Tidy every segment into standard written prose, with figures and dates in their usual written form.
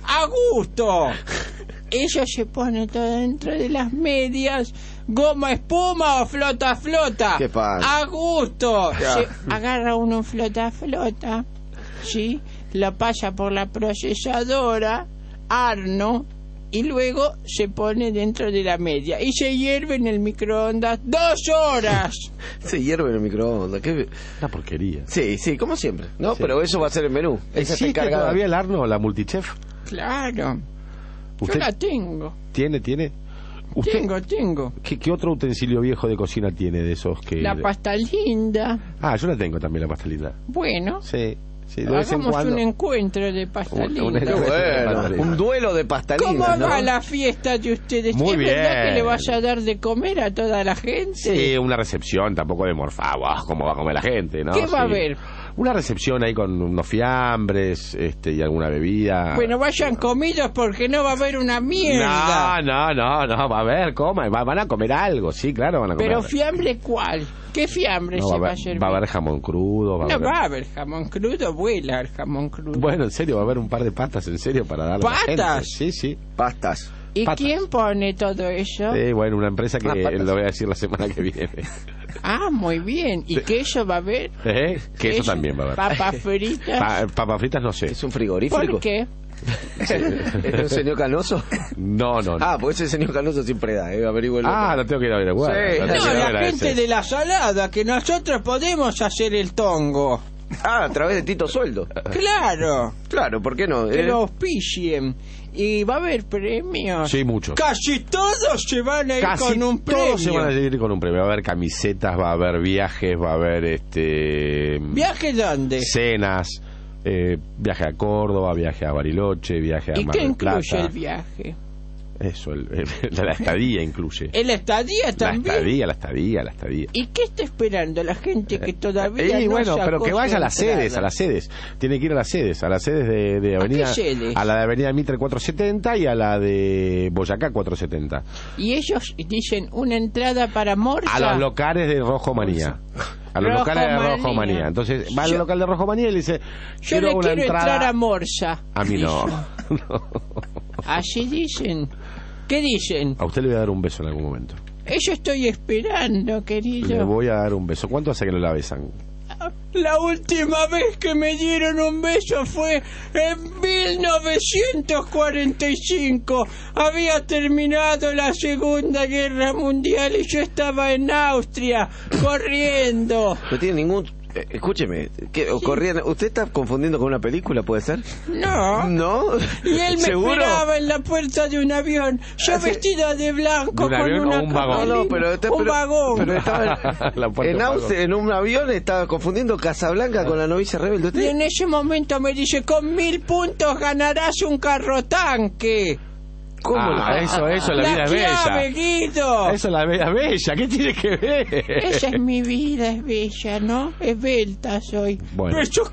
a gusto. Ella se pone todo dentro de las medias, goma espuma o flota flota. ¿Qué pasa? A gusto. Se agarra uno un flota flota, ¿sí? Lo pasa por la procesadora, Arno, y luego se pone dentro de la media y se hierve en el microondas 2 horas. Se hierve en el microondas. ¿Qué? Una porquería. Sí, como siempre, ¿no? Sí. Pero eso va a ser el menú. Esa está ¿Existe encargada. todavía el Arno, la multichef? Claro. ¿Usted Yo la tengo. tiene? ¿Usted Tengo. ¿Qué otro utensilio viejo de cocina tiene de esos que...? La pasta linda. Ah, yo la tengo también, la pasta linda. Bueno, Sí, de vez en hagamos cuando. un encuentro de pasta linda. Qué bueno. Un duelo de pasta ¿Cómo linda, ¿no? va la fiesta de ustedes? Muy ¿Es verdad bien. que le vas a dar de comer a toda la gente? Sí, una recepción, tampoco de morfado, ¿cómo va a comer la gente, no? ¿Qué va a Sí. haber? Una recepción ahí con unos fiambres, y alguna bebida. Bueno, vayan comidos porque no va a haber una mierda. No, va a haber, van a comer algo, sí, claro, van a comer. Pero fiambre, ¿cuál? ¿Qué fiambre No, se va va a servir? va a haber jamón crudo, No va a haber jamón crudo, vuela el jamón crudo. Bueno, en serio, va a haber un par de patas, en serio, para darle a la gente. ¿Patas? Sí. Pastas. ¿Y patas. quién pone todo eso? Bueno, una empresa que patas. lo voy a decir la semana que viene. Ah, muy bien. ¿Y queso va a haber? Que eso también va a haber. Papas fritas. Papas fritas no sé. ¿Es un frigorífico? ¿Por qué? ¿Es un señor Canoso? No. Ah, pues ese señor Canoso siempre da, averigüenlo. Lo tengo que ir a averiguar. Sí. Lo tengo que ir a No, ver la a gente ese. de la salada, que nosotros podemos hacer el tongo. Ah, a través de Tito Sueldo. Claro, Claro, ¿por qué no? que lo auspicien. Y va a haber premios. Sí, muchos. Casi todos se van a ir Casi con un premio. todos se van a ir con un premio. Va a haber camisetas, va a haber viajes, va a haber ¿Viaje dónde? cenas, viaje a Córdoba, viaje a Bariloche, viaje a ¿Y Mar qué del Plata. incluye el viaje? Eso, la estadía incluye. ¿El estadía también? La estadía. ¿Y qué está esperando la gente que todavía Y no bueno, sacó pero que su vaya a las entrada? sedes. Tiene que ir a las sedes de avenida. qué sedes? A la de Avenida Mitre 470 y a la de Boyacá 470. Y ellos dicen una entrada para Morsa. A los locales de Rojo Manía. A los Rojo locales de Manía. Rojo Manía. Entonces va al local de Rojo Manía y le dice: Yo le una quiero entrada. entrar a Morsa. A mí no. Así dicen. ¿Qué dicen? A usted le voy a dar un beso en algún momento. Eso estoy esperando, Le querido. voy a dar un beso. ¿Cuánto hace que no la besan? La última vez que me dieron un beso fue en 1945. Había terminado la Segunda Guerra Mundial y yo estaba en Austria corriendo. No tiene ningún... escúcheme, ¿usted está confundiendo con una película, puede ser? No. ¿No? Y él me ¿Seguro? esperaba en la puerta de un avión, yo Ah, sí. vestida de blanco ¿De un con avión una o un vagón? capulina. No, pero un vagón. Pero estaba La puerta en del Austria, en un avión, estaba confundiendo Casablanca con la novicia rebelde. Y ¿Usted? en ese momento me dice, con 1000 puntos ganarás un carro tanque. ¿Cómo? Eso, la vida es clave, bella. Guido. Eso la vida es bella. ¿Qué tiene que ver? Esa es mi vida, es bella, ¿no? Esbelta soy. Bueno. Peso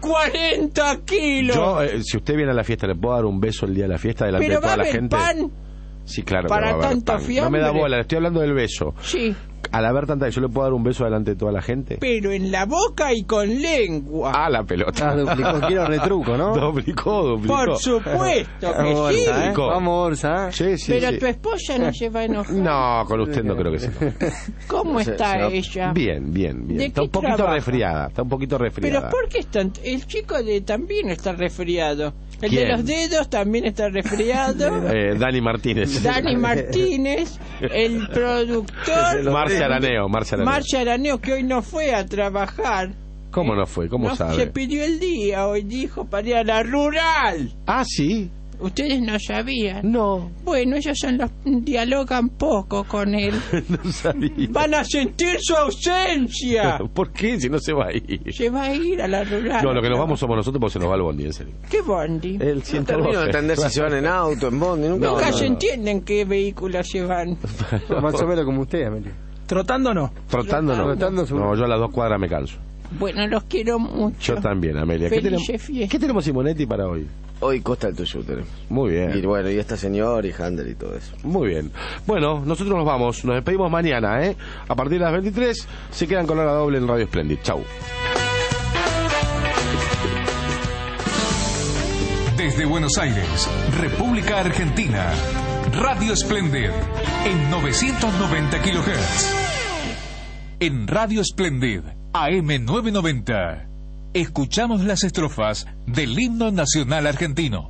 40 kilos. Yo, si usted viene a la fiesta, ¿le puedo dar un beso el día de la fiesta delante Pero de va a toda la haber gente? pan. Sí, claro. para que va a haber tanto pan. fiambre. No me da bola, le estoy hablando del beso. Sí, Al haber tanta, ¿yo le puedo dar un beso delante de toda la gente? pero en la boca y con lengua. Ah, la pelota. Duplicó, quiero retruco, ¿no? Duplicó. Por supuesto que Vamos, sí. Orsa, ¿eh? Duplicó. Vamos, Orsa, ¿eh? Sí, sí, Pero sí. tu esposa no se va a enojar. No, con usted no creo que se enoje. ¿Cómo está se va- ella? Bien. ¿De Está qué un poquito trabaja? resfriada. Pero ¿por qué están? El chico de también está resfriado. El ¿Quién? de los dedos también está resfriado. Dani Martínez. Dani Martínez, el productor. Marcia Araneo. Marcia Araneo, que hoy no fue a trabajar. ¿Cómo no fue? ¿Cómo No, sabe? se pidió el día, hoy dijo para ir a la rural. Ah, sí. Ustedes no sabían. No. Bueno, ellos son los dialogan poco con él. No sabía. Van a sentir su ausencia. ¿Por qué? Si no se va a ir. Se va a ir a la rural. No, lo que nos vamos somos nosotros porque se nos va el bondi, en serio. ¿Qué bondi? El No termino 112. de entender si se van en auto, en bondi. Nunca Nunca no, se no. entienden qué vehículos se van. Más o menos como usted, Amelia. ¿Trotando o no? Trotando no. Trotando seguro. No, yo a las 2 cuadras me canso. Bueno, los quiero mucho. Yo también, Amelia. ¿Qué Feliz tenemos, fiesta. ¿Qué tenemos, Simonetti, para hoy? Hoy Costa del Tuyú tenemos. Muy bien. Y bueno, y esta señora y Handel y todo eso. Muy bien. Bueno, nosotros nos vamos. Nos despedimos mañana, ¿eh? A partir de las 23 se quedan con hora doble en Radio Splendid. Chau. Desde Desde Buenos Aires, República Argentina, Radio Splendid en 990 kHz. En Radio Splendid, AM 990, escuchamos las estrofas del himno nacional argentino.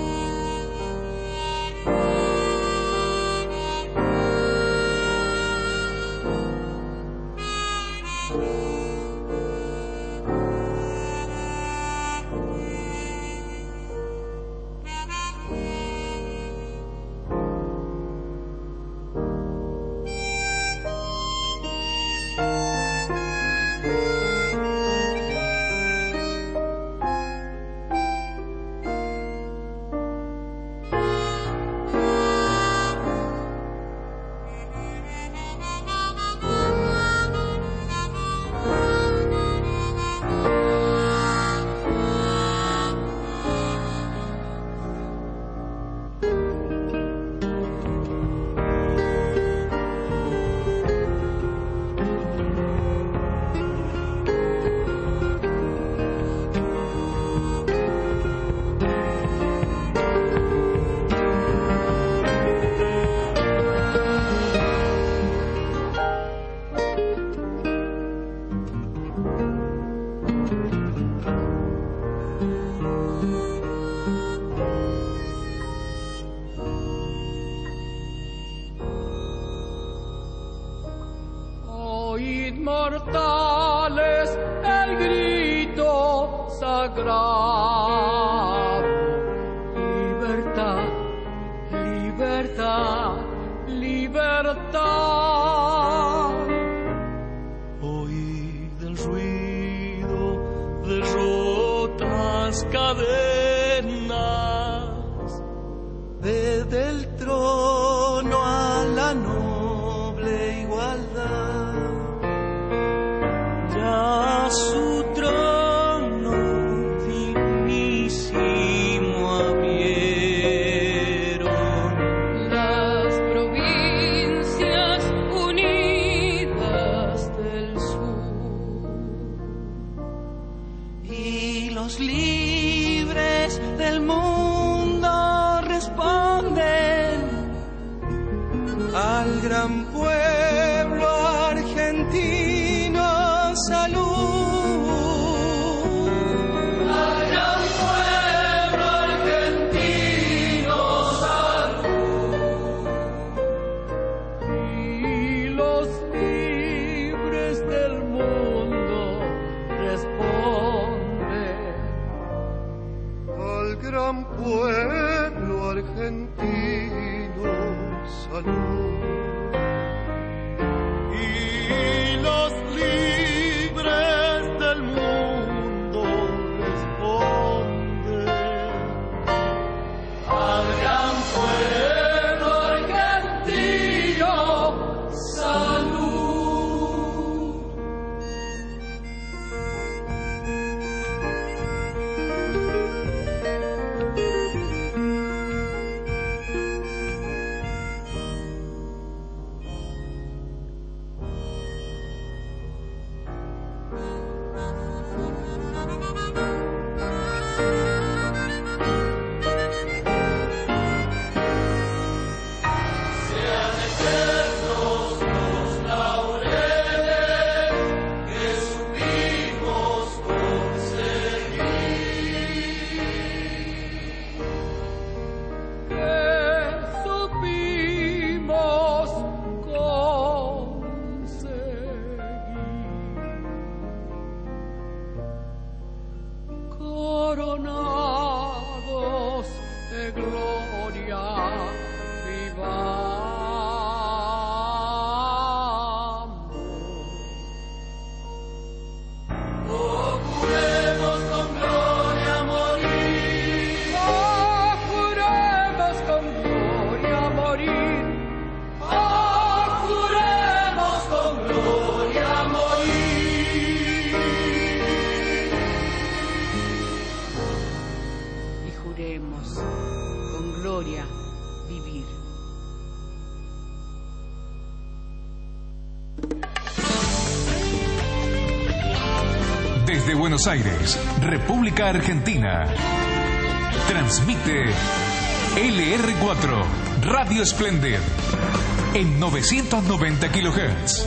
Mortales, el grito sagrado. Libertad, libertad, libertad. Oíd el ruido de rotas cadenas, desde el trono a la noble igualdad. A su trono dignísimo abrieron las provincias unidas del sur, y los libres del mundo responden al gran pueblo argentino. Salud al gran pueblo argentino, salud. Y los libres del mundo responden al gran pueblo argentino, salud. Coronados de gloria vivamos. Procuremos con gloria morir. Procuremos con gloria morir. Procuremos con gloria morir. Y juremos con gloria vivir. Desde Buenos Aires, República Argentina, Transmite LR4 Radio Splendid en 990 kHz.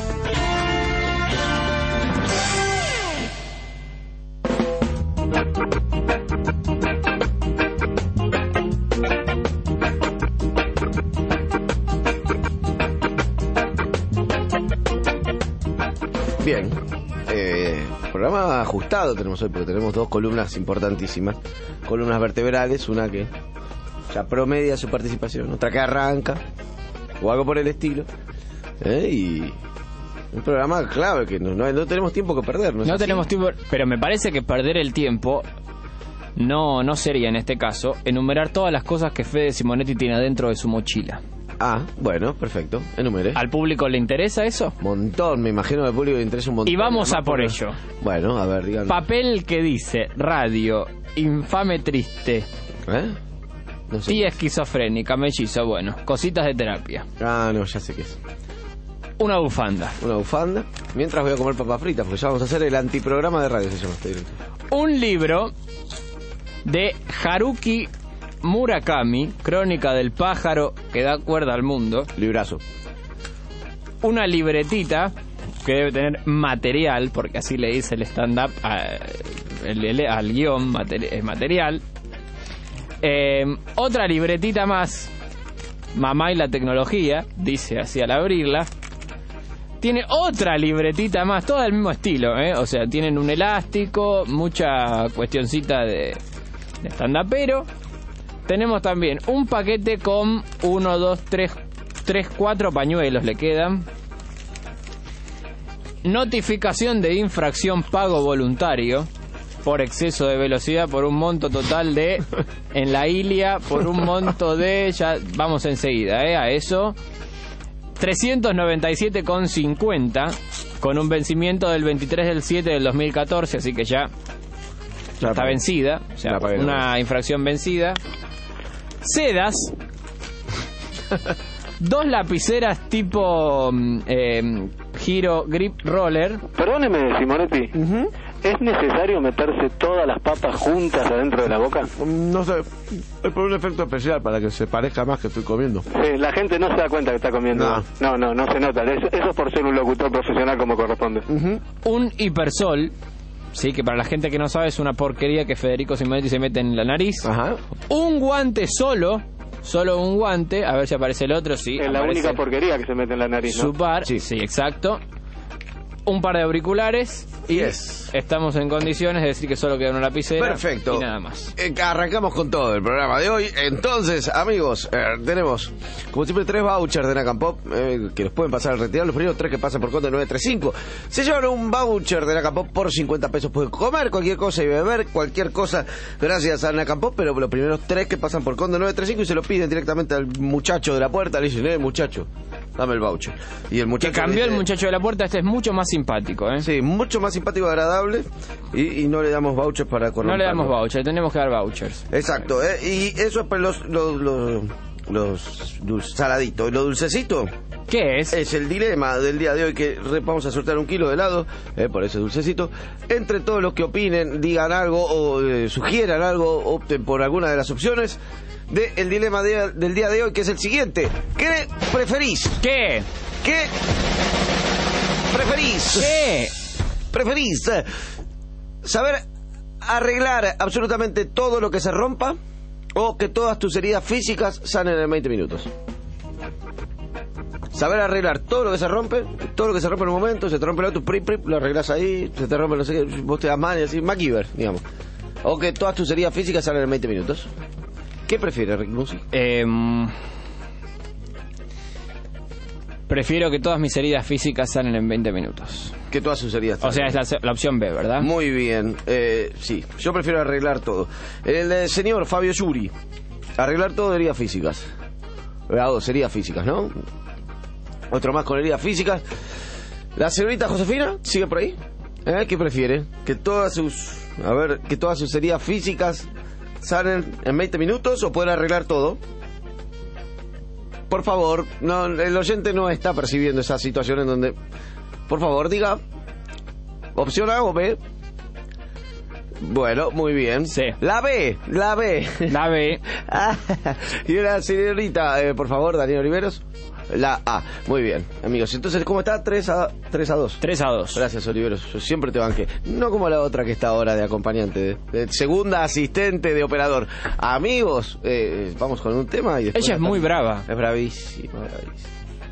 Bien, programa ajustado tenemos hoy porque tenemos dos columnas importantísimas, columnas vertebrales, una que ya promedia su participación, otra que arranca o algo por el estilo, y un programa clave que no tenemos tiempo que perder. No tenemos tiempo, pero me parece que perder el tiempo no sería en este caso enumerar todas las cosas que Fede Simonetti tiene adentro de su mochila. Ah, bueno, perfecto, enumere. ¿Al público le interesa eso? Montón, me imagino que al público le interesa un montón. Y vamos a por ello. Bueno, a ver, díganme. Papel que dice radio, infame triste, No sé. tía esquizofrénica, mellizo, bueno, cositas de terapia. Ah, no, ya sé qué es. Una bufanda. Una bufanda. Mientras voy a comer papas fritas, porque ya vamos a hacer el antiprograma de radio, se llama este directo. Un libro de Haruki Murakami, Crónica del pájaro que da cuerda al mundo. Librazo. Una libretita que debe tener material, porque así le dice el stand-up al guión, material. Otra libretita más, Mamá y la tecnología, dice así al abrirla. Tiene otra libretita más, todo del mismo estilo, o sea, tienen un elástico, mucha cuestioncita de stand-upero. Tenemos también un paquete con 1, 2, 3, 4 pañuelos le quedan. Notificación de infracción pago voluntario por exceso de velocidad por un monto total de, en la Ilia, por un monto de, ya vamos enseguida, a eso, 397,50 con un vencimiento del 23 del 7 del 2014, así que ya está vencida, o sea, una infracción vencida. Sedas, 2 lapiceras tipo Giro Grip Roller. Perdóneme, Simonetti. ¿Es necesario meterse todas las papas juntas adentro de la boca? No sé, es por un efecto especial para que se parezca más que estoy comiendo. Sí, la gente no se da cuenta que está comiendo. No se nota. Eso es por ser un locutor profesional como corresponde. Un hipersol, sí, que para la gente que no sabe es una porquería que Federico Simonetti se mete en la nariz. Ajá. Un guante solo un guante, a ver si aparece el otro, sí. Es la única porquería que se mete en la nariz, ¿no? Su par, sí, exacto. Un par de auriculares y estamos en condiciones de decir que solo queda una lapicera. Perfecto. Y nada más. Arrancamos con todo el programa de hoy. Entonces, amigos, tenemos como siempre 3 vouchers de Nacampop que los pueden pasar al retirar. Los primeros 3 que pasan por conta de 935 se llevan un voucher de Nacampop por 50 pesos. Pueden comer cualquier cosa y beber cualquier cosa gracias a Nacampop, pero los primeros 3 que pasan por conta de 935 y se lo piden directamente al muchacho de la puerta. Le dicen, muchacho, dame el voucher. Y el muchacho que cambió dice, el muchacho de la puerta. Este es mucho más simpático, Sí, mucho más simpático, agradable. Y no le damos vouchers para corromperlo. No le damos vouchers, tenemos que dar vouchers. Exacto, y eso es para los saladitos. ¿Lo dulcecito? ¿Qué es? Es el dilema del día de hoy, que vamos a sortear 1 kilo de helado, por ese dulcecito. Entre todos los que opinen, digan algo o sugieran algo, opten por alguna de las opciones del dilema del día de hoy, que es el siguiente. ¿Qué preferís? ¿Qué preferís? ¿Qué preferís? ¿Saber arreglar absolutamente todo lo que se rompa o que todas tus heridas físicas sanen en 20 minutos? Saber arreglar todo lo que se rompe en un momento, se te rompe el auto, lo arreglas ahí, se te rompe, no sé qué, vos te das mal y así, MacGyver, digamos. O que todas tus heridas físicas sanen en 20 minutos. ¿Qué prefieres, Rick Musi? Prefiero que todas mis heridas físicas salen en 20 minutos. Que todas sus heridas. O sea, es la opción B, ¿verdad? Muy bien. Sí, yo prefiero arreglar todo. El señor Fabio Yuri. Arreglar todo de heridas físicas. Dos heridas físicas, ¿no? Otro más con heridas físicas. La señorita Josefina, ¿sigue por ahí? ¿Qué prefiere? Que todas sus heridas físicas salen en 20 minutos o poder arreglar todo. Por favor, no, el oyente no está percibiendo esa situación en donde, por favor, diga opción A o B. Bueno, muy bien. Sí. La B. La B. Y una señorita, por favor, Daniel Oliveros. La A. Muy bien, amigos. Entonces, ¿cómo está? 3-2. 3-2. Gracias, Oliveros. Yo siempre te banqué. No como la otra que está ahora de acompañante, de segunda asistente de operador. Amigos, vamos con un tema y después... Ella es muy brava. Es bravísima, bravísima.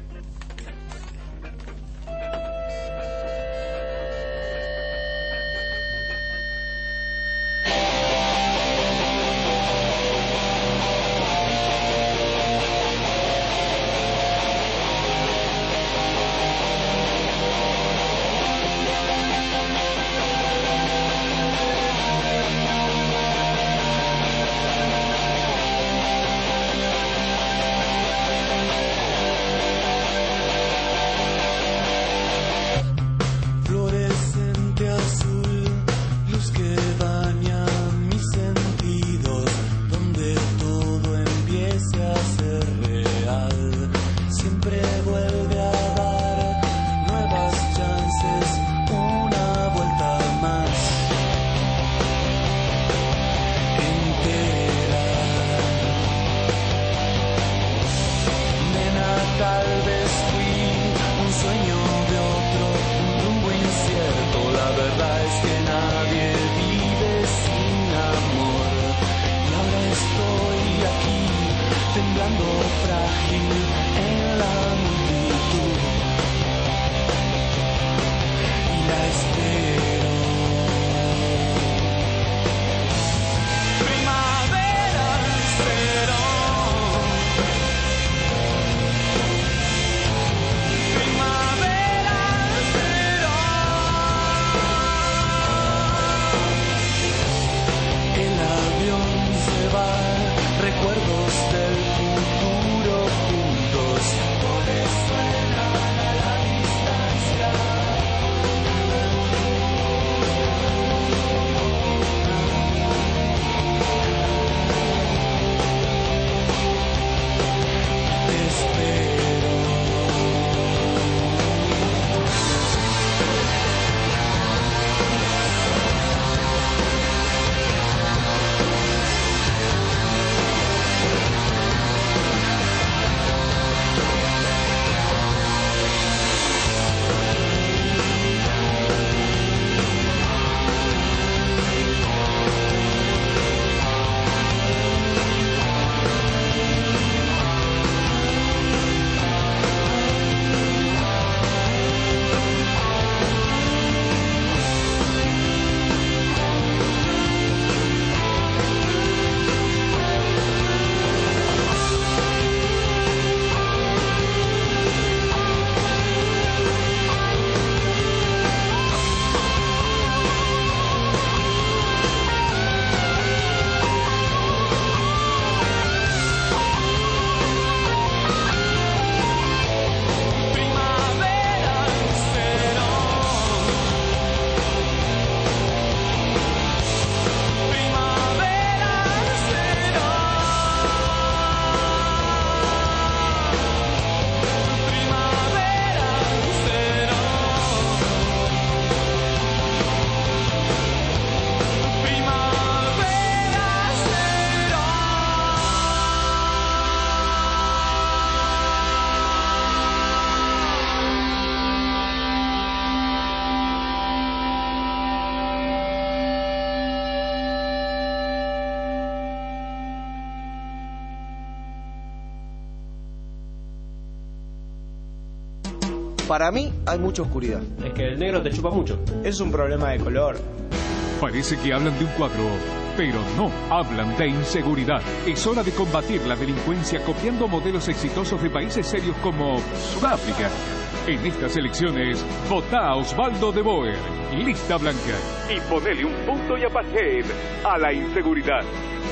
Para mí hay mucha oscuridad. Es que el negro te chupa mucho. Es un problema de color. Parece que hablan de un cuadro, pero no, hablan de inseguridad. Es hora de combatir la delincuencia copiando modelos exitosos de países serios como Sudáfrica. En estas elecciones, votá a Osvaldo de Boer, lista blanca, y ponele un punto y apartheid a la inseguridad.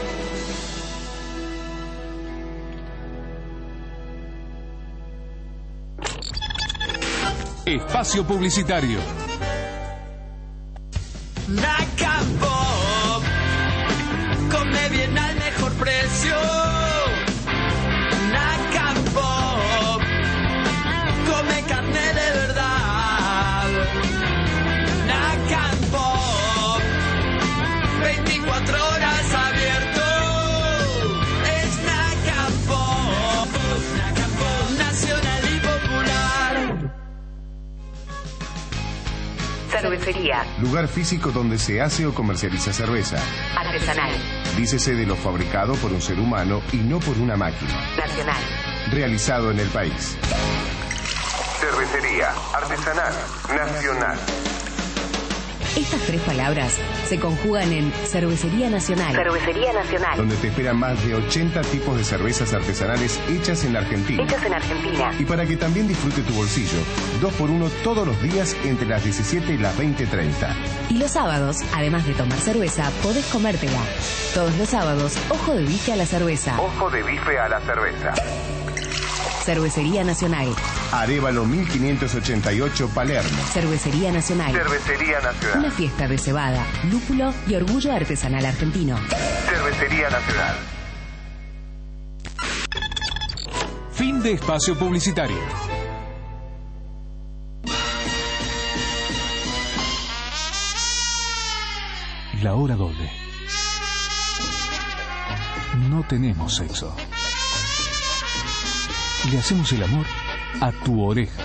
Espacio publicitario. Nacapop, come bien al mejor precio. Nacapop, come carne de verdad. Nacapop, Cervecería. Lugar físico donde se hace o comercializa cerveza. Artesanal. Dícese de lo fabricado por un ser humano y no por una máquina. Nacional. Realizado en el país. Cervecería artesanal nacional. Estas 3 palabras se conjugan en Cervecería Nacional. Cervecería Nacional. Donde te esperan más de 80 tipos de cervezas artesanales hechas en la Argentina. Hechas en Argentina. Y para que también disfrute tu bolsillo, 2x1 todos los días entre las 17 y las 20:30. Y los sábados, además de tomar cerveza, podés comértela. Todos los sábados, ojo de bife a la cerveza. Ojo de bife a la cerveza. Cervecería Nacional. Arévalo 1588 Palermo. Cervecería Nacional. Cervecería Nacional. Una fiesta de cebada, lúpulo y orgullo artesanal argentino. Cervecería Nacional. Fin de espacio publicitario. La hora doble. No tenemos sexo. Le hacemos el amor a tu oreja.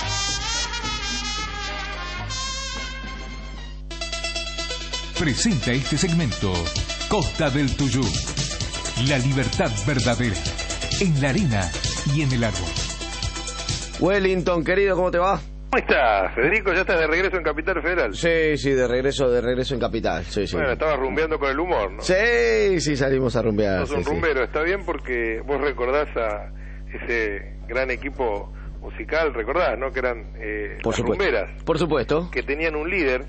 Presenta este segmento Costa del Tuyú. La libertad verdadera. En la arena y en el árbol. Wellington, querido, ¿cómo te va? ¿Cómo estás, Federico? ¿Ya estás de regreso en Capital Federal? Sí, de regreso en Capital. Sí. Bueno, estabas rumbeando con el humor, ¿no? Sí, salimos a rumbear. Sos un rumbero, está bien, porque vos recordás a ese gran equipo musical, recordás, ¿no? Que eran por las supuesto. rumberas. Por supuesto. Que tenían un líder,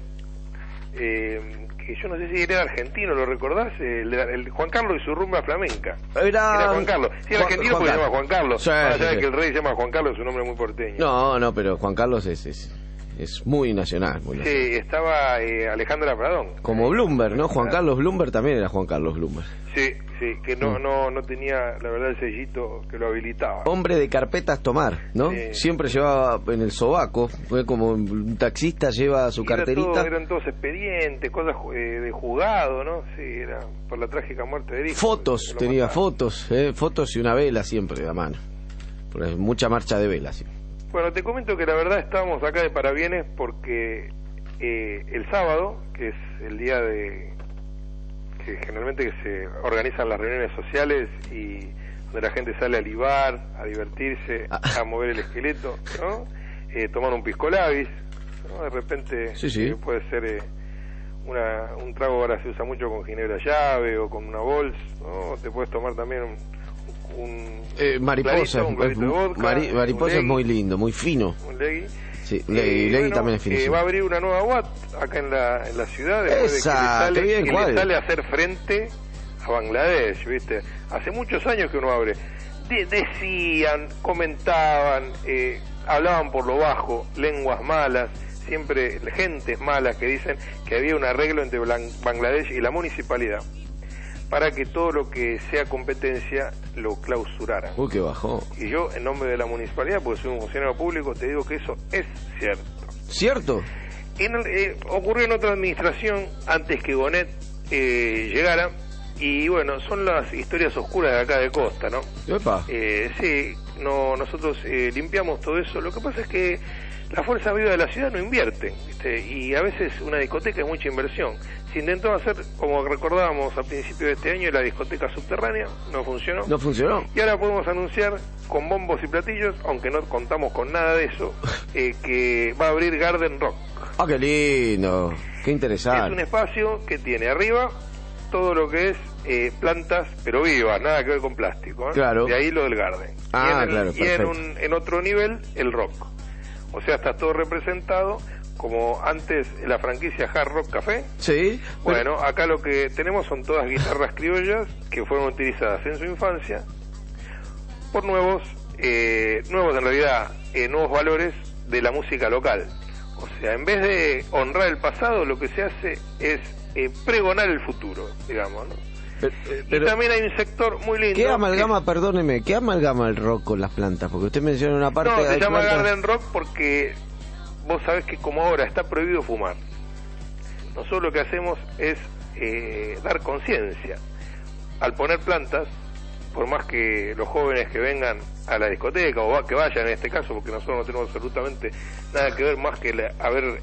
que yo no sé si era argentino, ¿lo recordás? El Juan Carlos y su rumba flamenca. Era Juan Carlos. Sí, era argentino porque se llama Juan Carlos. Sí, que el rey se llama Juan Carlos, es un nombre muy porteño. No, pero Juan Carlos es muy nacional. Muy nacional. Sí, estaba Alejandra Pradón. Como Bloomberg, ¿no? Juan Carlos Bloomberg también era Juan Carlos Bloomberg. Sí, que no tenía, la verdad, el sellito que lo habilitaba. Hombre de carpetas tomar, ¿no? Sí. Siempre llevaba en el sobaco, fue como un taxista lleva su carterita. Eran todos expedientes, cosas de juzgado, ¿no? Sí, era por la trágica muerte de Eric. Fotos, tenía fotos y una vela siempre a mano. Porque mucha marcha de velas. Sí. Bueno, te comento que la verdad estábamos acá de parabienes porque el sábado, que es el día que generalmente que se organizan las reuniones sociales y donde la gente sale a libar, a divertirse, a mover el esqueleto, ¿no? Tomar un pisco labis, ¿no? De repente puede ser un trago, ahora se usa mucho con ginebra llave o con una bols, ¿no? Te puedes tomar también un mariposa, clarito de vodka, mariposa es muy lindo, muy fino. Un legui. Sí, legui también es finísimo. Va a abrir una nueva UAT acá en la ciudad, Esa, de que le sale a hacer frente a Bangladesh, ¿viste? Hace muchos años que uno abre. Decían, comentaban, hablaban por lo bajo, lenguas malas, siempre gentes malas que dicen que había un arreglo entre Bangladesh y la municipalidad para que todo lo que sea competencia lo clausuraran. Uy, qué bajó. Y yo, en nombre de la municipalidad, porque soy un funcionario público, te digo que eso es cierto. ¿Cierto? Ocurrió en otra administración antes que Gonet llegara, y bueno, son las historias oscuras de acá de Costa, ¿no? Epa. Sí, nosotros limpiamos todo eso. Lo que pasa es que la fuerza viva de la ciudad no invierte, ¿viste? Y a veces una discoteca es mucha inversión. Se intentó hacer, como recordábamos a principios de este año, la discoteca subterránea, no funcionó. No funcionó. Y ahora podemos anunciar con bombos y platillos, aunque no contamos con nada de eso, que va a abrir Garden Rock. ¡Ah, qué lindo! ¡Qué interesante! Es un espacio que tiene arriba todo lo que es plantas, pero vivas, nada que ver con plástico, ¿eh? Claro. De ahí lo del Garden. Claro, y en otro nivel, el rock. O sea, está todo representado como antes la franquicia Hard Rock Café. Sí. Bueno, acá lo que tenemos son todas guitarras criollas que fueron utilizadas en su infancia por nuevos en realidad, nuevos valores de la música local. O sea, en vez de honrar el pasado, lo que se hace es pregonar el futuro, digamos, ¿no? Pero, y también hay un sector muy lindo. ¿Qué amalgama, perdóneme, qué amalgama el rock con las plantas? Porque usted menciona una parte... No, se llama plantas... Garden Rock porque vos sabés que como ahora está prohibido fumar, nosotros lo que hacemos es dar conciencia. Al poner plantas, por más que los jóvenes que vengan a la discoteca o que vayan en este caso, porque nosotros no tenemos absolutamente nada que ver más que haber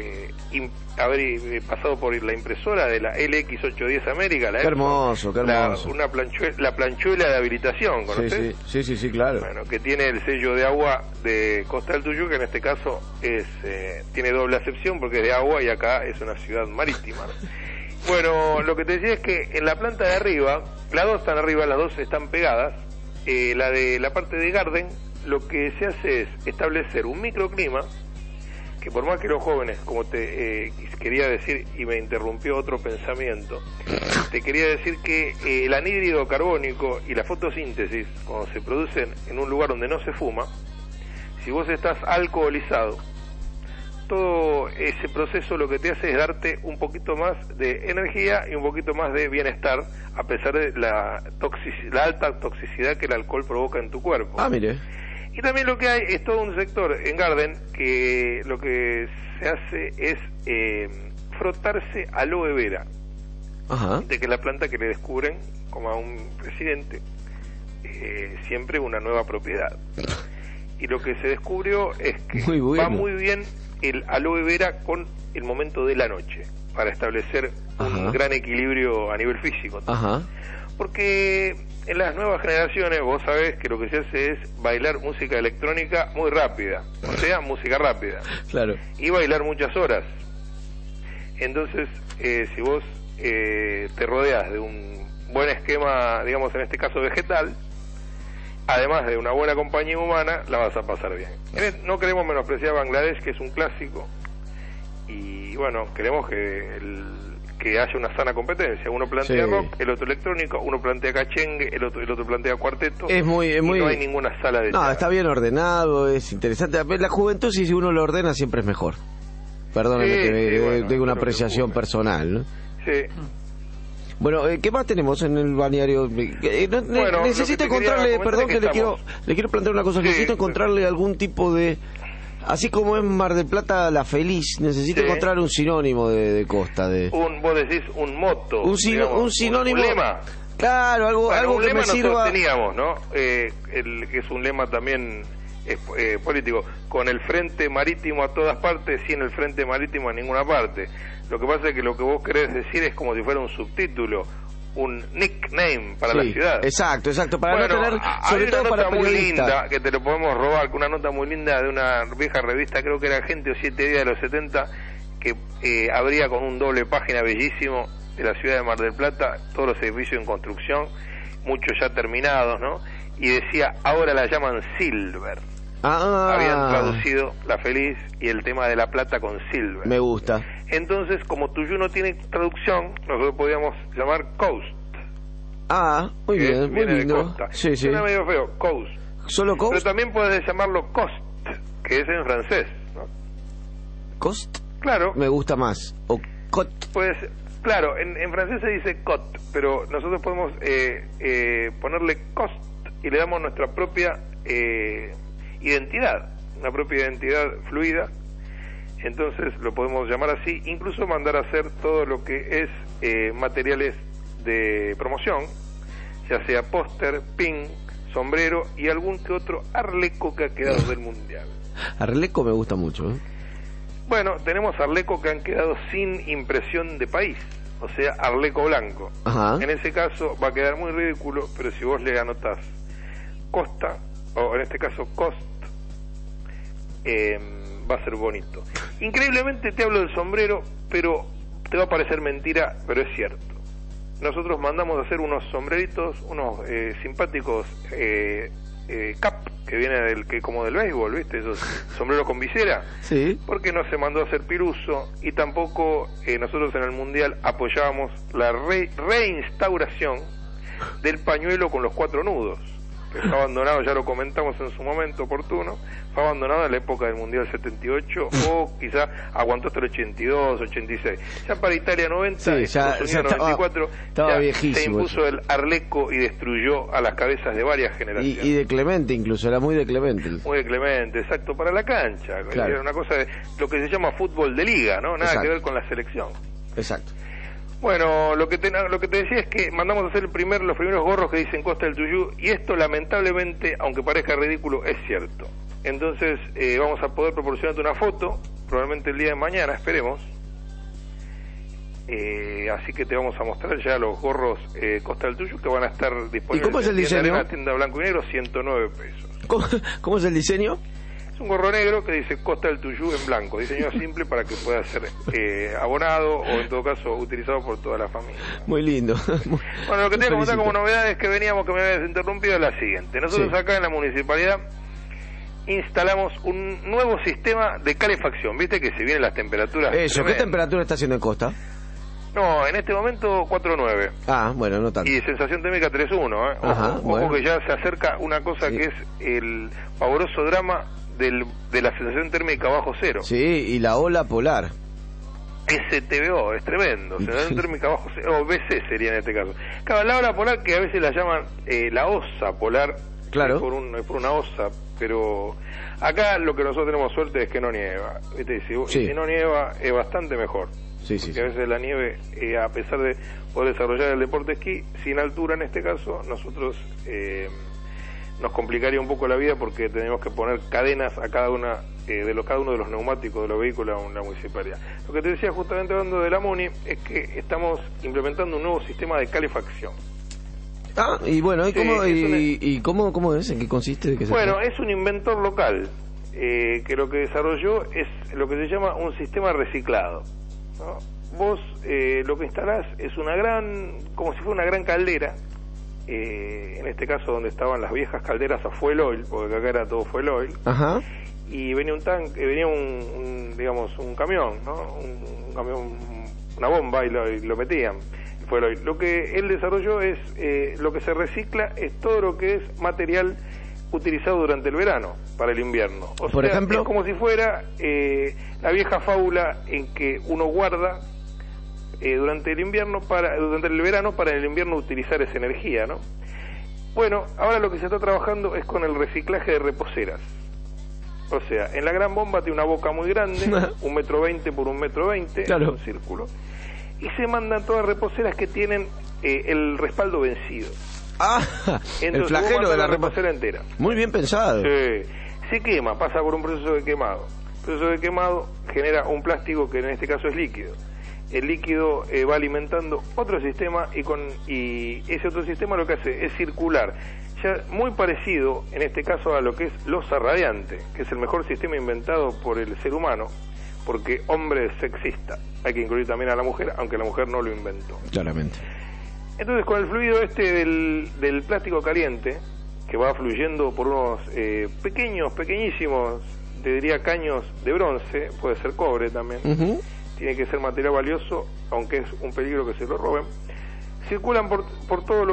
pasado por la impresora de la LX810 América, qué hermoso, qué hermoso. La planchuela de habilitación, ¿conocés? Sí, claro. Bueno, que tiene el sello de agua de Costa del Tuyú, que en este caso tiene doble acepción porque es de agua y acá es una ciudad marítima, ¿no? Bueno, lo que te decía es que en la planta de arriba, las dos están arriba, las dos están pegadas. La de la parte de Garden, lo que se hace es establecer un microclima, que por más que los jóvenes, como te quería decir, y me interrumpió otro pensamiento, te quería decir que el anhídrido carbónico y la fotosíntesis, cuando se producen en un lugar donde no se fuma, si vos estás alcoholizado, todo ese proceso lo que te hace es darte un poquito más de energía y un poquito más de bienestar, a pesar de la alta toxicidad que el alcohol provoca en tu cuerpo. Ah, mire. Y también lo que hay es todo un sector en Garden que lo que se hace es frotarse aloe vera. Ajá. De que es la planta que le descubren, como a un presidente, siempre una nueva propiedad. Y lo que se descubrió es que va muy bien el aloe vera con el momento de la noche, para establecer un gran equilibrio a nivel físico. Ajá. Porque en las nuevas generaciones vos sabés que lo que se hace es bailar música electrónica muy rápida, o sea, música rápida. Claro. Y bailar muchas horas. Entonces, si vos te rodeas de un buen esquema, digamos en este caso vegetal, además de una buena compañía humana, la vas a pasar bien. No queremos menospreciar Bangladesh, que es un clásico, y bueno, queremos que haya una sana competencia. Uno plantea rock, el otro electrónico, uno plantea cachengue, el otro plantea cuarteto. Es muy... no hay ninguna sala de... No, está bien ordenado, es interesante. La juventud, si uno lo ordena, siempre es mejor. Perdónenme que tengo una apreciación personal, ¿no? Sí. Bueno, ¿qué más tenemos en el balneario? Necesito encontrarle, perdón que le quiero plantear una cosa, necesito encontrarle algún tipo de... Así como en Mar del Plata La Feliz, necesito encontrar un sinónimo de costa. Vos decís un moto. Un sinónimo. Un lema. Claro, algo un que lema me sirva. Nosotros teníamos, ¿no? Que es un lema también político. Con el frente marítimo a todas partes, sin el frente marítimo a ninguna parte. Lo que pasa es que lo que vos querés decir es como si fuera un subtítulo, un nickname para la ciudad. Exacto, para no tener, sobre todo para periodistas. Muy linda, que te lo podemos robar, una nota muy linda de una vieja revista, creo que era Gente o 7 días de los 70, que abría con un doble página bellísimo de la ciudad de Mar del Plata, todos los edificios en construcción, muchos ya terminados, ¿no? Y decía, ahora la llaman Silver. Habían traducido La Feliz y el tema de la plata con Silver. Me gusta. Entonces, como Tuyú no tiene traducción, nosotros podríamos llamar Coast. Muy bien, muy lindo. Costa. Suena medio feo, Coast. ¿Solo Coast? Pero también puedes llamarlo Cost, que es en francés, ¿no? ¿Cost? Claro. Me gusta más. O Cot. Pues, claro, en francés se dice Cot, pero nosotros podemos ponerle Cost y le damos nuestra propia identidad, una propia identidad fluida. Entonces lo podemos llamar así, incluso mandar a hacer todo lo que es materiales de promoción, ya sea póster, pin, sombrero y algún que otro arleco que ha quedado del mundial. Arleco me gusta mucho, ¿eh? Bueno, tenemos arleco que han quedado sin impresión de país, o sea, arleco blanco. En ese caso va a quedar muy ridículo, pero si vos le anotás Costa, o en este caso Cost, va a ser bonito. Increíblemente te hablo del sombrero, pero te va a parecer mentira, pero es cierto. Nosotros mandamos a hacer unos sombreritos, unos simpáticos cap, que viene como del béisbol, ¿viste? Esos sombreros con visera. Sí. Porque no se mandó a hacer piruso y tampoco nosotros en el Mundial apoyábamos la reinstauración del pañuelo con los 4 nudos. Que fue abandonado, ya lo comentamos en su momento oportuno, fue abandonado en la época del Mundial 78 o quizá aguantó hasta el 82, 86. Ya para Italia 90, Estados Unidos 94, estaba viejísimo, se impuso el arleco y destruyó a las cabezas de varias generaciones. Y de Clemente incluso, era muy de Clemente. Muy de Clemente, exacto, para la cancha. Claro. Era una cosa de lo que se llama fútbol de liga, ¿no? Nada que ver con la selección. Exacto. Bueno, lo que te decía es que mandamos a hacer los primeros gorros que dicen Costa del Tuyú, y esto lamentablemente, aunque parezca ridículo, es cierto. Entonces vamos a poder proporcionarte una foto, probablemente el día de mañana, esperemos. Así que te vamos a mostrar ya los gorros Costa del Tuyú, que van a estar disponibles. ¿Y cómo es el diseño? En la tienda blanco y negro, 109 pesos. ¿Cómo es el diseño? Es un gorro negro que dice Costa del Tuyú en blanco, diseño simple para que pueda ser abonado o en todo caso utilizado por toda la familia. Muy lindo. Bueno, lo que te voy a contar como novedades que veníamos, que me habías interrumpido, es la siguiente. Nosotros acá en la municipalidad instalamos un nuevo sistema de calefacción. ¿Viste que se vienen las temperaturas? Eso, ¿qué temperatura está haciendo en Costa? No, en este momento 4.9. Ah, bueno, no tanto. Y sensación térmica 3.1, ¿eh? Ojo, bueno. Ojo que ya se acerca una cosa que es el pavoroso drama de la sensación térmica bajo cero. Sí, y la ola polar. STBO, es tremendo. Sensación térmica bajo cero, o BC sería en este caso. Claro, la ola polar, que a veces la llaman la osa polar. Claro. Por una osa, pero acá lo que nosotros tenemos suerte es que no nieva. ¿Viste? Si no nieva es bastante mejor. Sí, porque a veces la nieve, a pesar de poder desarrollar el deporte esquí, sin altura en este caso, nosotros nos complicaría un poco la vida porque tenemos que poner cadenas a cada uno de los neumáticos de los vehículos en la municipalidad. Lo que te decía justamente hablando de la MUNI es que estamos implementando un nuevo sistema de calefacción. Ah, y bueno, ¿cómo es? ¿En qué consiste? Bueno, es un inventor local que lo que desarrolló es lo que se llama un sistema reciclado, ¿no? Vos lo que instalás es como si fuera una gran caldera, en este caso donde estaban las viejas calderas a fuel oil, porque acá era todo fuel oil. Ajá. Y venía un tanque, venía un camión, ¿no? Un camión, una bomba, y lo metían. Lo que él desarrolló es, lo que se recicla es todo lo que es material utilizado durante el verano para el invierno. Por ejemplo, es como si fuera la vieja fábula en que uno guarda durante el verano para el invierno utilizar esa energía, ¿no? Bueno, ahora lo que se está trabajando es con el reciclaje de reposeras. O sea, en la gran bomba tiene una boca muy grande, 1,20 m por 1,20 m, claro, un círculo, y se mandan todas reposeras que tienen el respaldo vencido. Entonces, el flagelo de la reposera entera. Muy bien pensado. Se quema, pasa por un proceso de quemado. El proceso de quemado genera un plástico que en este caso es líquido. El líquido va alimentando otro sistema y ese otro sistema lo que hace es circular, ya muy parecido en este caso a lo que es losa radiante, que es el mejor sistema inventado por el ser humano, porque hombre es sexista, hay que incluir también a la mujer, aunque la mujer no lo inventó. Claramente. Entonces, con el fluido del plástico caliente, que va fluyendo por unos pequeñísimos, te diría caños de bronce, puede ser cobre también, tiene que ser material valioso, aunque es un peligro que se lo roben, circulan por todos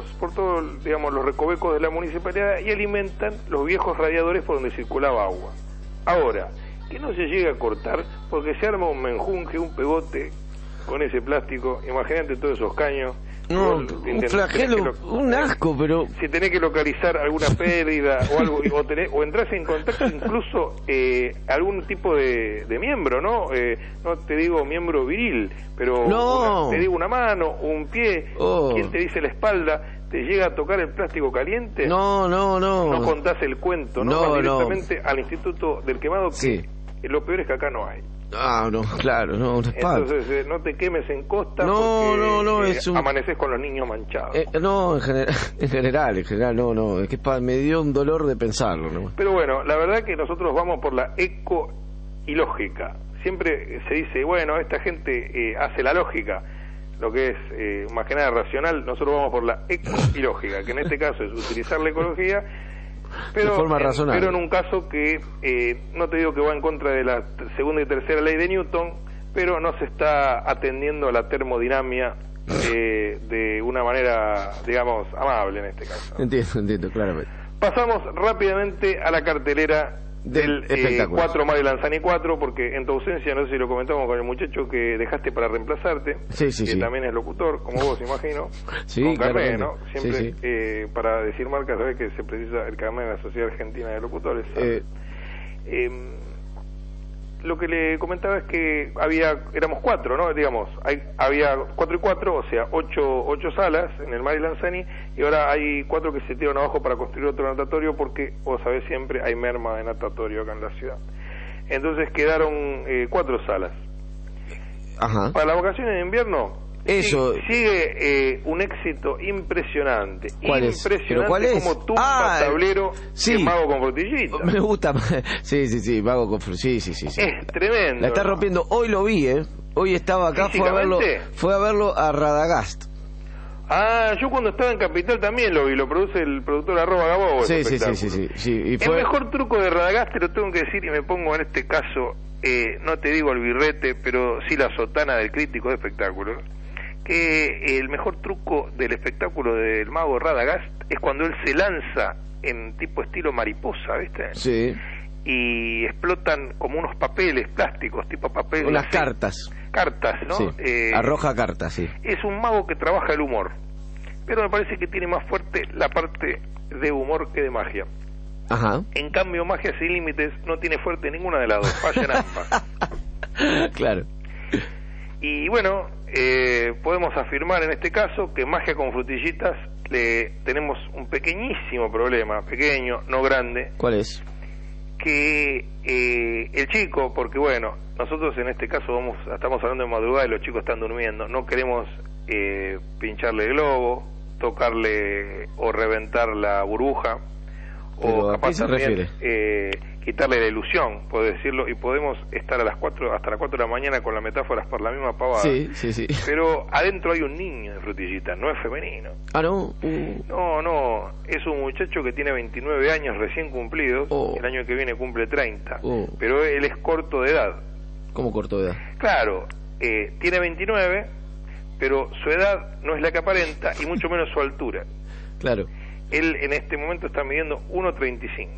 los recovecos de la municipalidad y alimentan los viejos radiadores por donde circulaba agua. Ahora, que no se llegue a cortar porque se arma un menjunje, un pegote con ese plástico, imagínate todos esos caños. No, un flagelo, un asco, pero... Si tenés que localizar alguna pérdida o algo, o entras en contacto incluso algún tipo de miembro, ¿no? No te digo miembro viril, pero te digo una mano, un pie, ¿quién te dice la espalda? ¿Te llega a tocar el plástico caliente? No contás el cuento, ¿no? Vas directamente al Instituto del Quemado, que lo peor es que acá no hay. Entonces no te quemes en Costa porque amaneces con los niños manchados. En general no, es que me dio un dolor de pensarlo, ¿no? Pero bueno, la verdad que nosotros vamos por la eco y lógica. Siempre se dice, bueno, esta gente hace la lógica, lo que es más que nada racional. Nosotros vamos por la eco y lógica, que en este caso es utilizar la ecología, pero de forma razonable. Pero en un caso que no te digo que va en contra de la segunda y tercera ley de Newton, pero no se está atendiendo a la termodinámica de una manera, digamos, amable en este caso. Entiendo, claramente. Pasamos rápidamente a la cartelera del 4 Mario Lanzani 4, porque en tu ausencia, no sé si lo comentamos con el muchacho que dejaste para reemplazarte, que también es locutor, como vos, imagino, con carnet, ¿no? Siempre, para decir marcas, sabés que se precisa el carnet de la Sociedad Argentina de Locutores. lo que le comentaba es que éramos 4, ¿no? Digamos, había 4 y 4, o sea, 8 salas en el Mari Lanzani, y ahora hay 4 que se tiraron abajo para construir otro natatorio, porque, vos sabés, siempre hay merma de natatorio acá en la ciudad. Entonces quedaron 4 salas. Ajá. Para las vacaciones de invierno, eso sigue un éxito impresionante. ¿Cuál es? Impresionante. ¿Cuál es? Como tumba, tablero, sí. Mago con frutillita. Me gusta. Sí, Mago con frutillita. Sí. Es tremendo. La está rompiendo. Hoy lo vi, Hoy estaba acá, fue a verlo a Radagast. Yo cuando estaba en Capital también lo vi, lo produce el productor @Gabobo. Sí. Y fue... El mejor truco de Radagast, te lo tengo que decir, y me pongo en este caso, no te digo el birrete, pero sí la sotana del crítico de espectáculos, que el mejor truco del espectáculo del mago Radagast es cuando él se lanza en tipo estilo mariposa, ¿viste? Sí. Y explotan como unos papeles plásticos, tipo papel. Unas cartas, ¿no? Sí. Arroja cartas, sí. Es un mago que trabaja el humor, pero me parece que tiene más fuerte la parte de humor que de magia. Ajá. En cambio, Magia Sin Límites no tiene fuerte ninguna de las dos, falla en ambas. Claro. Y bueno, podemos afirmar en este caso que Magia con Frutillitas tenemos un pequeñísimo problema, pequeño, no grande. ¿Cuál es? Que el chico, porque bueno, nosotros en este caso estamos hablando de madrugada y los chicos están durmiendo, no queremos pincharle el globo, tocarle o reventar la burbuja. Pero o capaz ¿a qué se también quitarle la ilusión, puedo decirlo, y podemos estar hasta las 4 de la mañana con las metáforas por la misma pavada. Sí. Pero adentro hay un niño de Frutillita, no es femenino. Ah, ¿no? No, es un muchacho que tiene 29 años recién cumplidos, el año que viene cumple 30, pero él es corto de edad. ¿Cómo corto de edad? Claro, tiene 29, pero su edad no es la que aparenta, y mucho menos su altura. Claro. Él en este momento está midiendo 1.35.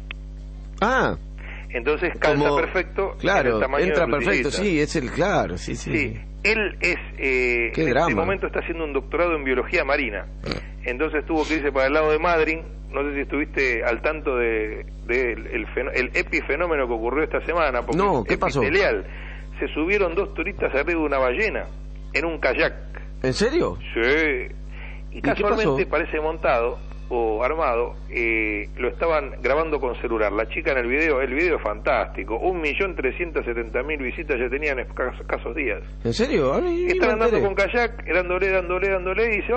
Ah. Entonces calza perfecto. Claro, en el tamaño entra de perfecto, sí, es el claro, sí. Él es en este momento está haciendo un doctorado en biología marina. Entonces tuvo que irse para el lado de Madryn. No sé si estuviste al tanto de el epifenómeno que ocurrió esta semana. Porque no, ¿qué pasó? Se subieron 2 turistas arriba de una ballena en un kayak. ¿En serio? Sí. Y casualmente parece montado o armado, lo estaban grabando con celular. La chica en el video es fantástico. 1.370.000 visitas ya tenían en escasos días. ¿En serio? Están andando con kayak, dándole, y dice,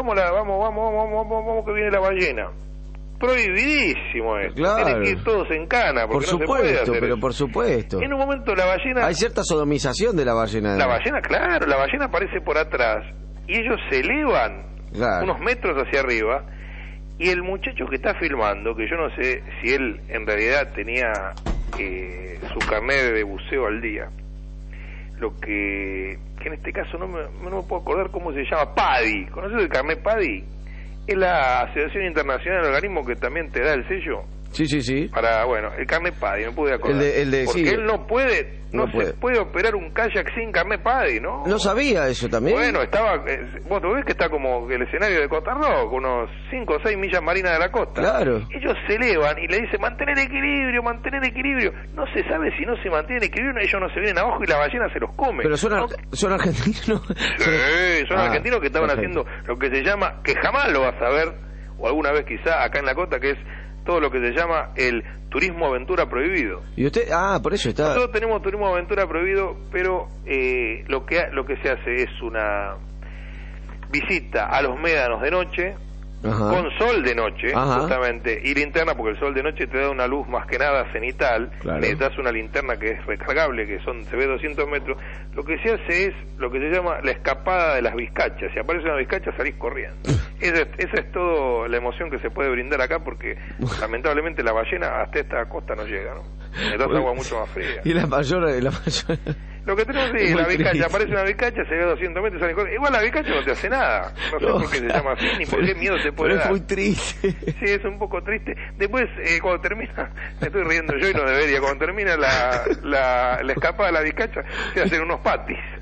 vamos que viene la ballena. Prohibidísimo esto. Claro. Tienen que ir todos en cana, porque por supuesto, no se puede hacer pero eso. por supuesto. En un momento la ballena... Hay cierta sodomización de la ballena. La ballena, claro, la ballena aparece por atrás y ellos se elevan unos metros hacia arriba. Y el muchacho que está filmando, que yo no sé si él en realidad tenía su carnet de buceo al día, lo que en este caso no me puedo acordar cómo se llama, PADI. ¿Conoces el carnet PADI? Es la Asociación Internacional de Organismos que también te da el sello. Sí. Para, bueno, el carnet PADI, me pude acordar. Porque él no puede, se puede operar un kayak sin carnet PADI, ¿no? No sabía eso también. Bueno, estaba, vos ves que está como el escenario de Costa Rock, unos 5 o 6 millas marinas de la costa. Claro. Ellos se elevan y le dicen, mantener equilibrio. No se sabe si no se mantiene equilibrio, ellos no se vienen abajo y la ballena se los come. Pero son argentinos. Sí, son argentinos que estaban haciendo lo que se llama, que jamás lo vas a ver, o alguna vez quizá acá en la costa, que es todo lo que se llama el turismo aventura prohibido. ¿Y usted? Por eso está. Nosotros tenemos turismo aventura prohibido, pero lo que se hace es una visita a los médanos de noche, con sol de noche, justamente, y linterna, porque el sol de noche te da una luz más que nada cenital. Necesitas una linterna que es recargable, se ve 200 metros. Lo que se hace es lo que se llama la escapada de las vizcachas. Si aparece una vizcacha, salís corriendo. Esa es toda la emoción que se puede brindar acá, porque lamentablemente la ballena hasta esta costa no llega, ¿no? Entonces agua mucho más fría. Y la mayor... Lo que tenemos es la vizcacha, aparece una vizcacha, se ve 200 metros, sale corriendo. Igual la vizcacha no te hace nada. No sé por qué se llama así, ni por qué miedo se puede dar. Es muy triste. Sí, es un poco triste. Después, cuando termina, me estoy riendo yo y no debería, cuando termina la escapada de la vizcacha, se hacen unos patis.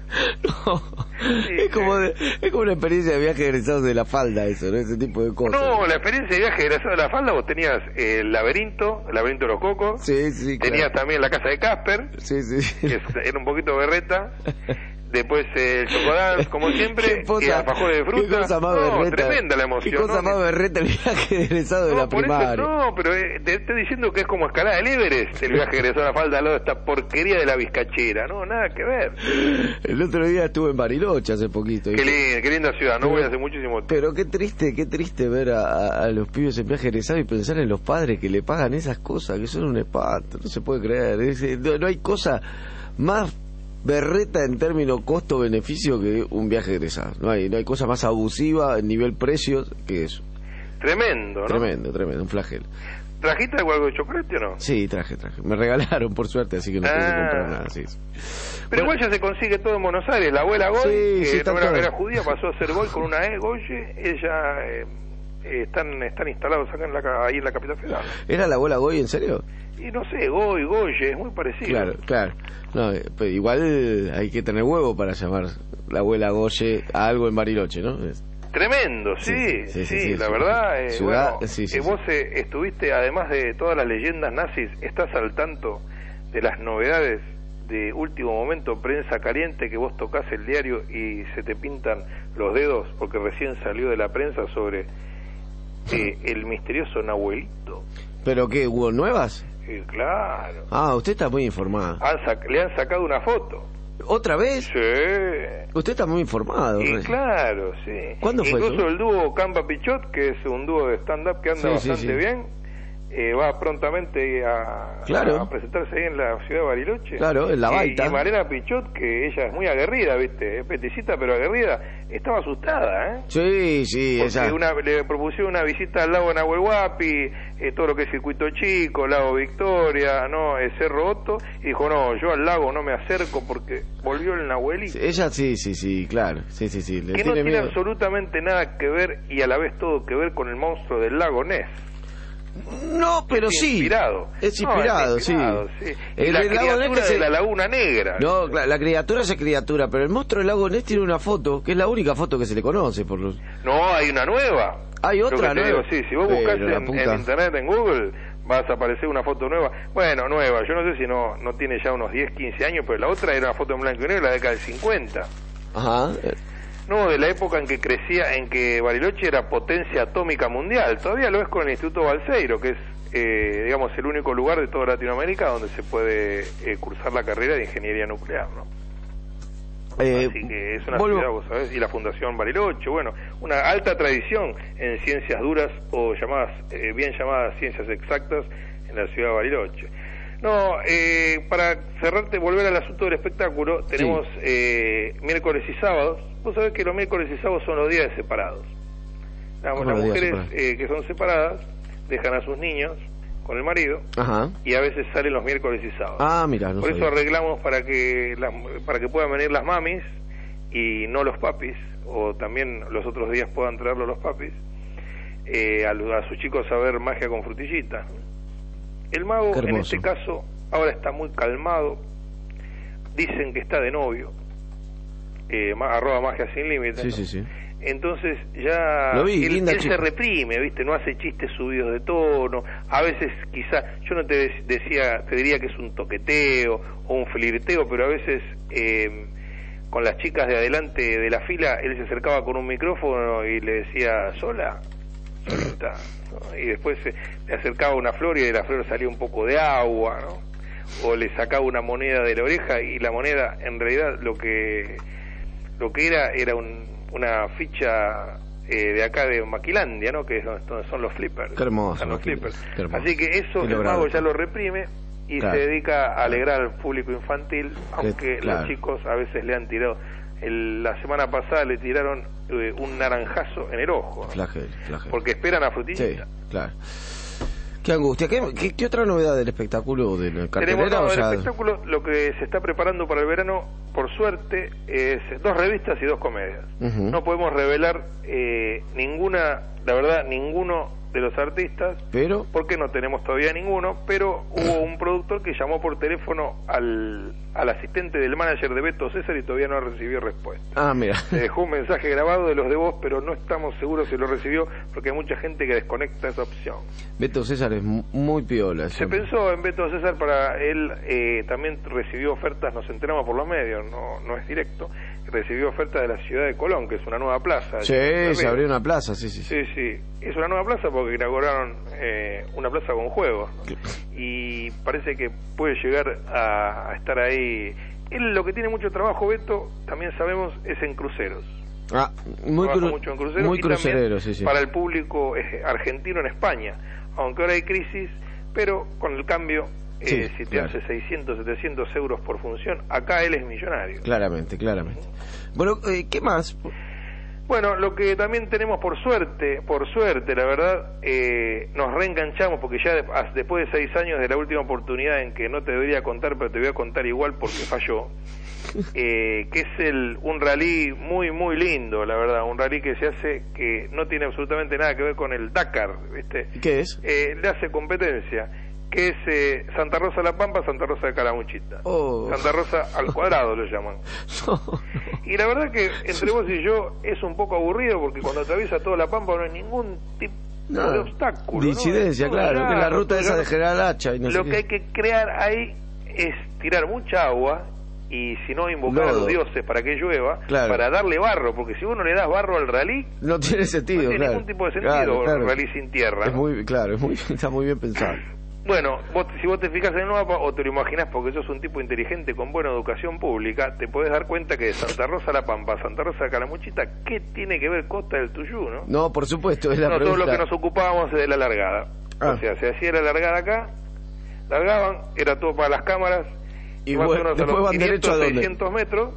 No, es como una experiencia de viaje egresados de la falda, eso, ¿no? Ese tipo de cosas. No, la experiencia de viaje egresado de la falda, vos tenías el laberinto de los cocos. Sí, sí, tenías claro. también la casa de Casper. Sí, sí. Que era un poquito berreta. Después el chocodance, como siempre, y alfajores de fruta. Qué cosa más berreta. Tremenda la emoción. Qué cosa más berreta el viaje egresado de la primaria. No, pero te estoy diciendo que es como escalada del Everest, el viaje egresado a la falda al lado de esta porquería de la Vizcachera. No, nada que ver. El otro día estuve en Bariloche hace poquito. Qué linda ciudad, no voy hace muchísimo tiempo. Pero qué triste ver a los pibes en viaje egresado y pensar en los padres que le pagan esas cosas, que son un espanto, no se puede creer. No hay cosa más berreta en términos costo-beneficio que un viaje egresado. No hay cosa más abusiva en nivel precios que eso. Tremendo, ¿no? Tremendo, un flagelo. ¿Trajiste algo de chocolate o no? Sí, traje. Me regalaron, por suerte, así que no pude comprar nada. Sí. Pero igual ya se consigue todo en Buenos Aires. La abuela Goy, sí, que no era judía, pasó a ser Goy con una Goye. Ella están instalados acá ahí en la capital federal. ¿Era la abuela Goy, en serio? Y no sé, Goye, es muy parecido. Claro. No, pero igual hay que tener huevo para llamar la abuela Goye a algo en Bariloche, ¿no? Tremendo, sí, la verdad. Ciudad, vos estuviste, además de todas las leyendas nazis, estás al tanto de las novedades de último momento, prensa caliente, que vos tocas el diario y se te pintan los dedos porque recién salió de la prensa sobre el misterioso Nahuelito. ¿Pero qué, hubo nuevas? Claro. Ah, usted está muy informado. Le han sacado una foto. ¿Otra vez? Sí. Usted está muy informado. Y claro, sí. ¿Cuándo fue eso? Incluso el dúo Campa Pichot, que es un dúo de stand-up que anda bastante bien, va prontamente a presentarse ahí en la ciudad de Bariloche. Claro, en la Baita. Y Marina Pichot, que ella es muy aguerrida, ¿viste? Es peticita, pero aguerrida. Estaba asustada, ¿eh? Sí, porque le propusieron una visita al lago Nahuel Huapi, todo lo que es Circuito Chico, Lago Victoria, ¿no? Cerro Otto, y dijo, no, yo al lago no me acerco porque volvió el Nahuelito. Ella sí, claro. Sí. Que no tiene absolutamente nada que ver, y a la vez todo que ver con el monstruo del lago Ness. No, pero sí. Es inspirado, sí. Y la criatura de la Laguna Negra. No, la criatura es criatura, pero el monstruo del lago Ness tiene una foto, que es la única foto que se le conoce. No, hay una nueva. Hay otra nueva. Sí, si vos buscás en internet, en Google, vas a aparecer una foto nueva. Bueno, nueva, yo no sé si no tiene ya unos 10, 15 años, pero la otra era una foto en blanco y negro de la década del 50. Ajá. No, de la época en que crecía, en que Bariloche era potencia atómica mundial. Todavía lo es con el Instituto Balseiro, que es, digamos, el único lugar de toda Latinoamérica donde se puede cursar la carrera de ingeniería nuclear, ¿no? Así que es una ciudad, vos sabés, y la Fundación Bariloche, bueno, una alta tradición en ciencias duras o bien llamadas ciencias exactas en la ciudad de Bariloche. No, para cerrarte, volver al asunto del espectáculo, tenemos miércoles y sábados. Vos sabés que los miércoles y sábados son los días de separados. Las mujeres que son separadas dejan a sus niños con el marido. Ajá. Y a veces salen los miércoles y sábados. Ah, mira, Por eso arreglamos para que puedan venir las mamis y no los papis, o también los otros días puedan traerlo los papis, a sus chicos a ver Magia con Frutillita. El mago, en este caso, ahora está muy calmado. Dicen que está de novio. @Magia Sin Límites. Sí. Entonces ya él se reprime, ¿viste? No hace chistes subidos de tono. A veces quizá, yo no te diría que es un toqueteo o un flirteo, pero a veces con las chicas de adelante de la fila, él se acercaba con un micrófono y le decía, solita, ¿no? Y después le acercaba una flor y de la flor salía un poco de agua, ¿no? O le sacaba una moneda de la oreja y la moneda, en realidad, lo que era una ficha de acá de Maquilandia, ¿no? Que es donde son los flippers. Qué hermoso. Los flippers. Así que eso el mago ya lo reprime y se dedica a alegrar al público infantil, aunque los chicos a veces le han tirado. La semana pasada le tiraron un naranjazo en el ojo, ¿no? Flagel. Porque esperan a Frutillita. Sí, claro. Qué angustia. ¿Qué otra novedad del espectáculo de la cartelera? Tenemos el espectáculo, lo que se está preparando para el verano, por suerte, es 2 revistas y 2 comedias. No podemos revelar ninguna, la verdad, ninguno de los artistas, pero porque no tenemos todavía ninguno, pero hubo un productor que llamó por teléfono al asistente del manager de Beto César y todavía no recibió respuesta. Ah, mira. Le dejó un mensaje grabado de los de voz, pero no estamos seguros si lo recibió, porque hay mucha gente que desconecta esa opción. Beto César es muy piola. Se pensó en Beto César para él, también recibió ofertas, nos enteramos por los medios, no es directo, recibió ofertas de la ciudad de Colón, que es una nueva plaza. Sí, se abrió una plaza, sí. Sí, es una nueva plaza porque inauguraron una plaza con juegos, ¿no? Y parece que puede llegar a estar ahí. Él lo que tiene mucho trabajo, Beto, también sabemos, es en cruceros. Ah, mucho en cruceros, muy y crucerero, también sí. Para el público argentino en España, aunque ahora hay crisis, pero con el cambio, si te hace 600, 700 euros por función, acá él es millonario. Claramente. Bueno, ¿qué más? Bueno, lo que también tenemos por suerte, la verdad, nos reenganchamos porque ya después de 6 años de la última oportunidad en que no te debería contar, pero te voy a contar igual porque falló, que es un rally muy, muy lindo, la verdad, un rally que se hace que no tiene absolutamente nada que ver con el Dakar, ¿viste? ¿Qué es? Le hace competencia, que es Santa Rosa La Pampa, Santa Rosa de Calamuchita. Santa Rosa al cuadrado lo llaman. No. Y la verdad que entre vos y yo es un poco aburrido porque cuando atraviesa toda La Pampa no hay ningún tipo de obstáculo. Disidencia, ¿no? claro, que la ruta esa de General Hacha. Y lo que hay que crear ahí es tirar mucha agua y si no invocar a los dioses para que llueva, para darle barro, porque si uno le das barro al rally no tiene sentido, no tiene ningún tipo de sentido el rally sin tierra. Es muy, está muy bien pensado. Bueno, si vos te fijas en el mapa o te lo imaginás porque sos un tipo inteligente con buena educación pública, te podés dar cuenta que de Santa Rosa La Pampa, Santa Rosa de Calamuchita, ¿qué tiene que ver Costa del Tuyú, no? No, por supuesto, es la pregunta. Todo lo que nos ocupábamos es de la largada. O sea, se hacía la largada acá, largaban, era todo para las cámaras, y más o menos después a los van 500, derecho a 600 metros,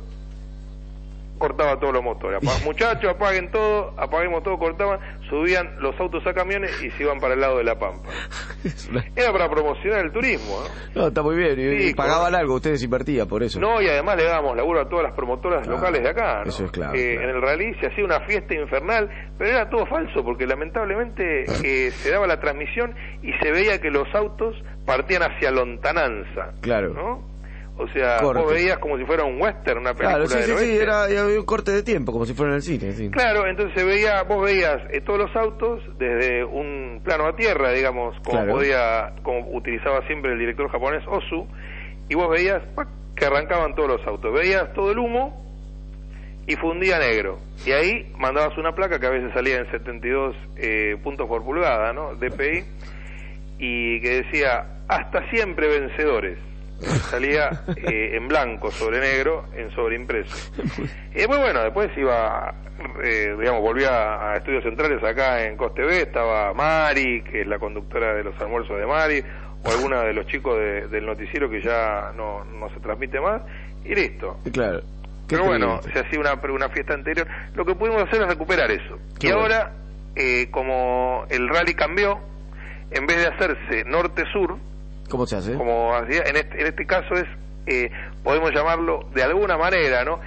cortaba todos los motores. Muchachos, apaguen todo, apaguemos todo, cortaban, subían los autos a camiones y se iban para el lado de La Pampa. Era para promocionar el turismo, ¿no? No, está muy bien, y pagaban algo, ustedes invertían por eso. No, y además le dábamos laburo a todas las promotoras locales de acá, ¿no? Eso es claro, En el rally se hacía una fiesta infernal, pero era todo falso, porque lamentablemente se daba la transmisión y se veía que los autos partían hacia Lontananza, ¿no? O sea, vos veías como si fuera un western, una película del oeste. Había un corte de tiempo, como si fuera en el cine. Sí. Claro, entonces vos veías todos los autos desde un plano a tierra, digamos, como utilizaba siempre el director japonés Osu, y vos veías que arrancaban todos los autos. Veías todo el humo y fundía negro. Y ahí mandabas una placa que a veces salía en 72 puntos por pulgada, ¿no? DPI, y que decía, hasta siempre vencedores. Salía en blanco sobre negro en sobreimpreso. Y después después iba volvía a Estudios Centrales acá en Coste B, estaba Mari, que es la conductora de los almuerzos de Mari, o alguna de los chicos del noticiero que ya no se transmite más, y listo. Claro. Pero bueno, se hacía una fiesta anterior. Lo que pudimos hacer es recuperar eso. Y ahora, como el rally cambió, en vez de hacerse norte-sur, ¿cómo se hace? Como hacía, en este caso es, podemos llamarlo de alguna manera, ¿no?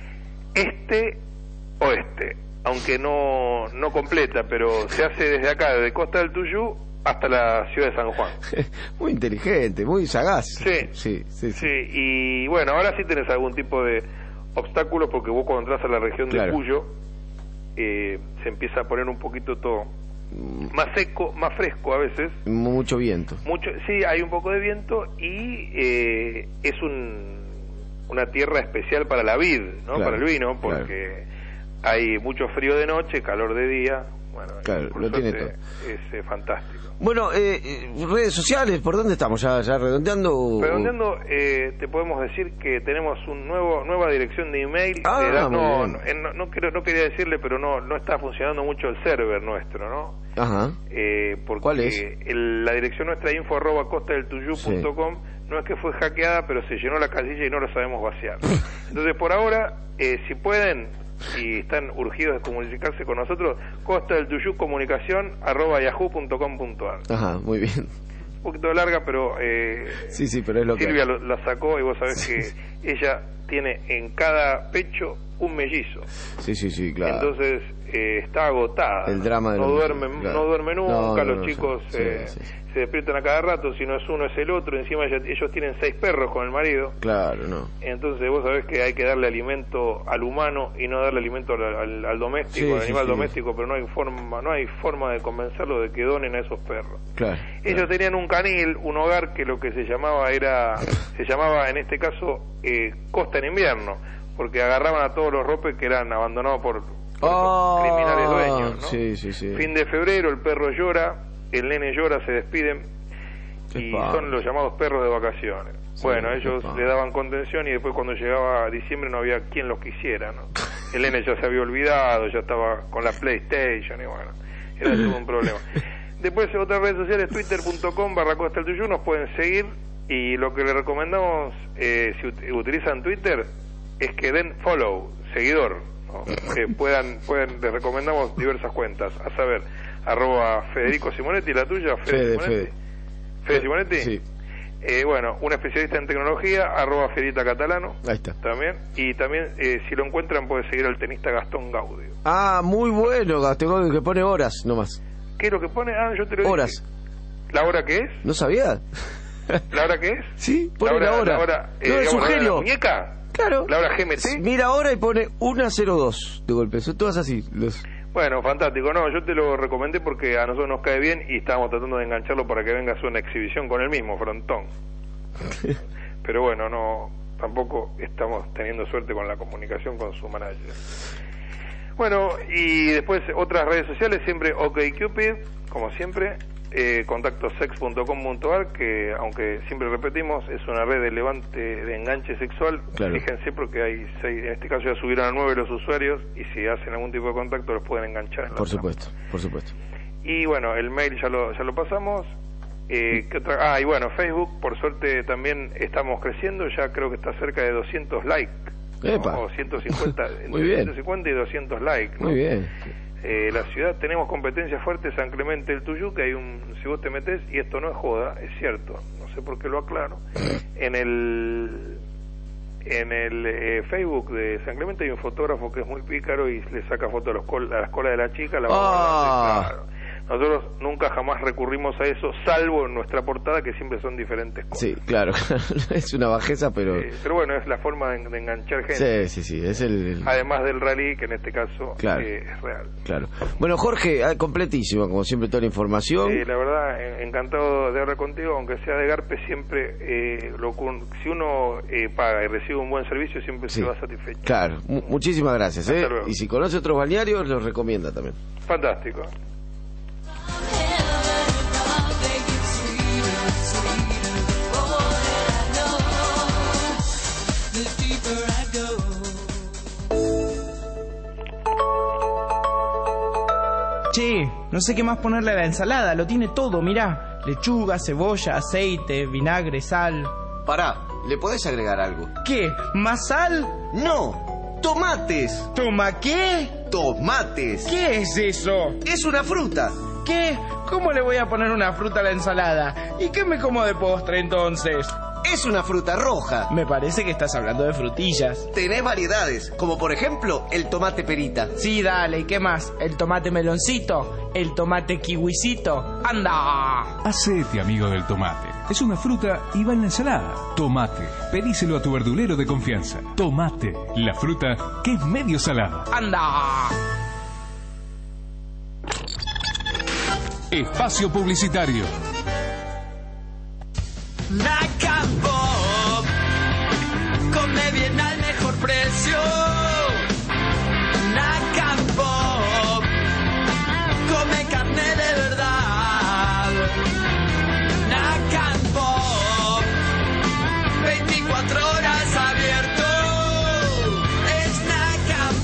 Este-oeste, aunque no completa, pero se hace desde acá, desde Costa del Tuyú hasta la ciudad de San Juan. Muy inteligente, muy sagaz. Sí, y bueno, ahora sí tenés algún tipo de obstáculos porque vos cuando entras a la región de Cuyo se empieza a poner un poquito todo más seco, más fresco a veces. Mucho viento. Sí, hay un poco de viento y es una tierra especial para la vid, ¿no? Para el vino, porque hay mucho frío de noche, calor de día. Bueno, lo tiene todo. Es fantástico. Bueno, redes sociales, ¿por dónde estamos? Ya redondeando. Redondeando, te podemos decir que tenemos nueva dirección de email. No quería decirle, pero no está funcionando mucho el server nuestro, ¿no? Ajá. Porque ¿Cuál es? La dirección nuestra info@costadeltuyú.com no es que fue hackeada, pero se llenó la casilla y no la sabemos vaciar. Entonces, por ahora, si pueden, si están urgidos de comunicarse con nosotros, costadeltuyúcomunicación@yahoo.com.ar. Ajá, muy bien. Un poquito larga, pero sí, pero es lo Silvia la sacó y vos sabés que ella tiene en cada pecho un mellizo. Sí, claro. Entonces está agotada. El drama de no duerme nunca, No, los chicos sí. se despiertan a cada rato, si no es uno es el otro, encima ellos tienen 6 perros con el marido. Claro, no. Entonces vos sabés que hay que darle alimento al humano y no darle alimento al doméstico, al animal doméstico, pero no hay forma de convencerlo de que donen a esos perros. Claro. Ellos tenían un canil, un hogar que lo que se llamaba en este caso Costa en Invierno, porque agarraban a todos los ropes que eran abandonados por criminales dueños, ¿no? Sí. Fin de febrero, el perro llora, el nene llora, se despiden y son los llamados perros de vacaciones. Bueno, ellos le daban contención y después cuando llegaba diciembre no había quien los quisiera, ¿no? El nene ya se había olvidado, ya estaba con la PlayStation y bueno, era todo un problema. Después otras redes sociales, twitter.com/CostaElTuyú, nos pueden seguir y lo que les recomendamos, si utilizan Twitter, es que den follow, seguidor, ¿no? Les recomendamos diversas cuentas, a saber, @Federico Simonetti, la tuya, Fede Simonetti. Sí. Bueno, un especialista en tecnología, @Fedita Catalano. Ahí está. También, y también, si lo encuentran, puede seguir al tenista Gastón Gaudio. Ah, muy bueno, Gastón Gaudio, que pone horas nomás. ¿Qué es lo que pone? Yo te lo horas. dije. ¿La hora qué es? ¿No sabía? ¿La hora qué es? Sí, pone la hora. No, es un genio. ¿La muñeca? Claro. ¿La hora GMT? Mira ahora y pone 1:02 de golpe. Son todas así. Bueno, fantástico. No, yo te lo recomendé porque a nosotros nos cae bien y estábamos tratando de engancharlo para que venga a hacer una exhibición con el mismo, frontón. Pero bueno, no, tampoco estamos teniendo suerte con la comunicación con su manager. Bueno, y después otras redes sociales, siempre OkCupid, como siempre, contactosex.com.ar, que aunque siempre repetimos, es una red de levante de enganche sexual. Claro. Fíjense porque hay 6, en este caso ya subieron a 9 los usuarios, y si hacen algún tipo de contacto los pueden enganchar en la Por trama. supuesto. Y bueno, el mail ya lo pasamos. ¿Qué otra? Y bueno, Facebook, por suerte también estamos creciendo, ya creo que está cerca de 200 likes. Epa. O 150, Muy bien. 150 y 200 likes, ¿no? Muy bien. La ciudad, tenemos competencia fuerte, San Clemente del Tuyú, que hay si vos te metés, y esto no es joda, es cierto, no sé por qué lo aclaro, en el Facebook de San Clemente hay un fotógrafo que es muy pícaro y le saca fotos a las colas de la chica, la va guardando, claro. Nosotros nunca jamás recurrimos a eso, salvo en nuestra portada, que siempre son diferentes cosas. Sí, claro. Es una bajeza, pero... pero bueno, es la forma de enganchar gente. Sí. Es el... Además del rally, que en este caso es real. Claro. Bueno, Jorge, completísimo, como siempre, toda la información. La verdad, encantado de hablar contigo, aunque sea de Garpe, siempre, si uno paga y recibe un buen servicio, siempre se va satisfecho. Claro, muchísimas gracias. Y si conoce otros balnearios, los recomienda también. Fantástico. Che, no sé qué más ponerle a la ensalada, lo tiene todo, mirá. Lechuga, cebolla, aceite, vinagre, sal. Pará, ¿le podés agregar algo? ¿Qué? ¿Más sal? No, tomates. ¿Toma qué? Tomates. ¿Qué es eso? Es una fruta. ¿Qué? ¿Cómo le voy a poner una fruta a la ensalada? ¿Y qué me como de postre entonces? Es una fruta roja. Me parece que estás hablando de frutillas. Tenés variedades, como por ejemplo el tomate perita. Sí, dale, ¿y qué más? ¿El tomate meloncito? ¿El tomate kiwisito? ¡Anda! Hacete amigo del tomate. Es una fruta y va en la ensalada. Tomate. Pedíselo a tu verdulero de confianza. Tomate, la fruta que es medio salada. ¡Anda! Espacio publicitario. Nacan Pop, come bien al mejor precio. Nacan Pop, come carne de verdad. Nacan Pop, 24 horas abierto. Es Nacan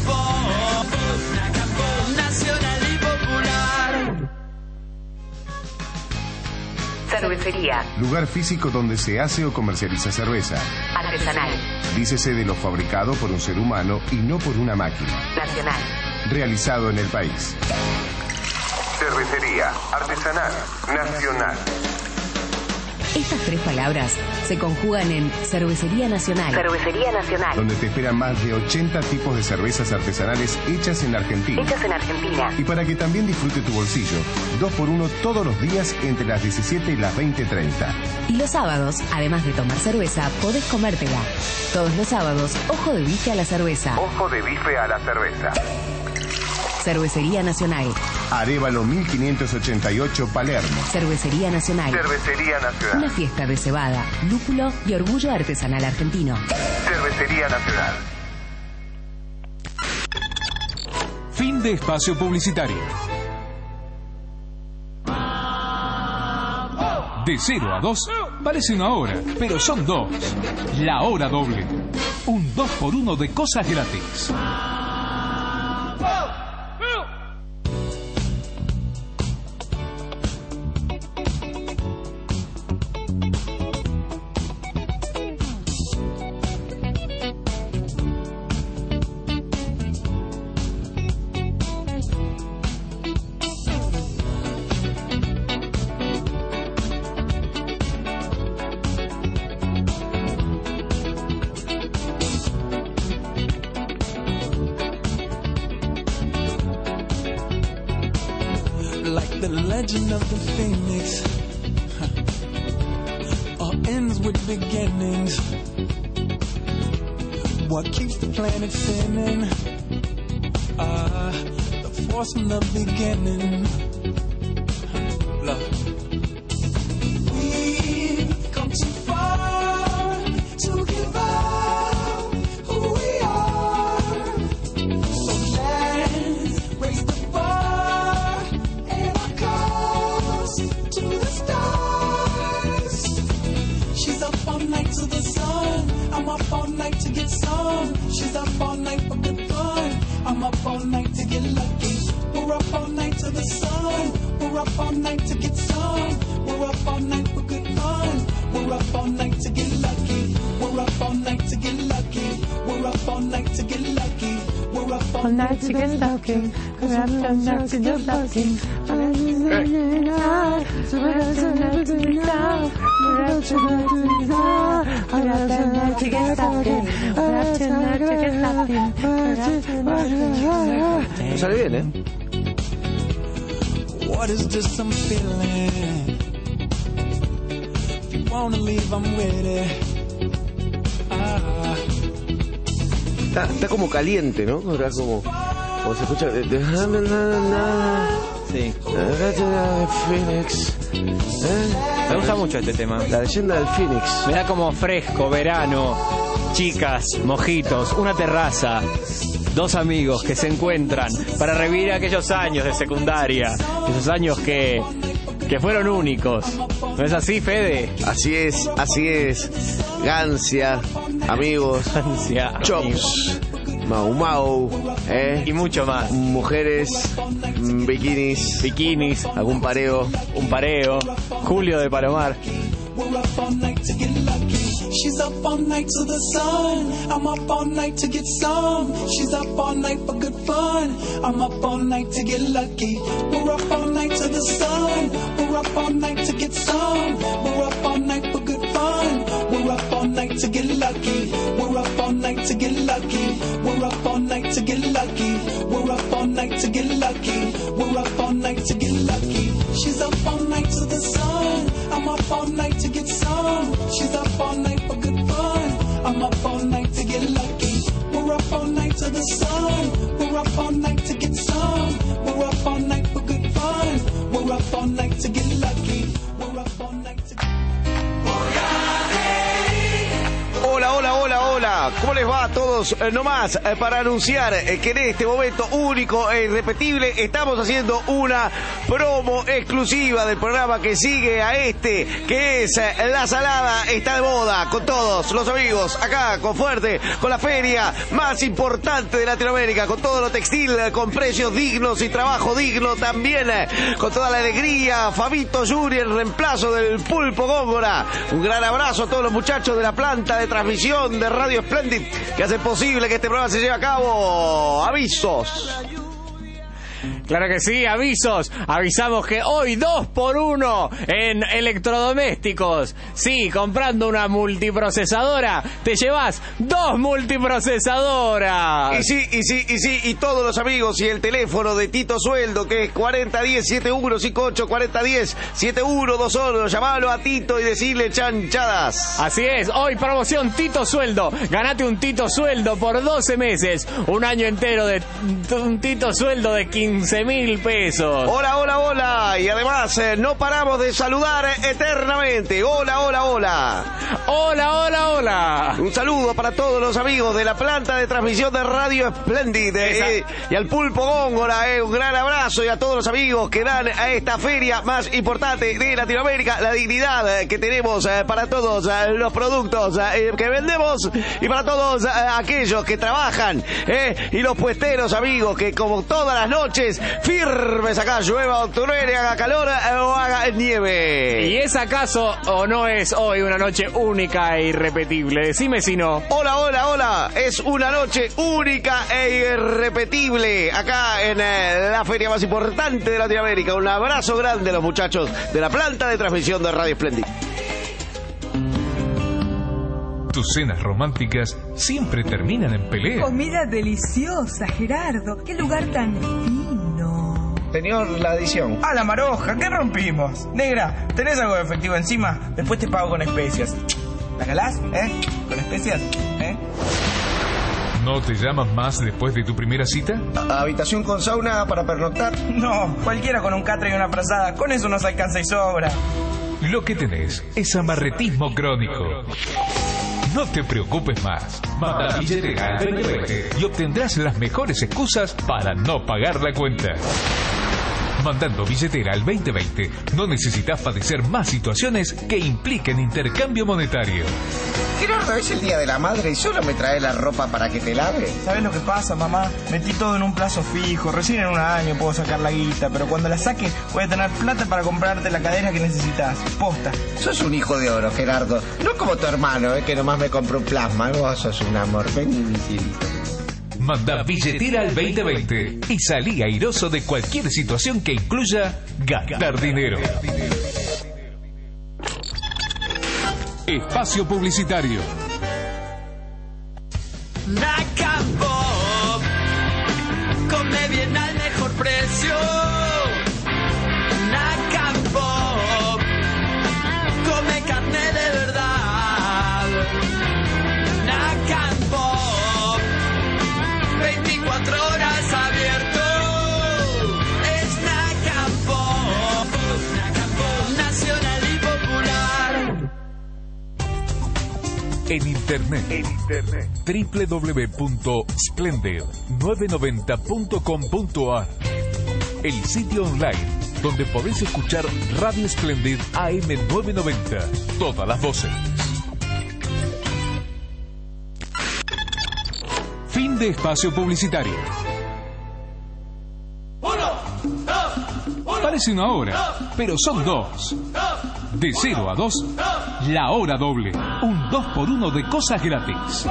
Pop, nacional y popular. Cervecería. Lugar físico donde se hace o comercializa cerveza. Artesanal. Dícese de lo fabricado por un ser humano y no por una máquina. Nacional. Realizado en el país. Cervecería artesanal nacional. Estas 3 palabras se conjugan en Cervecería Nacional. Cervecería Nacional. Donde te esperan más de 80 tipos de cervezas artesanales hechas en Argentina. Y para que también disfrute tu bolsillo, 2x1 todos los días entre las 17 y las 20:30. Y los sábados, además de tomar cerveza, podés comértela. Todos los sábados, ojo de bife a la cerveza. Ojo de bife a la cerveza. Cervecería Nacional. Arévalo 1588 Palermo. Cervecería Nacional. Cervecería Nacional. Una fiesta de cebada, lúpulo y orgullo artesanal argentino. Cervecería Nacional. Fin de espacio publicitario. De 0 a 2 parece una hora, pero son 2. La hora doble. Un 2x1 de cosas gratis. Like the legend of the phoenix, all ends with beginnings. What keeps the planet spinning? The force from the beginning. Love. We've come too far to give up who we are. So let's raise the bar and our cause to the stars. She's up all night to the sun. I'm up all night to get some. She's up all night for good fun. I'm up all night to get lucky. We're up all night to the sun. We're up all night to get some. We're up all night for good fun. We're up all night to get lucky. We're up all night to get lucky. We're up all night to get lucky. We're up all night to get lucky. We're up all night to get lucky. No sale bien, ¿eh? What is this I'm feeling? If you wanna leave, I'm with it. Está como caliente, ¿no? Era como se escucha. Sí. Phoenix. Me gusta mucho este tema. La leyenda del Phoenix. Me da como fresco, verano, chicas, mojitos, una terraza, dos amigos que se encuentran para revivir aquellos años de secundaria, esos años que fueron únicos. ¿No es así, Fede? Así es, así es. Gancia, amigos, chops, Mau Mau, y mucho más. Mujeres, bikinis, algún pareo, un pareo, Julio de Palomar. We're up all night to get lucky. She's up all night to the sun. I'm up all night to get some. She's up all night for good fun. I'm up all night to get lucky. We're up all night to the sun. We're up all night to get some. We're up all night for good fun. We're up all night to get lucky. We're up all night to get lucky. We're up all night to get lucky. We're up all night to get lucky. We're up all night to get lucky. She's up all night to the sun. I'm up all night to get some. She's up all night for good fun. I'm up all night to get lucky. We're up all night to the sun. We're up all night to get some. We're up all night for good fun. We're up all night to get lucky. We're up all night to get... Hola, hola, hola, hola. ¿Cómo les va a todos? Nomás para anunciar que en este momento único e irrepetible estamos haciendo una promo exclusiva del programa que sigue a este, que es La Salada está de moda, con todos los amigos acá, con Fuerte, con la feria más importante de Latinoamérica, con todo lo textil, con precios dignos y trabajo digno también, con toda la alegría. Fabito Yuri, el reemplazo del Pulpo Góngora. Un gran abrazo a todos los muchachos de la planta de transmisión de Radio Splendid que hace posible que este programa se lleve a cabo. Avisos. Claro que sí, avisos. Avisamos que hoy 2x1 en electrodomésticos. Sí, comprando una multiprocesadora, te llevas 2 multiprocesadoras. Y sí, y todos los amigos, y el teléfono de Tito Sueldo, que es 4010-7158, 4010-7128. Llamalo a Tito y decirle chanchadas. Así es, hoy promoción Tito Sueldo. Ganate un Tito Sueldo por 12 meses. Un año entero de un Tito Sueldo de 15.000 pesos. Hola, hola, hola. Y además no paramos de saludar eternamente. Hola, hola, hola. Hola, hola, hola. Un saludo para todos los amigos de la planta de transmisión de Radio Splendid y al Pulpo Góngora. Un gran abrazo, y a todos los amigos que dan a esta feria más importante de Latinoamérica la dignidad que tenemos para todos los productos que vendemos, y para todos aquellos que trabajan y los puesteros, amigos, que como todas las noches firmes acá, llueva o truene, haga calor o haga nieve. ¿Y es acaso o no es hoy una noche única e irrepetible? Decime si no. Hola, hola, hola. Es una noche única e irrepetible acá en la feria más importante de Latinoamérica. Un abrazo grande a los muchachos de la planta de transmisión de Radio Splendid. Tus cenas románticas siempre terminan en pelea. Comida deliciosa, Gerardo. Qué lugar tan fino. Señor, la adición. A la maroja, ¿qué rompimos? Negra, ¿tenés algo de efectivo encima? Después te pago con especias. ¿La calás? ¿Con especias? ¿No te llaman más después de tu primera cita? ¿Habitación con sauna para pernoctar? No, cualquiera con un catre y una frazada. Con eso nos alcanza y sobra. Lo que tenés es amarretismo crónico. No te preocupes más. Manda billetera al 2020 y obtendrás las mejores excusas para no pagar la cuenta. Mandando billetera al 2020 no necesitas padecer más situaciones que impliquen intercambio monetario. Gerardo, es el día de la madre y solo me trae la ropa para que te lave. ¿Sabes lo que pasa, mamá? Metí todo en un plazo fijo. Recién en un año puedo sacar la guita, pero cuando la saque voy a tener plata para comprarte la cadena que necesitas. Posta. Sos un hijo de oro, Gerardo. No como tu hermano, que nomás me compró un plasma. Vos sos un amor. Ven, mi cielito. Manda billetera al 2020 y salí airoso de cualquier situación que incluya gastar dinero. Espacio publicitario. Nacapop, come bien al mejor precio. Nacapop, come carne de verdad. Nacapop, 24 horas abierto. Es Nacapop, nacional y popular. En internet. www.splendid990.com.ar, el sitio online donde podés escuchar Radio Splendid AM990, todas las voces. Fin de espacio publicitario. Parece una hora, pero son dos. De 0 a 2, la hora doble. Un 2x1 de cosas gratis.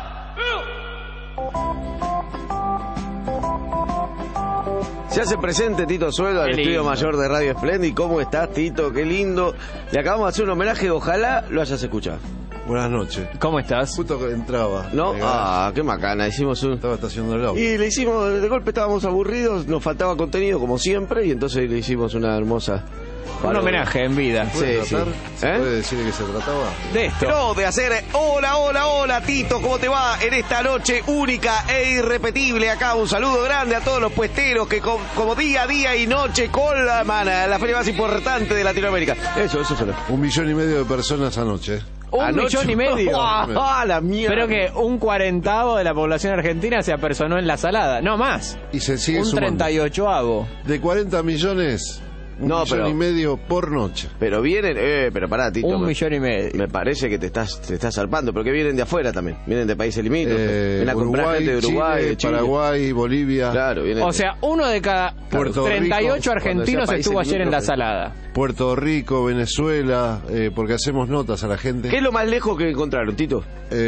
Se hace presente Tito Sueldo al estudio mayor de Radio Splendid. ¿Cómo estás, Tito? Qué lindo. Le acabamos de hacer un homenaje, ojalá lo hayas escuchado. Buenas noches. ¿Cómo estás? Justo que entraba. ¿No? Qué macana. Estaba estacionando el auto. Y le hicimos, de golpe estábamos aburridos, nos faltaba contenido como siempre, y entonces le hicimos una hermosa... Un homenaje en vida. Sí. ¿Se puede decir de qué se trataba? De esto. No, de hacer hola, hola, hola, Tito, ¿cómo te va en esta noche única e irrepetible? Acá un saludo grande a todos los puesteros que como día a día y noche colman la feria más importante de Latinoamérica. Eso solo. 1,5 millones de personas anoche. 1,5 millones. ¡Ah, la mierda! Pero que un 40avo de la población argentina se apersonó en la salada. No más. Y se sigue un sumando. 38avo. De 40 millones, 1,5 millones por noche. Pero vienen, pero pará, Tito. 1,5 millones. Me parece que te estás zarpando, porque vienen de afuera también. Vienen de países limítrofes. Vienen a comprar Uruguay, gente de Uruguay, Chile, de Chile. Paraguay, Bolivia. Claro, vienen. O sea, uno de cada Puerto 38 Rico, argentinos cuando sea estuvo países ayer en la limítrofes. salada. Puerto Rico, Venezuela, porque hacemos notas a la gente. ¿Qué es lo más lejos que encontraron, Tito?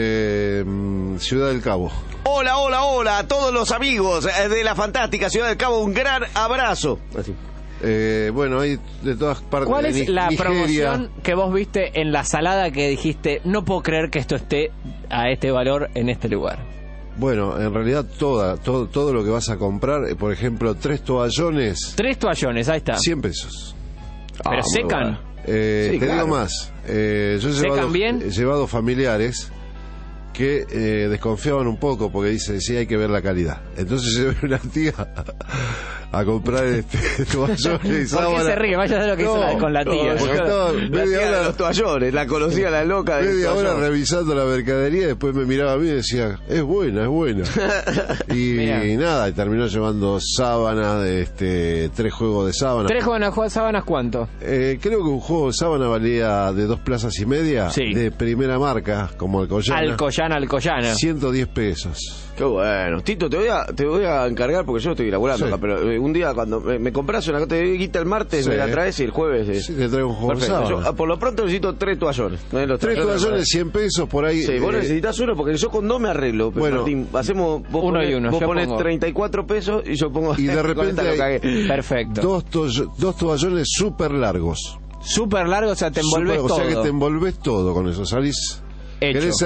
Ciudad del Cabo. Hola, hola, hola a todos los amigos de la fantástica Ciudad del Cabo. Un gran abrazo. Así. Bueno, hay de todas partes. ¿Cuál de es la Nigeria. promoción que vos viste en la salada que dijiste, no puedo creer que esto esté a este valor en este lugar? Bueno, en realidad todo lo que vas a comprar, por ejemplo, 3 toallones. 3 toallones, ahí está. 100 pesos. Pero secan. Te digo más. Yo he llevado familiares que desconfiaban un poco porque dicen, sí, hay que ver la calidad. Entonces llevé una tía a comprar toallones y sábanas. ¿Por qué se ríe? Vaya a ver lo que hizo con la tía. Estaba media hora, los toallones, la conocía la loca. Media hora revisando la mercadería y después me miraba a mí y decía, es buena, es buena. y nada, y terminó llevando sábanas, 3 juegos de sábanas. ¿3 juegos de sábanas cuánto? Creo que un juego de sábana valía de 2,5 plazas, de primera marca, como Alcoyana. 110 pesos. Qué bueno. Tito, te voy a encargar porque yo estoy laburando acá, pero un día cuando me compras una te guita el martes, me la traes y el jueves. Sí, te traigo un juego de sábana. Yo, por lo pronto necesito 3 toallones. 3 toallones, 100 pesos por ahí. Sí, vos necesitas uno porque yo con 2 me arreglo. Bueno, Martín, hacemos uno y uno. Vos pones 34 pesos y yo pongo. Y de repente perfecto. 2 toallones súper largos. Súper largos, o sea, te envolves todo. O sea que te envolves todo con eso. Salís. Hecho.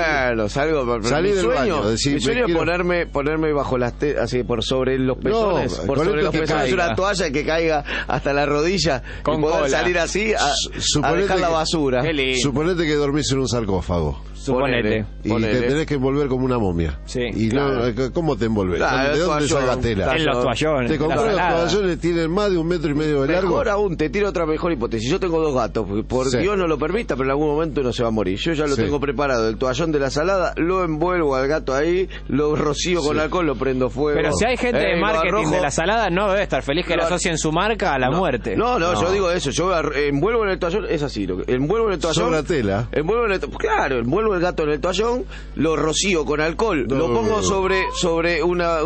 Salí del baño, mi sueño es ponerme bajo las así por sobre los pezones, por sobre los pezones una toalla que caiga hasta la rodilla con y poder cola. salir así a dejar la basura. Suponete que dormís en un sarcófago. Suponete. Y te tenés que envolver como una momia. Sí. Y ¿cómo te envolvés? ¿De dónde sacas tela? En los toallones. Te comprás los toallones, tienen más de 1,5 metros de largo. Mejor aún, te tiro otra mejor hipótesis. Yo tengo 2 gatos, por Dios no lo permita, pero en algún momento uno se va a morir. Yo ya lo tengo preparado. El toallón de la salada, lo envuelvo al gato ahí, lo rocío con alcohol, lo prendo fuego. Pero si hay gente de marketing de la salada, no debe estar feliz que le asocien su marca a la muerte. No, yo digo eso. Yo envuelvo en el toallón, es así. Envuelvo en el toallón. Sobre la tela. Envuelvo el gato en el toallón, lo rocío con alcohol, lo pongo sobre una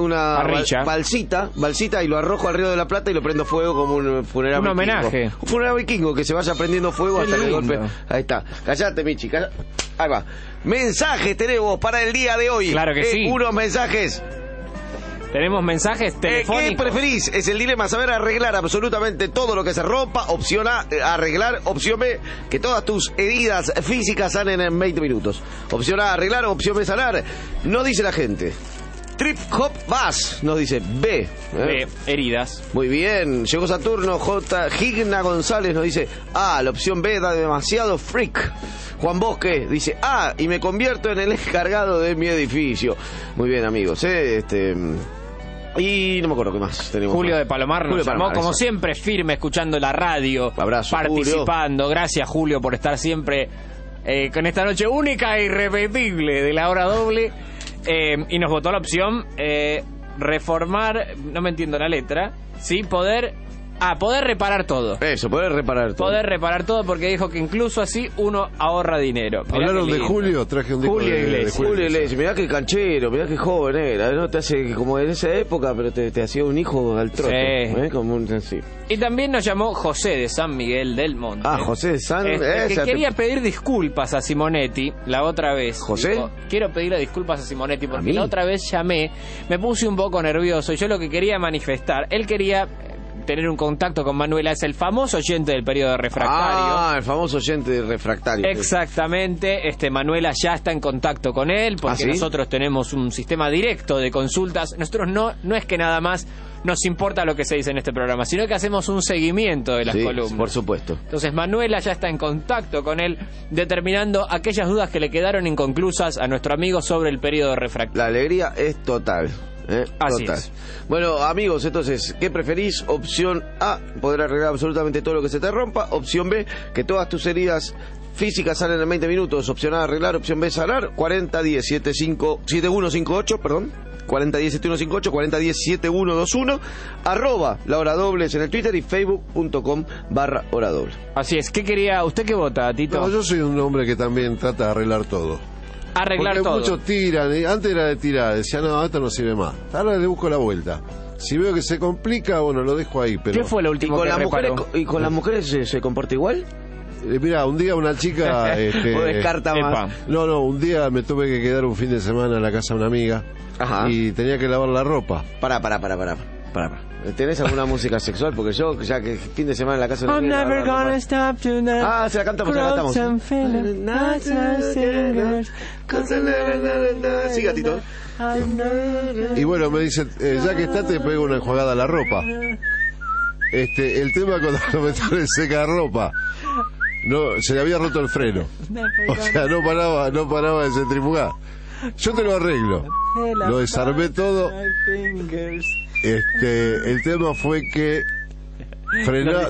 balsita y lo arrojo al Río de la Plata y lo prendo fuego como un funeral vikingo. Homenaje. Un funeral vikingo que se vaya prendiendo fuego hasta que el golpe. Ahí está. Callate, Michi. Ahí va. Mensajes tenemos para el día de hoy. Claro que sí. Unos mensajes. Tenemos mensajes telefónicos. ¿Qué preferís? Es el dilema, saber arreglar absolutamente todo lo que se rompa. Opción A, arreglar. Opción B, que todas tus heridas físicas sanen en 20 minutos. Opción A, arreglar. Opción B, sanar. No dice la gente. Trip Hop Bass nos dice B. B, heridas. Muy bien. Llegó Saturno. Gigna González nos dice A. La opción B da demasiado freak. Juan Bosque dice A. Y me convierto en el encargado de mi edificio. Muy bien, amigos. Y no me acuerdo qué más tenemos. Julio de Palomar nos llamó, como siempre, firme, escuchando la radio. Abrazo, participando. Julio. Gracias, Julio, por estar siempre con esta noche única e irrepetible de la hora doble. Y nos votó la opción reformar, no me entiendo la letra, sí, poder reparar todo. Eso, poder reparar todo. Poder reparar todo, porque dijo que incluso así uno ahorra dinero. Mirá. Hablaron de Julio, traje un disco Julio Iglesias. Mirá qué canchero, mirá qué joven era, ¿no? Te hace como en esa época, pero te hacía un hijo al trote. Sí. Como sí. Y también nos llamó José de San Miguel del Monte. José de San que quería pedir disculpas a Simonetti la otra vez. ¿José? Dijo, quiero pedirle disculpas a Simonetti porque la otra vez llamé, me puse un poco nervioso y yo lo que quería manifestar, él quería tener un contacto con Manuela, es el famoso oyente del periodo refractario. El famoso oyente del refractario. Exactamente, Manuela ya está en contacto con él, porque nosotros tenemos un sistema directo de consultas. Nosotros no es que nada más nos importa lo que se dice en este programa, sino que hacemos un seguimiento de las columnas. Por supuesto. Entonces Manuela ya está en contacto con él, determinando aquellas dudas que le quedaron inconclusas a nuestro amigo sobre el periodo refractario. La alegría es total. Así total. es. Bueno, amigos, entonces, ¿qué preferís? Opción A, poder arreglar absolutamente todo lo que se te rompa. Opción B, que todas tus heridas físicas salen en 20 minutos. Opción A, arreglar. Opción B, sanar. 4010 7158, perdón. 4010-7158, 4010-7121, arroba La Hora Dobles en el Twitter y facebook.com/Hora Doble. Así es. ¿Qué quería? ¿Usted qué vota, Tito? No, yo soy un hombre que también trata de arreglar todo. Arreglar porque todo. Muchos tiran, antes era de tirar, decía, no, esto no sirve más. Ahora le busco la vuelta. Si veo que se complica, bueno, lo dejo ahí. Pero... ¿Qué fue lo último que reparó? ¿Y con las mujeres se comporta igual? Mira, un día una chica... ¿O descarta más? No, un día me tuve que quedar un fin de semana en la casa de una amiga. Ajá. Y tenía que lavar la ropa. Pará. ¿Tenés alguna música sexual? Porque yo, ya que fin de semana en la casa de una amiga... I'm never gonna stop tonight. Ah, se la cantamos. Sí, gatito. Y bueno, me dice, ya que está, te pego una enjuagada a la ropa. El tema cuando lo metí en el secarropa, no, se le había roto el freno. O sea, no paraba de centrifugar. Yo te lo arreglo. Lo desarmé todo. El tema fue que frenar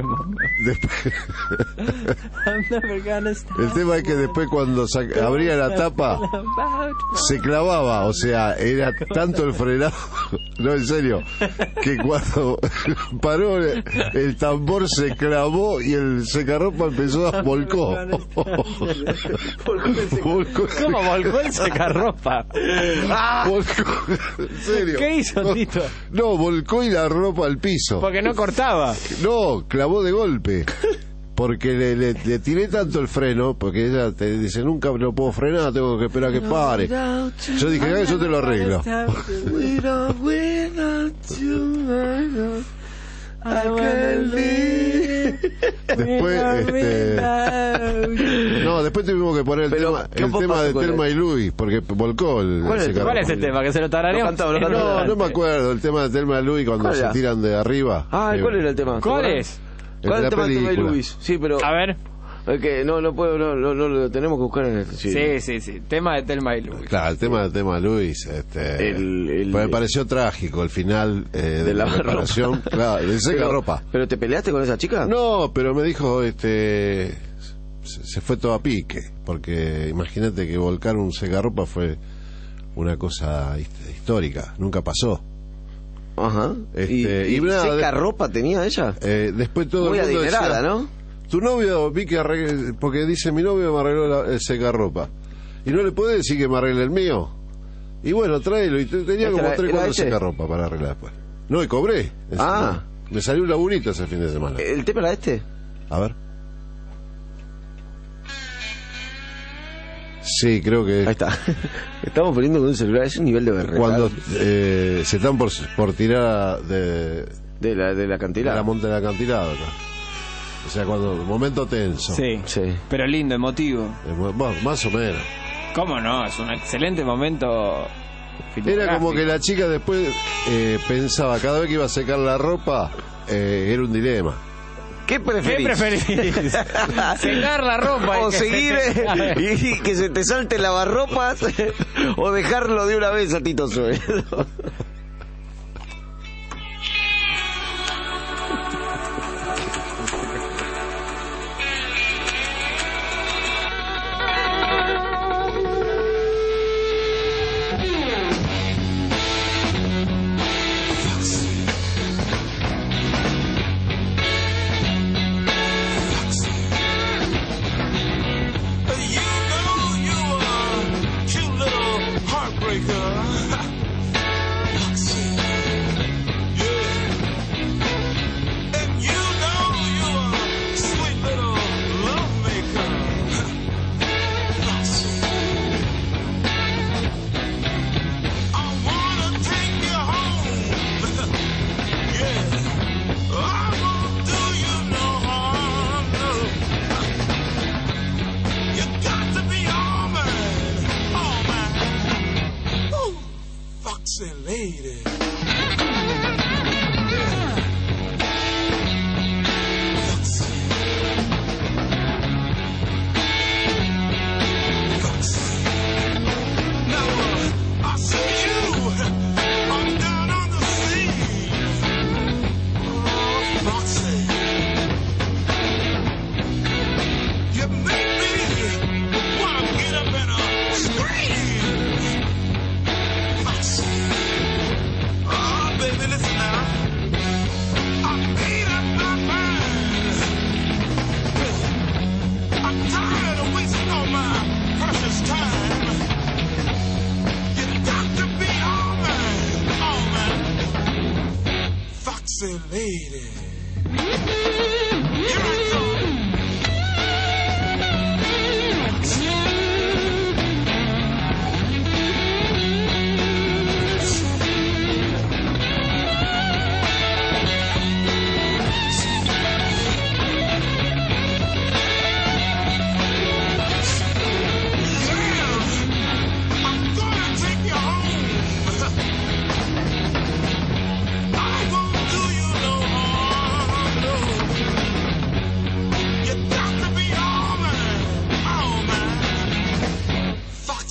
el tema es que después cuando abría la tapa se clavaba, o sea, era tanto el frenado, no, en serio, que cuando paró el tambor se clavó y el secarropa empezó a volcó. ¿Cómo volcó el secarropa? Volcó, en serio. ¿Qué hizo, Tito? No, volcó y la ropa al piso. Porque no cortaba. No, clavó de golpe. Porque le tiré tanto el freno, porque ella te dice, nunca lo puedo frenar, tengo que esperar a que pare. Yo dije, yo te lo arreglo. Después, no, después tuvimos que poner el tema de Thelma y Luis, porque volcó el... ¿Cuál es el tema? ¿Que se lo tarareó? No me acuerdo, el tema de Thelma y Luis cuando se tiran de arriba. Ah, ¿cuál era el tema? ¿Cuál es? ¿Cuál es el tema de Thelma y Luis? Sí, pero... A ver. Es que no puedo, no lo tenemos que buscar en el... Sí. Tema de Thelma y Luis. Claro, el tema de Thelma y Luis, me pareció trágico el final de la reparación. Claro, de secarropa. ¿Pero te peleaste con esa chica? No, pero me dijo, se fue todo a pique, porque imagínate que volcar un secarropa fue una cosa histórica, nunca pasó. Ajá. ¿Y nada, secarropa tenía ella? Después todo muy el mundo adinerada, decía, ¿no? Tu novio, vi que porque dice, mi novio me arregló el secarropa. Y no le puede decir que me arregle el mío. Y bueno, tráelo. Y tenía como 3-4 secarropa para arreglar después. No, y cobré. Me salió un laburito ese fin de semana. ¿El tema era este? A ver. Sí, creo que... Ahí está. Estamos poniendo con un celular, es un nivel de berreta. Cuando se están por tirar de la acantilado. De la monte del acantilado, ¿no? O sea, cuando momento tenso. Sí. Pero lindo, emotivo. Más o menos. ¿Cómo no? Es un excelente momento. Era como que la chica después pensaba, cada vez que iba a secar la ropa, era un dilema. ¿Qué preferís? Secar la ropa. O seguir y que se te salte el lavarropas, o dejarlo de una vez a Tito Suedo.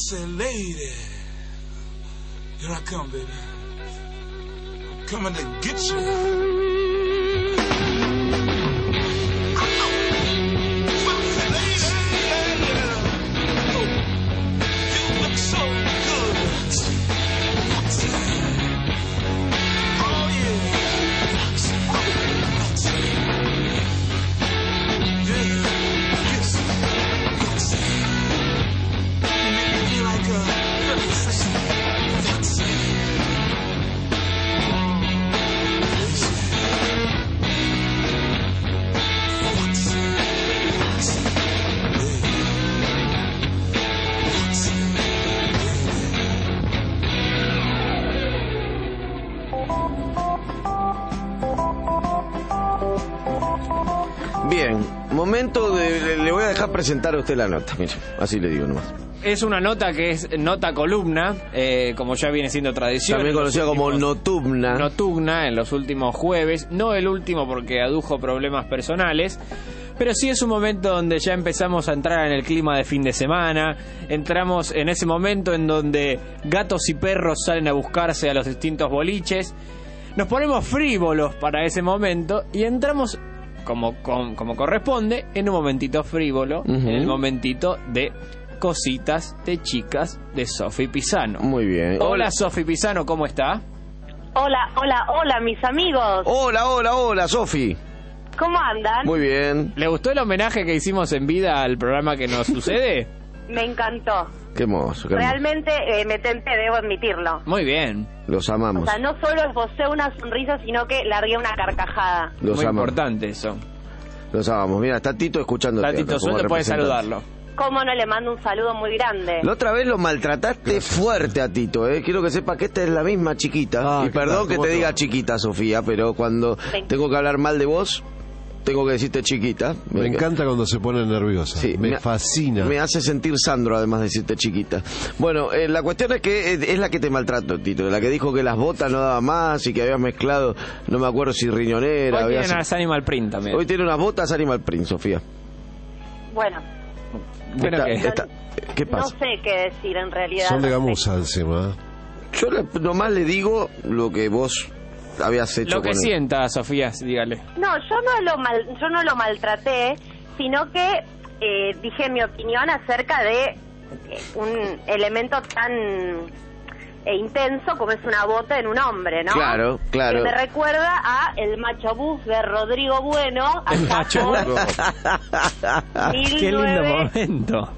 Foxy lady, here I come, baby. I'm coming to get you. Bien, momento le voy a dejar presentar a usted la nota, mire, así le digo nomás. Es una nota que es nota columna, como ya viene siendo tradición. También conocida como notubna. Notugna en los últimos jueves, no el último porque adujo problemas personales, pero sí es un momento donde ya empezamos a entrar en el clima de fin de semana, entramos en ese momento en donde gatos y perros salen a buscarse a los distintos boliches, nos ponemos frívolos para ese momento y entramos como corresponde en un momentito frívolo, en el momentito de cositas de chicas de Sofi Pisano. Muy bien. Hola Sofi Pisano, ¿cómo está? Hola, mis amigos. Hola, Sofi. ¿Cómo andan? Muy bien. ¿Le gustó el homenaje que hicimos en vida al programa que nos sucede? Me encantó. Qué hermoso. Realmente me tenté, debo admitirlo. Muy bien. Los amamos. O sea, no solo esbocé una sonrisa, sino que largué una carcajada. Los Muy amamos. Importante eso. Los amamos. Mira, está Tito escuchando. Tito Sueldo, puede saludarlo. ¿Cómo no le mando un saludo muy grande? La otra vez lo maltrataste fuerte a Tito, Quiero que sepa que esta es la misma chiquita. Y perdón que te diga chiquita, Sofía, pero cuando tengo que hablar mal de vos, tengo que decirte chiquita. Me encanta cuando se pone nerviosa. Sí, me fascina. Me hace sentir Sandro, además de decirte chiquita. Bueno, la cuestión es que es la que te maltrató, Tito. La que dijo que las botas no daban más y que habías mezclado, no me acuerdo si riñonera. Hoy tienen unas Animal Print también. Hoy tiene unas botas Animal Print, Sofía. Bueno. ¿Qué pasa? No sé qué decir en realidad. Son de gamuza encima. Yo nomás le digo lo que vos habías hecho. Lo que sienta, Sofía, dígale. No, yo no lo maltraté, sino que dije mi opinión acerca de un elemento tan intenso como es una bota en un hombre, ¿no? Claro. Que me recuerda a el macho bus de Rodrigo Bueno. El macho bus. Qué lindo momento.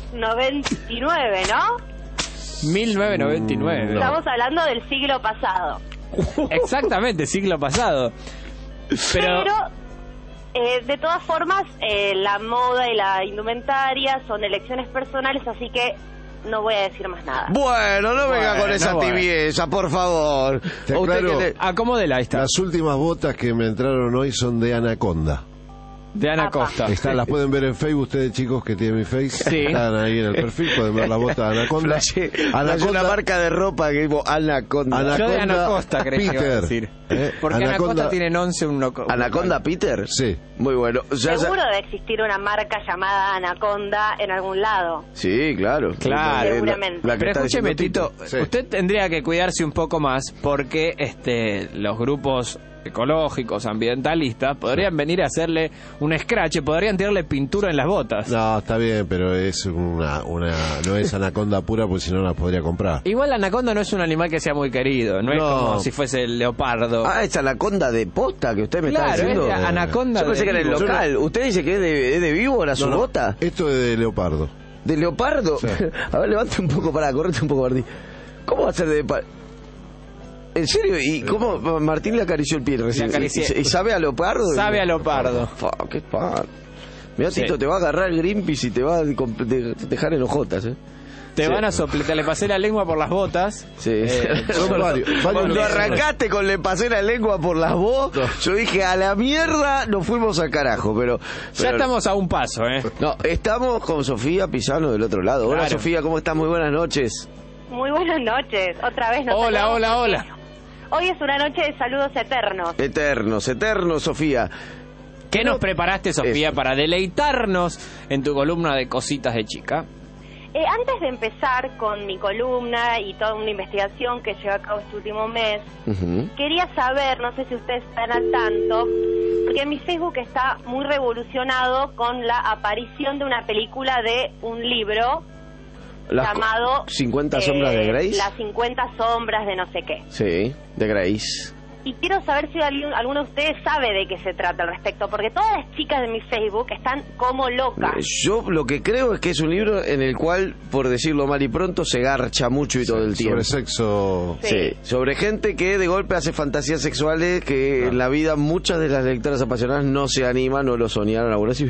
99, ¿no? 1999. Estamos hablando del siglo pasado. Exactamente, siglo pasado. Pero de todas formas, la moda y la indumentaria son elecciones personales, así que no voy a decir más nada. Bueno, no venga con esa tibieza, por favor. Acomódela, ahí está. Las últimas botas que me entraron hoy son de Anaconda. De Ana Costa. Las pueden ver en Facebook, ustedes chicos que tienen mi Face. Sí. Están ahí en el perfil, pueden ver la bota de Anaconda. Anaconda, una marca de ropa que digo Anaconda. Yo de Ana Costa creí que iba a decir. Porque Anaconda, Ana Costa tienen 11 ¿Anaconda Peter? Sí. Muy bueno. Seguro de existir una marca llamada Anaconda en algún lado. Sí, claro. Seguramente. Pero escúcheme, Tito, usted tendría que cuidarse un poco más porque los grupos ecológicos, ambientalistas, podrían venir a hacerle un scratch, podrían tirarle pintura en las botas. No, está bien, pero es no es anaconda pura, porque si no la podría comprar. Igual la anaconda no es un animal que sea muy querido, no es como si fuese el leopardo. Ah, es anaconda de posta que usted me está diciendo. Claro, es anaconda. Yo pensé que era el local. ¿Usted dice que es de víbora su bota? Esto es de leopardo. ¿De leopardo? Sí. A ver, levante un poco, correte un poco, Martín. ¿Cómo va a ser de leopardo? ¿En serio? ¿Y cómo Martín le acarició el pie recién? ¿Y sabe a leopardo? Sabe a leopardo. ¡Qué pan! Mira, Tito, te va a agarrar el Greenpeace y te va a dejar en hojotas, Te van a soplar, le pasé la lengua por las botas. Sí. Son varios. Cuando arrancaste con le pasé la lengua por las botas, yo dije, a la mierda nos fuimos al carajo, pero ya estamos a un paso, No, estamos con Sofía Pisano del otro lado. Claro. Hola, Sofía, ¿cómo estás? Muy buenas noches. Muy buenas noches. Otra vez nos Hola. Hoy es una noche de saludos eternos. Eternos, Sofía. ¿Qué nos preparaste, Sofía, para deleitarnos en tu columna de cositas de chica? Antes de empezar con mi columna y toda una investigación que llevé a cabo este último mes, quería saber, no sé si ustedes están al tanto, porque mi Facebook está muy revolucionado con la aparición de una película de un libro llamado 50 sombras de Grey. Las 50 sombras de no sé qué. Sí, de Grace. Y quiero saber si alguno de ustedes sabe de qué se trata al respecto, porque todas las chicas de mi Facebook están como locas. Yo lo que creo es que es un libro en el cual, por decirlo mal y pronto, se garcha mucho y todo el tiempo. Sobre sexo. Sí, sobre gente que de golpe hace fantasías sexuales que en la vida muchas de las lectoras apasionadas no se animan o lo soñaron alguna vez.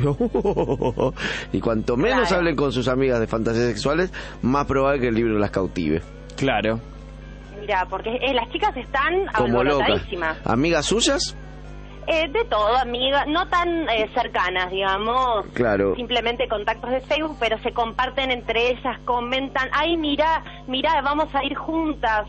Y cuanto menos hablen con sus amigas de fantasías sexuales, más probable que el libro las cautive. Claro. Mira, porque las chicas están como alborotadísimas. ¿Amigas suyas? De todo, amigas, no tan cercanas, digamos. Claro. Simplemente contactos de Facebook, pero se comparten entre ellas, comentan, ay, mira, vamos a ir juntas.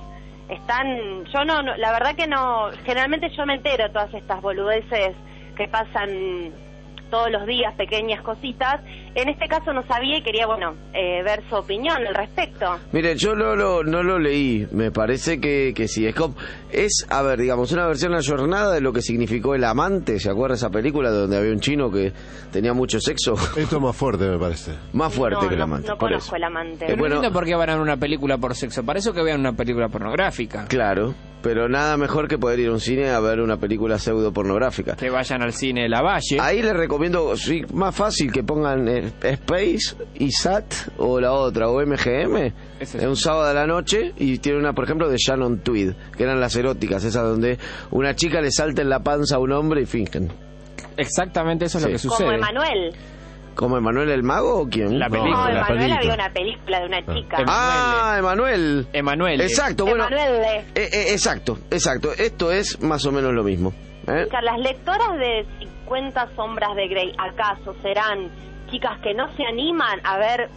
Yo no, la verdad que no, generalmente yo me entero de todas estas boludeces que pasan todos los días, pequeñas cositas. En este caso no sabía y quería, ver su opinión al respecto. Mire, yo no lo leí. Me parece que sí. Es, a ver, digamos, una versión ayornada de lo que significó El Amante. ¿Se acuerda esa película donde había un chino que tenía mucho sexo? Esto es más fuerte, me parece. Más fuerte que El Amante. No conozco El Amante. Pero no entiendo por qué van a ver una película por sexo. Para eso que vean una película pornográfica. Claro. Pero nada mejor que poder ir a un cine a ver una película pseudo pornográfica. Que vayan al cine Lavalle. Ahí les recomiendo, sí, más fácil que pongan Space, ISAT o la otra, o MGM, un sábado a la noche, y tiene una, por ejemplo, de Shannon Tweed, que eran las eróticas, esas donde una chica le salta en la panza a un hombre y fingen. Exactamente eso es lo que sucede. Como Emanuel. ¿Como Emanuel el Mago o quién? La película. No, Emanuel había una película de una chica. Emanuel. Exacto, bueno. Emanuel. Exacto. Esto es más o menos lo mismo. Las lectoras de 50 sombras de Grey, ¿acaso serán chicas que no se animan a ver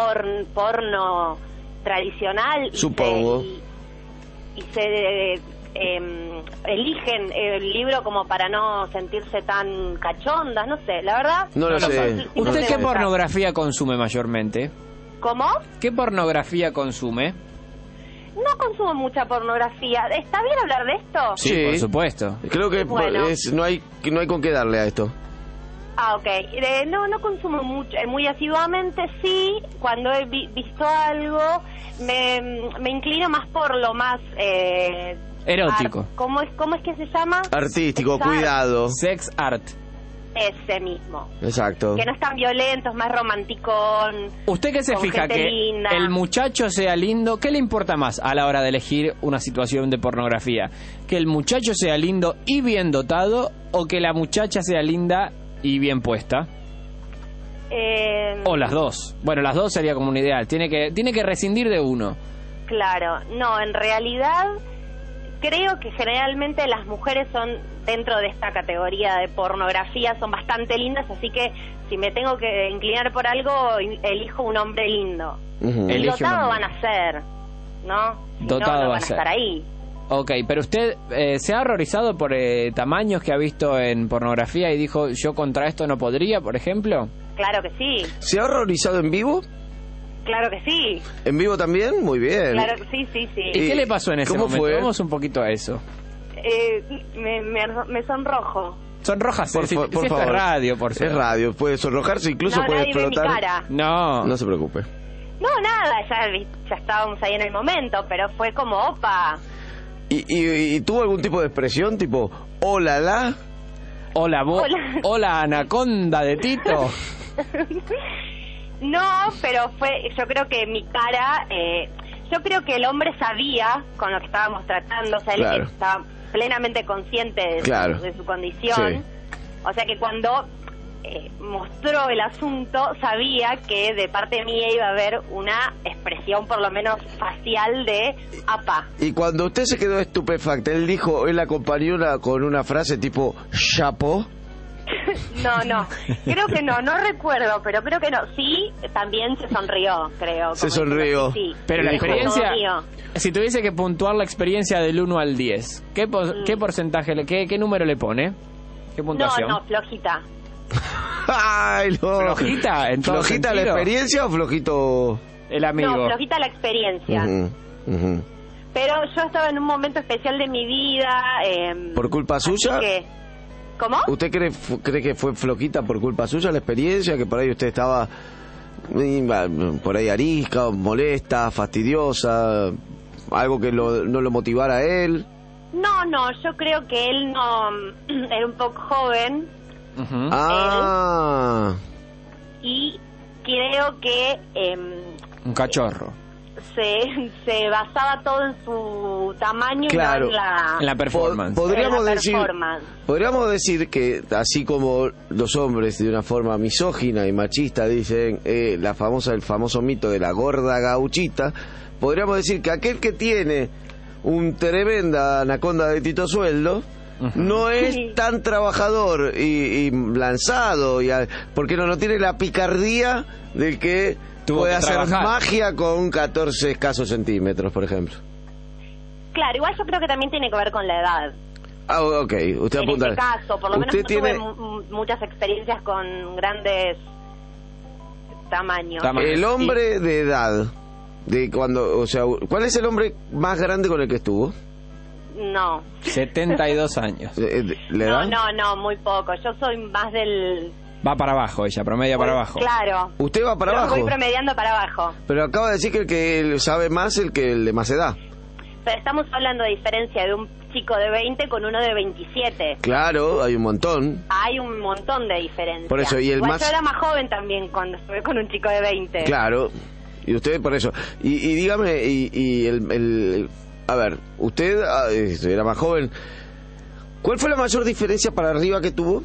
porno tradicional? Supongo. Y se eligen el libro como para no sentirse tan cachondas, no sé, la verdad. No lo sé. ¿Usted qué pornografía consume mayormente? ¿Cómo? ¿Qué pornografía consume? No consumo mucha pornografía. ¿Está bien hablar de esto? Sí, por supuesto. Creo que no hay con qué darle a esto. Ok. No consumo mucho, muy asiduamente. Sí, cuando he visto algo, me inclino más por lo más... erótico. ¿Cómo es que se llama? Artístico, cuidado. Sex art. Ese mismo. Exacto. Que no es tan violento, es más romanticón. ¿Usted qué se fija? Que linda. El muchacho sea lindo. ¿Qué le importa más a la hora de elegir una situación de pornografía? ¿Que el muchacho sea lindo y bien dotado o que la muchacha sea linda y bien puesta? O las dos. Bueno, las dos sería como un ideal. Tiene que rescindir de uno. Claro. No, en realidad creo que generalmente las mujeres son, dentro de esta categoría de pornografía, son bastante lindas, así que si me tengo que inclinar por algo, elijo un hombre lindo. Y dotado van a ser, ¿no? Dotado no va van a estar ahí. Ok, pero usted se ha horrorizado por tamaños que ha visto en pornografía y dijo, yo contra esto no podría, por ejemplo. Claro que sí. ¿Se ha horrorizado en vivo? Claro que sí. ¿En vivo también? Muy bien. Claro que sí. ¿Y qué le pasó en ese momento? Fue? Vamos un poquito a eso. Me sonrojo. Sonrojas, por favor. Es radio, por favor. Es radio, puede sonrojarse, incluso puede explotar. Mi cara. No se preocupe. No, nada, ya estábamos ahí en el momento, pero fue como, opa. ¿Y tuvo algún tipo de expresión, tipo, hola la? Hola anaconda de Tito. No, pero yo creo que mi cara, yo creo que el hombre sabía con lo que estábamos tratando, o sea, él estaba plenamente consciente de su condición, sí. O sea que cuando mostró el asunto, sabía que de parte mía iba a haber una expresión por lo menos facial de apa. Y cuando usted se quedó estupefacta, él acompañó con una frase tipo chapo. No, creo que no recuerdo, pero creo que no. Sí, también se sonrió, creo. Se sonrió. Sí. Pero la experiencia, si tuviese que puntuar la experiencia del 1 al 10, ¿qué porcentaje, qué número le pone? ¿Qué puntuación? No, flojita. Ay, no. ¿Flojita? ¿Flojita la experiencia o flojito? el amigo. No, flojita la experiencia. Pero yo estaba en un momento especial de mi vida. ¿Por culpa suya? ¿Cómo? ¿Usted cree que fue flojita por culpa suya la experiencia? Que por ahí usted estaba por ahí arisca, molesta, fastidiosa, algo que no lo motivara a él. No, yo creo que él no era un poco joven. Y creo que un cachorro. Se basaba todo en su tamaño, claro, y no en la performance. Podríamos decir que así como los hombres de una forma misógina y machista dicen el famoso mito de la gorda gauchita, podríamos decir que aquel que tiene un tremenda anaconda de Tito Sueldo no es tan trabajador y lanzado, porque no tiene la picardía del que puede hacer magia con 14 escasos centímetros, por ejemplo. Claro, igual yo creo que también tiene que ver con la edad. Ok, usted apunta. En este caso, por lo menos yo tuve muchas experiencias con grandes tamaños. El hombre de edad, ¿cuál es el hombre más grande con el que estuvo? No. 72 años. ¿La edad? No, muy poco. Yo soy más del... Va para abajo ella, promedia para abajo. Claro. ¿Usted va para abajo? Voy promediando para abajo. Pero acaba de decir que el que sabe más, el de más edad. Pero estamos hablando de diferencia de un chico de 20 con uno de 27. Claro, hay un montón. Hay un montón de diferencia. Por eso, y el yo era más joven también cuando estuve con un chico de 20. Claro, y usted por eso. Y dígame, a ver, usted era más joven. ¿Cuál fue la mayor diferencia para arriba que tuvo?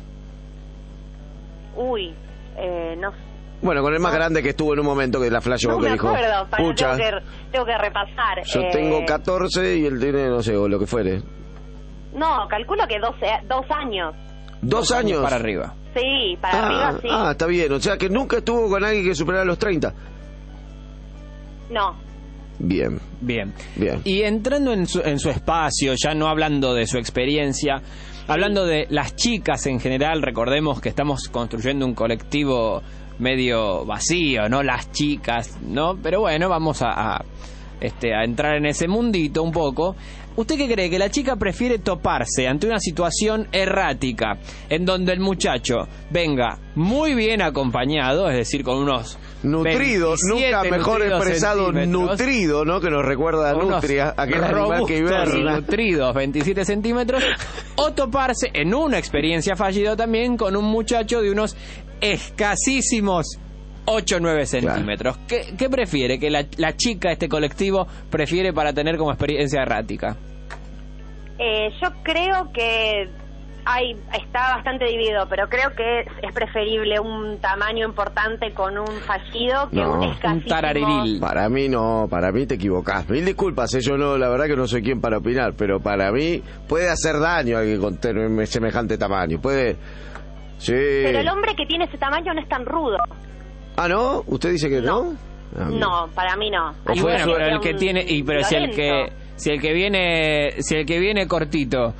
Uy, no. Bueno, con el más grande que estuvo en un momento que la flashó, que dijo, pucha, tengo que repasar. Yo tengo 14 y él tiene, no sé, o lo que fuere. No, calculo que 2 años. ¿2 años? Para arriba. Sí, para arriba sí. Está bien, o sea que nunca estuvo con alguien que superara los 30. No. Bien. Y entrando en su espacio, ya no hablando de su experiencia, hablando de las chicas en general, recordemos que estamos construyendo un colectivo medio vacío, ¿no? Las chicas, ¿no? Pero bueno, vamos a entrar en ese mundito un poco. ¿Usted qué cree? ¿Que la chica prefiere toparse ante una situación errática en donde el muchacho venga muy bien acompañado, es decir, con unos nutridos, nunca mejor expresado, nutrido, ¿no? Que nos recuerda a nutria, aquel animal que hiberna. Nutridos, 27 centímetros, o toparse en una experiencia fallida también con un muchacho de unos escasísimos 8 o 9 centímetros. Claro. ¿Qué prefiere? ¿Que la chica, este colectivo, prefiere para tener como experiencia errática? Yo creo que está bastante dividido, pero creo que es preferible un tamaño importante con un fallido que un escasísimo. Un tarariril. Para mí no, para mí te equivocás. Mil disculpas, yo no, la verdad que no soy quien para opinar, pero para mí puede hacer daño a alguien con semejante tamaño. Puede... Sí. Pero el hombre que tiene ese tamaño no es tan rudo. ¿Ah, no? ¿Usted dice que no? No, para mí no. Y bueno, pero el que tiene, pero si el que viene cortito,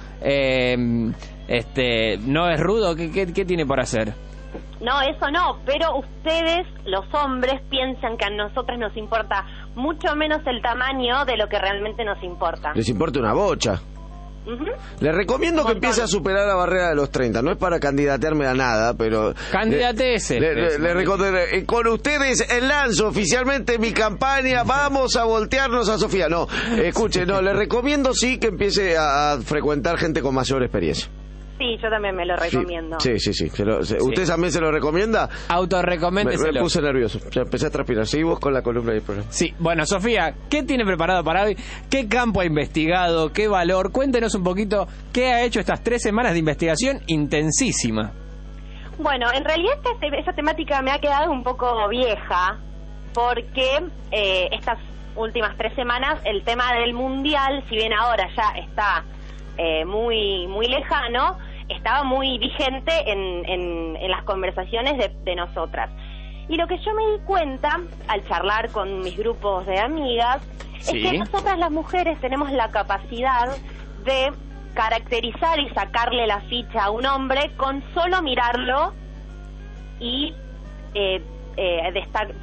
no es rudo, ¿qué tiene por hacer? No, eso no, pero ustedes, los hombres, piensan que a nosotros nos importa mucho menos el tamaño de lo que realmente nos importa. Les importa una bocha. Le recomiendo que empiece a superar la barrera de los 30. No es para candidatearme a nada, pero... Candidatese. Le recomiendo, con ustedes lanzo oficialmente mi campaña. Vamos a voltearnos a Sofía. No, escuche, le recomiendo sí que empiece a frecuentar gente con mayor experiencia. Sí, yo también me lo recomiendo. Sí. ¿Usted también se lo recomienda? Autorrecoméndeselo. Me puse nervioso, ya empecé a transpirar. Seguimos con la columna del programa. Sí, bueno, Sofía, ¿qué tiene preparado para hoy? ¿Qué campo ha investigado? ¿Qué valor? Cuéntenos un poquito qué ha hecho estas 3 semanas de investigación intensísima. Bueno, en realidad esa temática me ha quedado un poco vieja, porque estas últimas 3 semanas el tema del mundial, si bien ahora ya está muy lejano, estaba muy vigente en las conversaciones de nosotras. Y lo que yo me di cuenta al charlar con mis grupos de amigas es que nosotras las mujeres tenemos la capacidad de caracterizar y sacarle la ficha a un hombre con solo mirarlo y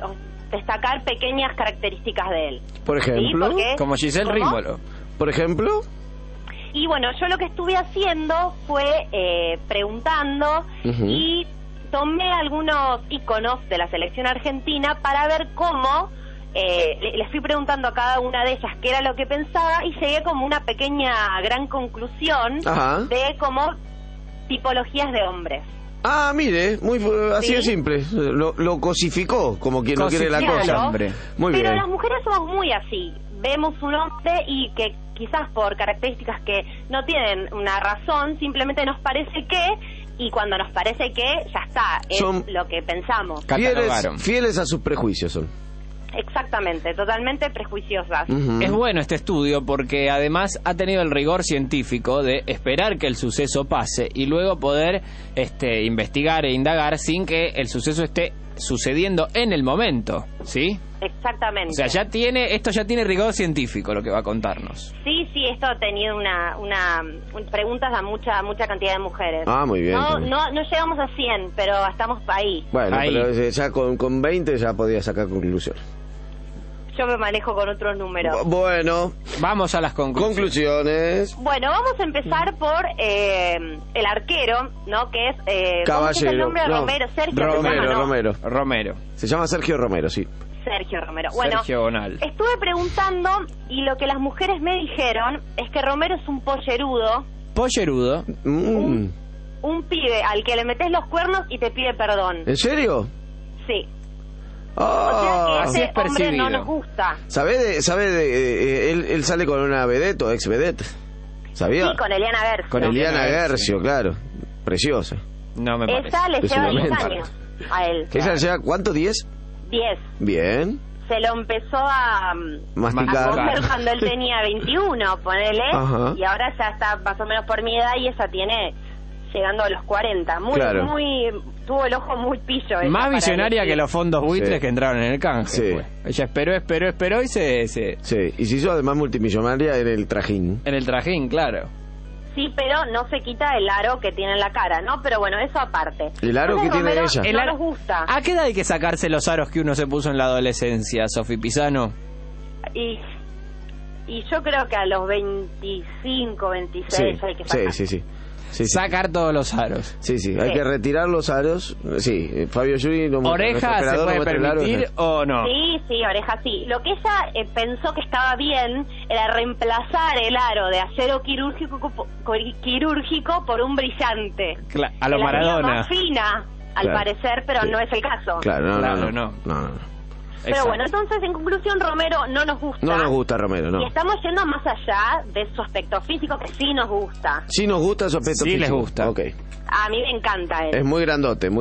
destacar pequeñas características de él. Por ejemplo, ¿Sí? Porque, como Giselle Rímolo. Por ejemplo. Y bueno, yo lo que estuve haciendo fue preguntando y tomé algunos íconos de la selección argentina para ver cómo les fui preguntando a cada una de ellas qué era lo que pensaba y llegué como una pequeña gran conclusión de como tipologías de hombres. Ah, mire, así de simple. Lo cosificó, como quien no quiere la cosa. Muy Pero bien. las mujeres somos muy así. Vemos un hombre y que quizás por características que no tienen una razón, simplemente nos parece que, y cuando nos parece que, ya está, es lo que pensamos. Fieles a sus prejuicios son. Exactamente, totalmente prejuiciosas. Es bueno este estudio porque además ha tenido el rigor científico de esperar que el suceso pase y luego poder investigar e indagar sin que el suceso esté sucediendo en el momento, ¿sí? Exactamente. O sea, esto ya tiene rigor científico lo que va a contarnos. Sí, esto ha tenido preguntas a mucha cantidad de mujeres. Ah, muy bien. No llegamos a 100, pero estamos ahí. Bueno, pero ya con 20 ya podía sacar conclusiones. Yo me manejo con otros números. Bueno, vamos a las conclusiones. Bueno, vamos a empezar por el arquero, ¿no? Que es Caballero. ¿cómo es el nombre? Romero. Romero. Se llama Sergio Romero, sí. Sergio Romero. Bueno, Sergio Bonal. Estuve preguntando y lo que las mujeres me dijeron es que Romero es un pollerudo. ¿Pollerudo? Un pibe al que le metes los cuernos y te pide perdón. ¿En serio? Sí. Ah, o sea que ese hombre no nos gusta. Él sale con una vedette o ex vedette. ¿Sabía? Sí, con Eliana Gercio. Con Eliana Gercio, claro. Preciosa. No me parece. Ella le lleva 10 años a él. ¿Ella le lleva cuánto? ¿10? 10. Bien. Se lo empezó a coger cuando él tenía 21, ponele. Ajá. Y ahora ya está más o menos por mi edad y ella tiene llegando a los 40. Tuvo el ojo muy pillo. Más visionaria que los fondos buitres que entraron en el canje. Sí. Ella esperó y se... Sí, y se hizo además multimillonaria en el trajín. En el trajín, claro. Sí, pero no se quita el aro que tiene en la cara, ¿no? Pero bueno, eso aparte. ¿El aro que tiene ella? No nos gusta. ¿A qué edad hay que sacarse los aros que uno se puso en la adolescencia, Sofi Pisano? Y yo creo que a los 25, 26 hay que sacar. Sí. Sacar todos los aros. Sí, hay que retirar los aros. Sí, Fabio Yuri no ¿Oreja se puede permitir o no? Sí, oreja sí. Lo que ella pensó que estaba bien era reemplazar el aro de acero quirúrgico por un brillante. A lo Maradona. Más fina, al parecer, pero no es el caso. Claro, no. Pero bueno, entonces en conclusión Romero no nos gusta. No nos gusta Romero, no. Y estamos yendo más allá de su aspecto físico, que sí nos gusta. Sí nos gusta su aspecto físico. Sí les gusta. Okay. A mí me encanta él. Es muy grandote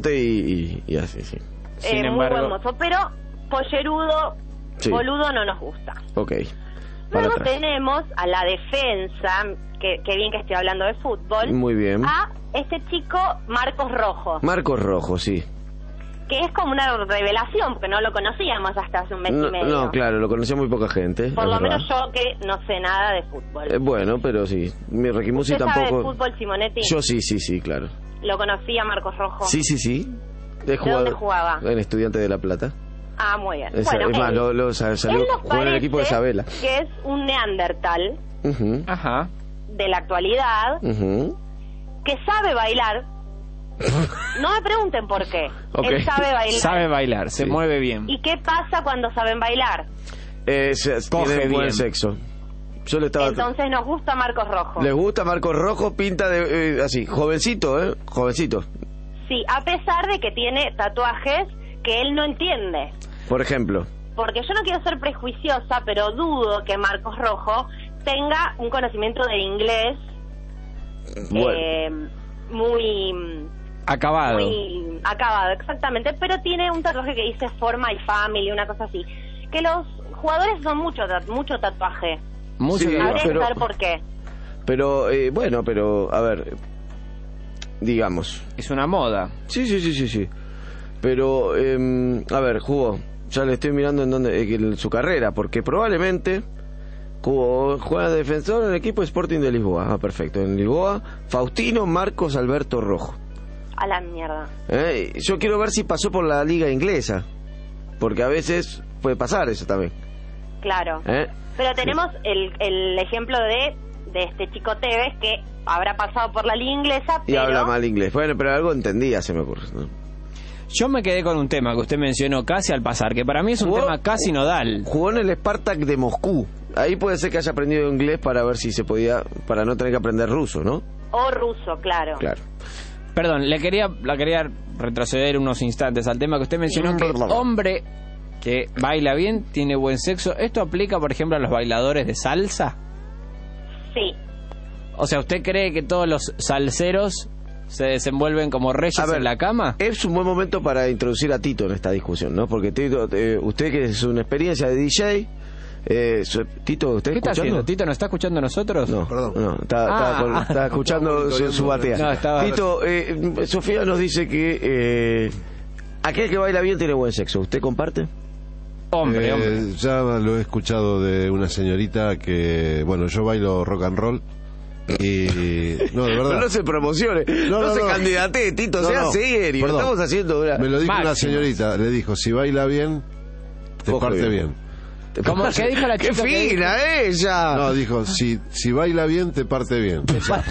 y así, sí. Sin embargo, muy buen mozo, pero pollerudo, boludo no nos gusta. Ok. Luego tenemos a la defensa, que bien que estoy hablando de fútbol. Muy bien. A este chico Marcos Rojo. Marcos Rojo, sí. Que es como una revelación, porque no lo conocíamos hasta hace un mes y medio. No, claro, lo conocía muy poca gente. Por lo menos yo que no sé nada de fútbol. Bueno, pero sí. Mi Requimusi tampoco. ¿Usted sabe de fútbol, Simonetti? Yo sí, claro. ¿Lo conocía Marcos Rojo? Sí. ¿De dónde jugaba? En Estudiante de La Plata. Ah, muy bien. Es más, salió jugó en el equipo de Isabela. Que es un neandertal Ajá. de la actualidad que sabe bailar. No me pregunten por qué. Okay. Él sabe bailar. Sabe bailar, se mueve bien. ¿Y qué pasa cuando saben bailar? Tiene buen sexo. Entonces nos gusta Marcos Rojo. ¿Les gusta Marcos Rojo? Pinta de así, jovencito, jovencito. Sí, a pesar de que tiene tatuajes que él no entiende. Por ejemplo. Porque yo no quiero ser prejuiciosa, pero dudo que Marcos Rojo tenga un conocimiento del inglés muy acabado. Muy acabado, exactamente, pero tiene un tatuaje que dice For My Family, una cosa así. Que los jugadores son mucho tatuaje. Habría que saber por qué. Pero, a ver, digamos. Es una moda. Sí. Pero, a ver, jugó. Ya le estoy mirando en su carrera, porque probablemente juega de defensor en el equipo Sporting de Lisboa. Ah, perfecto. En Lisboa, Faustino Marcos Alberto Rojo. A la mierda. Yo quiero ver si pasó por la liga inglesa. porque a veces puede pasar eso también. Claro. Pero tenemos el ejemplo de este chico Tevez que habrá pasado por la liga inglesa, y habla mal inglés. Bueno, pero algo entendía, se me ocurre, ¿no? Yo me quedé con un tema que usted mencionó casi al pasar, que para mí es un tema casi nodal. Jugó en el Spartak de Moscú. Ahí puede ser que haya aprendido inglés para ver si se podía, para no tener que aprender ruso, ¿no? O ruso, claro. Claro. Perdón, la quería retroceder unos instantes al tema que usted mencionó, que hombre que baila bien, tiene buen sexo. ¿Esto aplica, por ejemplo, a los bailadores de salsa? Sí. O sea, ¿usted cree que todos los salseros se desenvuelven como reyes en la cama? Es un buen momento para introducir a Tito en esta discusión, ¿no? Porque Tito, usted que es una experiencia de DJ, Tito, ¿usted ¿qué está escuchando? haciendo? ¿Tito no está escuchando a nosotros? No, perdón. No, está escuchando su batea. No, Tito, Sofía nos dice que aquel que baila bien tiene buen sexo. ¿Usted comparte? Hombre. Ya lo he escuchado de una señorita que, bueno, yo bailo rock and roll. Y no, de verdad. No se promocione, no se candidate, Tito, sea serio. Perdón. Estamos haciendo me lo dijo una señorita, le dijo, si baila bien, te parte bien. ¿Cómo? ¿Qué dijo la chica? ¡Qué fina ella! No, dijo, si baila bien, te parte bien.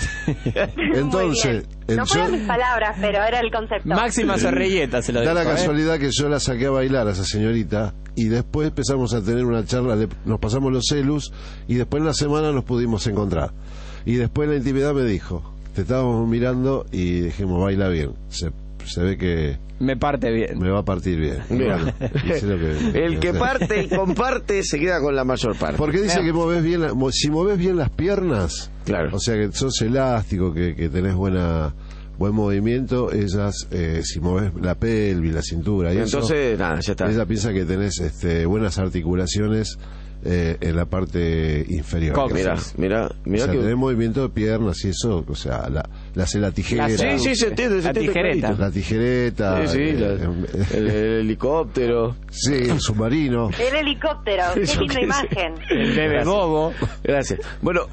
Entonces, no fueron mis palabras, pero era el concepto. Máxima Zorrilleta se lo dijo. Da la casualidad que yo la saqué a bailar a esa señorita y después empezamos a tener una charla, nos pasamos los celus y después en la semana nos pudimos encontrar. Y después en la intimidad me dijo, te estábamos mirando y dijimos, baila bien. Se ve que me parte bien. Me va a partir bien. Bueno, el que parte y comparte se queda con la mayor parte. Porque dice que movés bien, si movés bien las piernas, claro. O sea que sos elástico, que tenés buen movimiento, ellas, si movés la pelvis, la cintura y entonces, nada, ya está. Ella piensa que tenés buenas articulaciones en la parte inferior. Mira o sea, que tenés movimiento de piernas y eso, o sea, la tijera. Sí, se entiende. La tijereta. La tijereta. Sí, el helicóptero. Sí, el submarino. El helicóptero, qué linda imagen. El bebé bobo. Gracias. Bueno,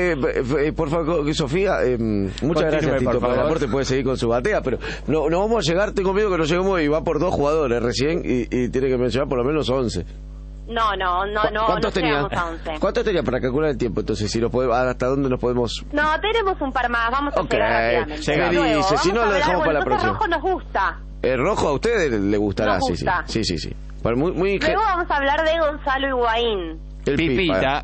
por favor, Sofía, muchas gracias, Tito. Por el aporte puede seguir con su batea, pero no vamos a llegar, tengo miedo que no lleguemos y va por 2 jugadores recién y tiene que mencionar por lo menos 11. No. ¿Cuántos tenía? 11. ¿Cuántos tenía para calcular el tiempo? Entonces, si hasta dónde nos podemos... No, tenemos un par más, vamos a llegar rápidamente. Si no, lo dejamos para la próxima. El rojo nos gusta. El rojo a ustedes le gustará, nos gusta. Sí. Pero luego vamos a hablar de Gonzalo Higuaín. El Pipita.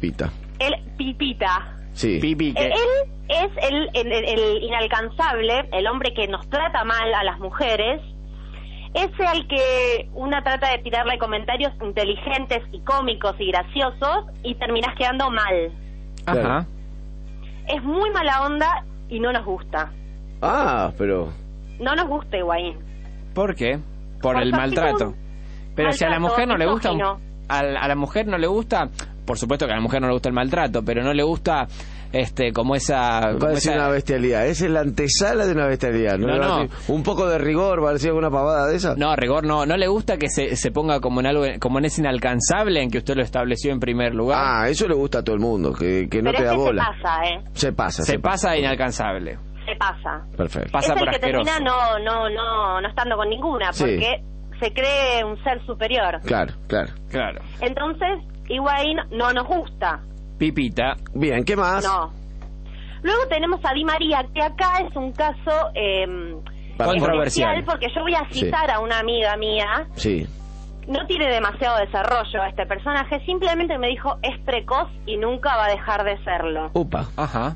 El Pipita. Sí. Él es el inalcanzable, el hombre que nos trata mal a las mujeres. Ese al que una trata de tirarle comentarios inteligentes y cómicos y graciosos y terminás quedando mal. Ajá. Es muy mala onda y no nos gusta. Pero... No nos gusta Higuaín. ¿Por qué? Por el maltrato. Pero si a la mujer no le gusta... A la mujer no le gusta... Por supuesto que a la mujer no le gusta el maltrato, pero no le gusta... como esa... una bestialidad. Esa es la antesala de una bestialidad. No. Un poco de rigor, ¿va a decir alguna pavada de esa? No, rigor no. No le gusta que se ponga como en algo, como en ese inalcanzable en que usted lo estableció en primer lugar. Eso le gusta a todo el mundo, que no te da bola. Se pasa. Se pasa inalcanzable. Se pasa. Perfecto. Pasa es por el que asqueroso. termina no estando con ninguna, porque se cree un ser superior. Claro. Entonces, Higuaín no nos gusta. Pipita. Bien, ¿qué más? No. Luego tenemos a Di María, que acá es un caso controversial, porque yo voy a citar a una amiga mía. Sí. No tiene demasiado desarrollo este personaje, simplemente me dijo es precoz y nunca va a dejar de serlo. Upa. Ajá.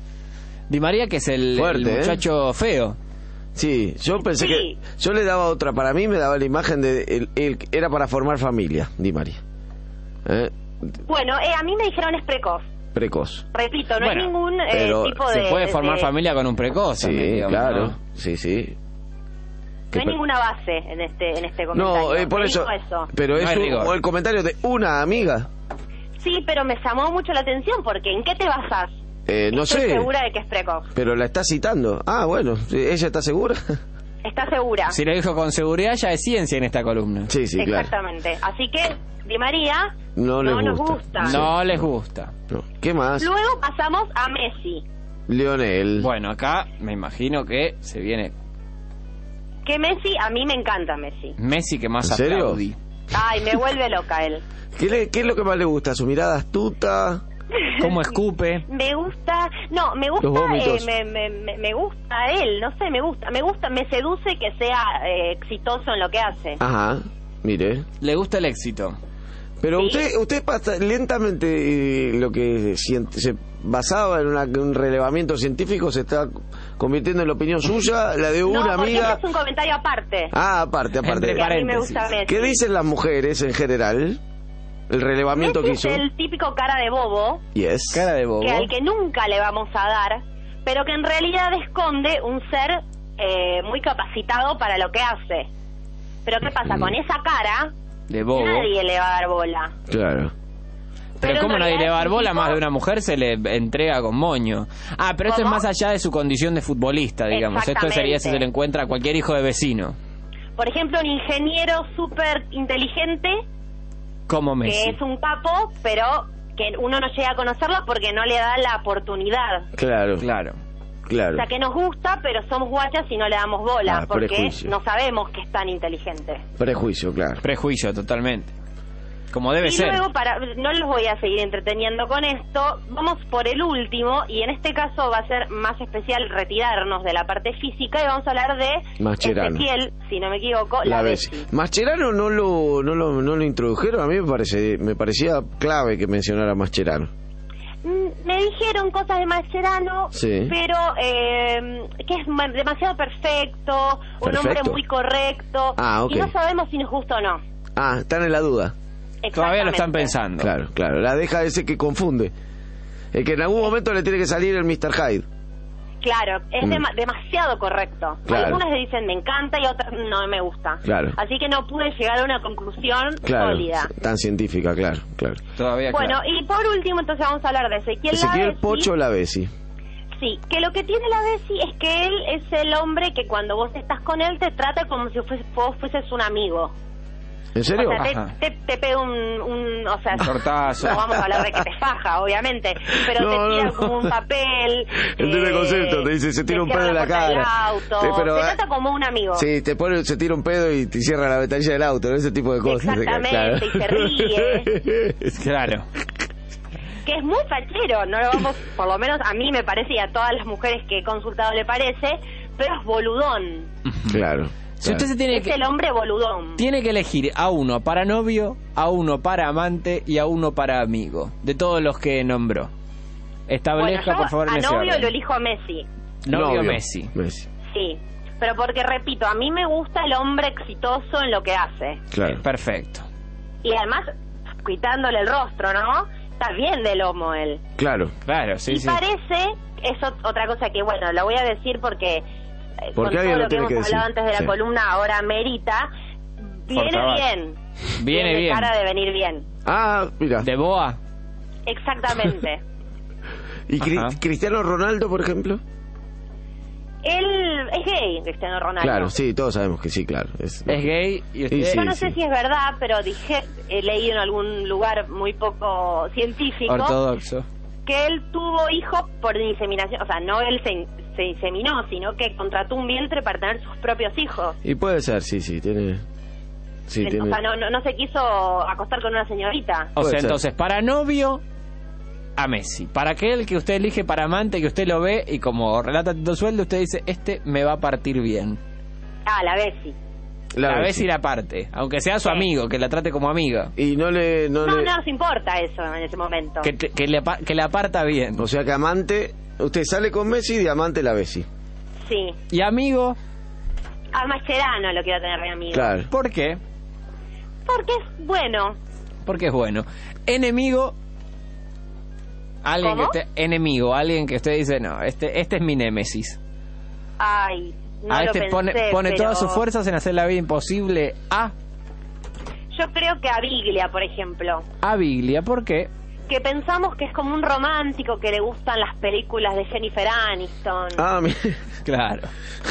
Di María, que es el muchacho feo. Sí, yo pensé que... Yo le daba otra, para mí me daba la imagen de... era para formar familia, Di María. Bueno, a mí me dijeron es precoz. Repito, no hay ningún tipo de... Se puede formar familia con un precoz. Sí, también, digamos, claro, ¿no? Sí. No hay ninguna base en este comentario. No, por eso. Pero es el comentario de una amiga. Sí, pero me llamó mucho la atención porque ¿en qué te basás? No sé. Estoy segura de que es precoz. Pero la está citando. Bueno, ¿ella está segura? Está segura. Si lo dijo con seguridad, ya es ciencia en esta columna. Sí, exactamente. Claro. Así que Di María no nos gusta. No les gusta. No. ¿Qué más? Luego pasamos a Messi. Lionel. Bueno, acá me imagino que se viene... Que Messi, a mí me encanta Messi. Messi que más ¿En serio? aplaudí. Ay, me vuelve loca él. ¿Qué es lo que más le gusta? ¿Su mirada astuta? ¿Cómo escupe? Me gusta, me gusta, me gusta él, no sé, me gusta, me seduce que sea exitoso en lo que hace. Ajá, mire. Le gusta el éxito. Pero usted pasa lentamente lo que se basaba en un relevamiento científico se está convirtiendo en la opinión suya, la de una amiga. No, es un comentario aparte. Ah, aparte. Que a mí me gusta Messi. ¿Qué dicen las mujeres en general? El relevamiento Messi que hizo. Es el típico cara de bobo. Yes. Cara de bobo. Que al que nunca le vamos a dar, pero que en realidad esconde un ser muy capacitado para lo que hace. Pero ¿qué pasa? Con esa cara de bobo nadie le va a dar bola. Claro. Pero ¿cómo nadie le va a dar bola? Más de una mujer se le entrega con moño. Ah, pero esto es más allá de su condición de futbolista, digamos. Esto sería si se le encuentra a cualquier hijo de vecino. Por ejemplo, un ingeniero súper inteligente, como Messi, que es un capo, pero que uno no llega a conocerlo porque no le da la oportunidad. Claro. O sea, que nos gusta, pero somos guachas y no le damos bola, porque prejuicio. no sabemos que es tan inteligente. Prejuicio, claro. Prejuicio, totalmente. Como debe y ser. Y luego, no los voy a seguir entreteniendo con esto, vamos por el último, y en este caso va a ser más especial retirarnos de la parte física y vamos a hablar de Mascherano. Ezequiel, si no me equivoco, la Bessi. Mascherano no lo introdujeron, a mí me parecía clave que mencionara Mascherano. Me dijeron cosas de Mascherano, pero que es demasiado perfecto, un hombre muy correcto, y no sabemos si nos gusta o no. Ah, están en la duda. Todavía lo están pensando. Claro, la deja ese que confunde. El que en algún momento le tiene que salir el Mr. Hyde. Claro, es demasiado correcto. Claro. Algunos le dicen me encanta y otros no me gusta. Claro. Así que no pude llegar a una conclusión sólida. Tan científica, claro. Todavía y por último entonces vamos a hablar de Ezequiel Lavezzi. Pocho Lavezzi. Sí, que lo que tiene Lavezzi es que él es el hombre que cuando vos estás con él te trata como si vos fueses un amigo. ¿En serio? O sea, te pega un tortazo. No vamos a hablar de que te faja, obviamente, pero te tira como un papel. Entiende el concepto, te dice, se tira un pedo en la cara. Auto, te trata como un amigo. Sí, se tira un pedo y te cierra la ventanilla del auto, ese tipo de cosas. Exactamente, y se ríe. Claro. Que es muy fachero, no lo vamos, por lo menos a mí me parece y a todas las mujeres que he consultado le parece, pero es boludón. Claro. Si usted es el hombre boludón. Tiene que elegir a uno para novio, a uno para amante y a uno para amigo, de todos los que nombró. Establezca, por favor, en ese orden. A novio lo elijo a Messi. Novio Messi. Sí, pero porque, repito, a mí me gusta el hombre exitoso en lo que hace. Claro. Perfecto. Y además, quitándole el rostro, ¿no? Está bien de lomo él. Claro, sí. Y parece, eso otra cosa que, bueno, lo voy a decir porque... Porque con todo lo que hemos hablado antes de la columna, ahora merita. Viene bien. Cara de venir bien. Ah, mira. De boa. Exactamente. ¿Y Cristiano Ronaldo, por ejemplo? Él es gay, Cristiano Ronaldo. Claro, sí, todos sabemos que sí, claro. Es gay y usted... Yo no sé si es verdad, pero he leído en algún lugar muy poco científico. Ortodoxo. Que él tuvo hijos por inseminación, o sea, no él se inseminó, sino que contrató un vientre para tener sus propios hijos. Y puede ser, sí, tiene... O sea, no se quiso acostar con una señorita. O sea, entonces, para novio, a Messi. Para aquel que usted elige para amante, que usted lo ve y como relata Tito Sueldo, usted dice, este me va a partir bien. Ah, la Bessi. La Bessi la parte, aunque sea su amigo, que la trate como amiga. Y no nos importa eso en ese momento. Que le aparta bien. O sea que amante, usted sale con Messi y de amante la Bessi. Sí. ¿Y amigo? A Mascherano lo quiero tener de amigo. Claro. ¿Por qué? Porque es bueno. Porque es bueno. Enemigo. Enemigo, alguien que usted dice, no, este es mi némesis. Ay, no lo pensé, pone todas sus fuerzas en hacer la vida imposible a... Yo creo que a Biglia, por ejemplo. A Biglia, ¿por qué? Que pensamos que es como un romántico que le gustan las películas de Jennifer Aniston. Ah, claro.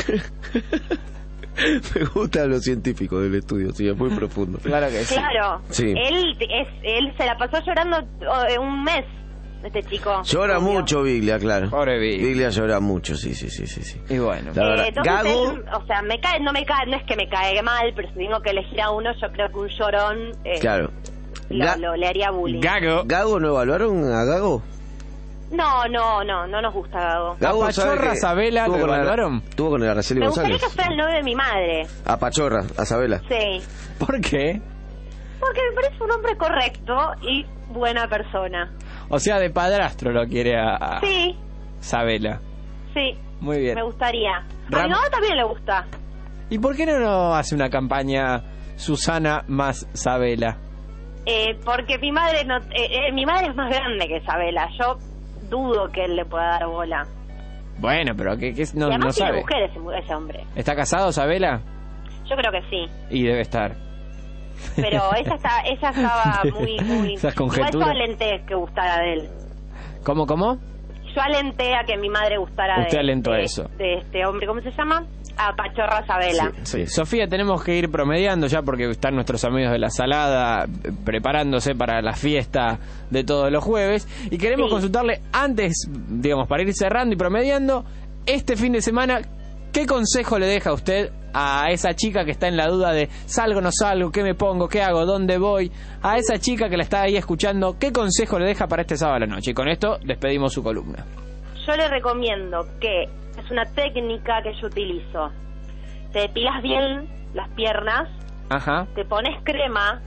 Me gusta lo científico del estudio, sí, es muy profundo. Claro que sí. Claro, sí. Él se la pasó llorando un mes este chico. Llora mucho Biglia, claro. Pobre Biglia. Biglia llora mucho, sí. Y bueno. La verdad, entonces Gago... él, o sea, no es que me cae mal, pero si tengo que elegir a uno, yo creo que un llorón Claro. le haría bullying. ¿Gago no evaluaron a Gago? No nos gusta Gago. Gago, ¿A Pachorra, Sabela lo evaluaron? Estuvo con el Araceli Me González. gustaría que fuera el novio de mi madre. A Pachorra, a Sabela. Sí. ¿Por qué? Porque me parece un hombre correcto y buena persona. O sea, de padrastro lo quiere a Sí, Sabela. sí. Muy bien. Me gustaría. A Ram- mi mamá también le gusta. ¿Y por qué no hace una campaña Susana más Sabela? Porque mi madre es más grande que Sabela. Yo dudo que él le pueda dar bola. Bueno, pero que no, y además no tiene sabe. mujeres ese hombre. ¿Está casado Sabela? Yo creo que sí. Y debe estar. Pero ella estaba muy Esas igual conjeturas. yo alenté que gustara de él. ¿Cómo? Yo alenté a que mi madre gustara Usted alentó eso. de este hombre. ¿Cómo se llama? A Pachorra Sabela. Sí. Sofía, tenemos que ir promediando ya porque están nuestros amigos de La Salada preparándose para la fiesta de todos los jueves y queremos consultarle antes, digamos, para ir cerrando y promediando, este fin de semana, ¿qué consejo le deja usted a esa chica que está en la duda de salgo, no salgo, qué me pongo, qué hago, dónde voy? A esa chica que la está ahí escuchando, ¿qué consejo le deja para este sábado a la noche? Y con esto despedimos su columna. Yo le recomiendo que es una técnica que yo utilizo. Te depilas bien las piernas, Ajá, te pones crema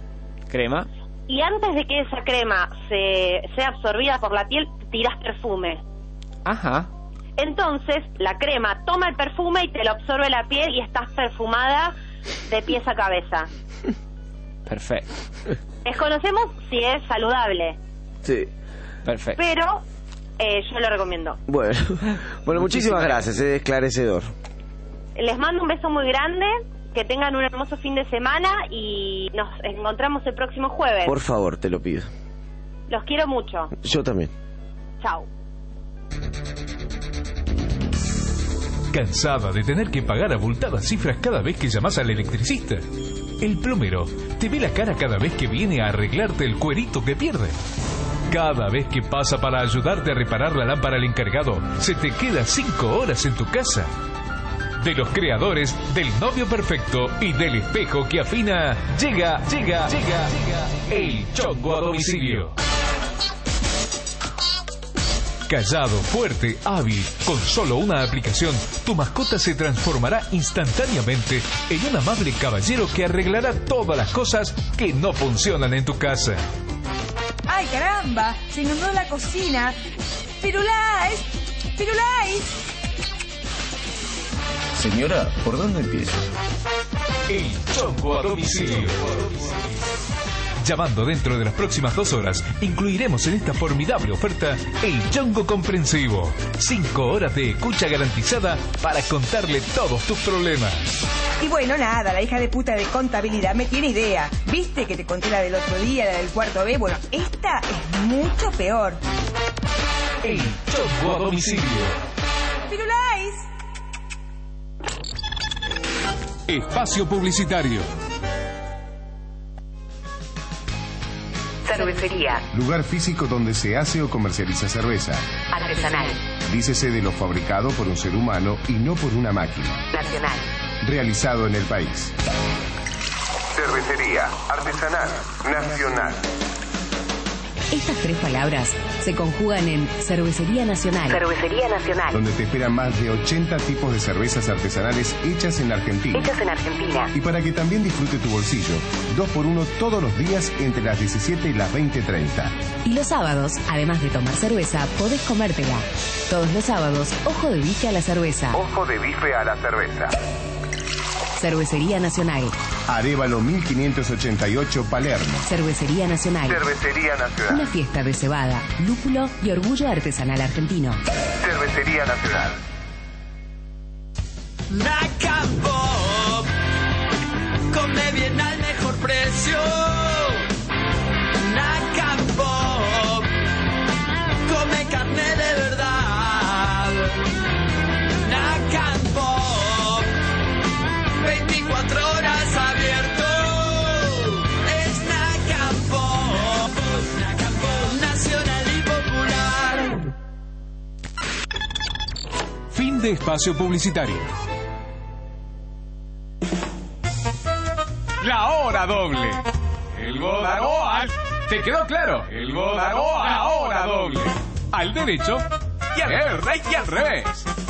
y antes de que esa crema sea absorbida por la piel, tiras perfume. Ajá. Entonces la crema toma el perfume y te lo absorbe la piel y estás perfumada de pies a cabeza. Perfecto. Desconocemos si es saludable. Sí. Perfecto. Pero yo lo recomiendo. Bueno, muchísimas gracias, es esclarecedor. Les mando un beso muy grande, que tengan un hermoso fin de semana y nos encontramos el próximo jueves. Por favor, te lo pido. Los quiero mucho. Yo también. Chao. ¿Cansada de tener que pagar abultadas cifras cada vez que llamas al electricista? El plomero te ve la cara cada vez que viene a arreglarte el cuerito que pierde. Cada vez que pasa para ayudarte a reparar la lámpara al encargado, se te queda 5 horas en tu casa. De los creadores del novio perfecto y del espejo que afina, llega el Chongo a domicilio. Callado, fuerte, hábil, con solo una aplicación, tu mascota se transformará instantáneamente en un amable caballero que arreglará todas las cosas que no funcionan en tu casa. ¡Ay, caramba! Se inundó la cocina. ¡Firulais! Señora, ¿por dónde empiezo? El Chongo a domicilio. Llamando dentro de las próximas 2 horas, incluiremos en esta formidable oferta el Chongo comprensivo. 5 horas de escucha garantizada para contarle todos tus problemas. Y bueno, nada, la hija de puta de contabilidad me tiene idea. ¿Viste que te conté la del otro día, la del cuarto B? Bueno, esta es mucho peor. El Chongo a domicilio. ¡Firulais! Espacio publicitario. Cervecería. Lugar físico donde se hace o comercializa cerveza. Artesanal. Dícese de lo fabricado por un ser humano y no por una máquina. Nacional. Realizado en el país. Cervecería. Artesanal. Nacional. Estas 3 palabras se conjugan en Cervecería Nacional. Cervecería Nacional. Donde te esperan más de 80 tipos de cervezas artesanales hechas en Argentina. Y para que también disfrute tu bolsillo, 2x1 todos los días entre las 17 y las 20:30. Y los sábados, además de tomar cerveza, podés comértela. Todos los sábados, ojo de bife a la cerveza. Ojo de bife a la cerveza. Cervecería Nacional. Arévalo 1588 Palermo. Cervecería Nacional. Cervecería Nacional. Una fiesta de cebada, lúpulo y orgullo artesanal argentino. Cervecería Nacional. Nacapop, come bien al mejor precio. Nacapop, come carne de verdad. Nacapop, 24 horas abierto. Es Nacapop, Nacapop, nacional y popular. Fin de espacio publicitario. La hora doble. El Bodagoal. ¿Te quedó claro? El Bodagoal, la hora doble. Al derecho y al revés.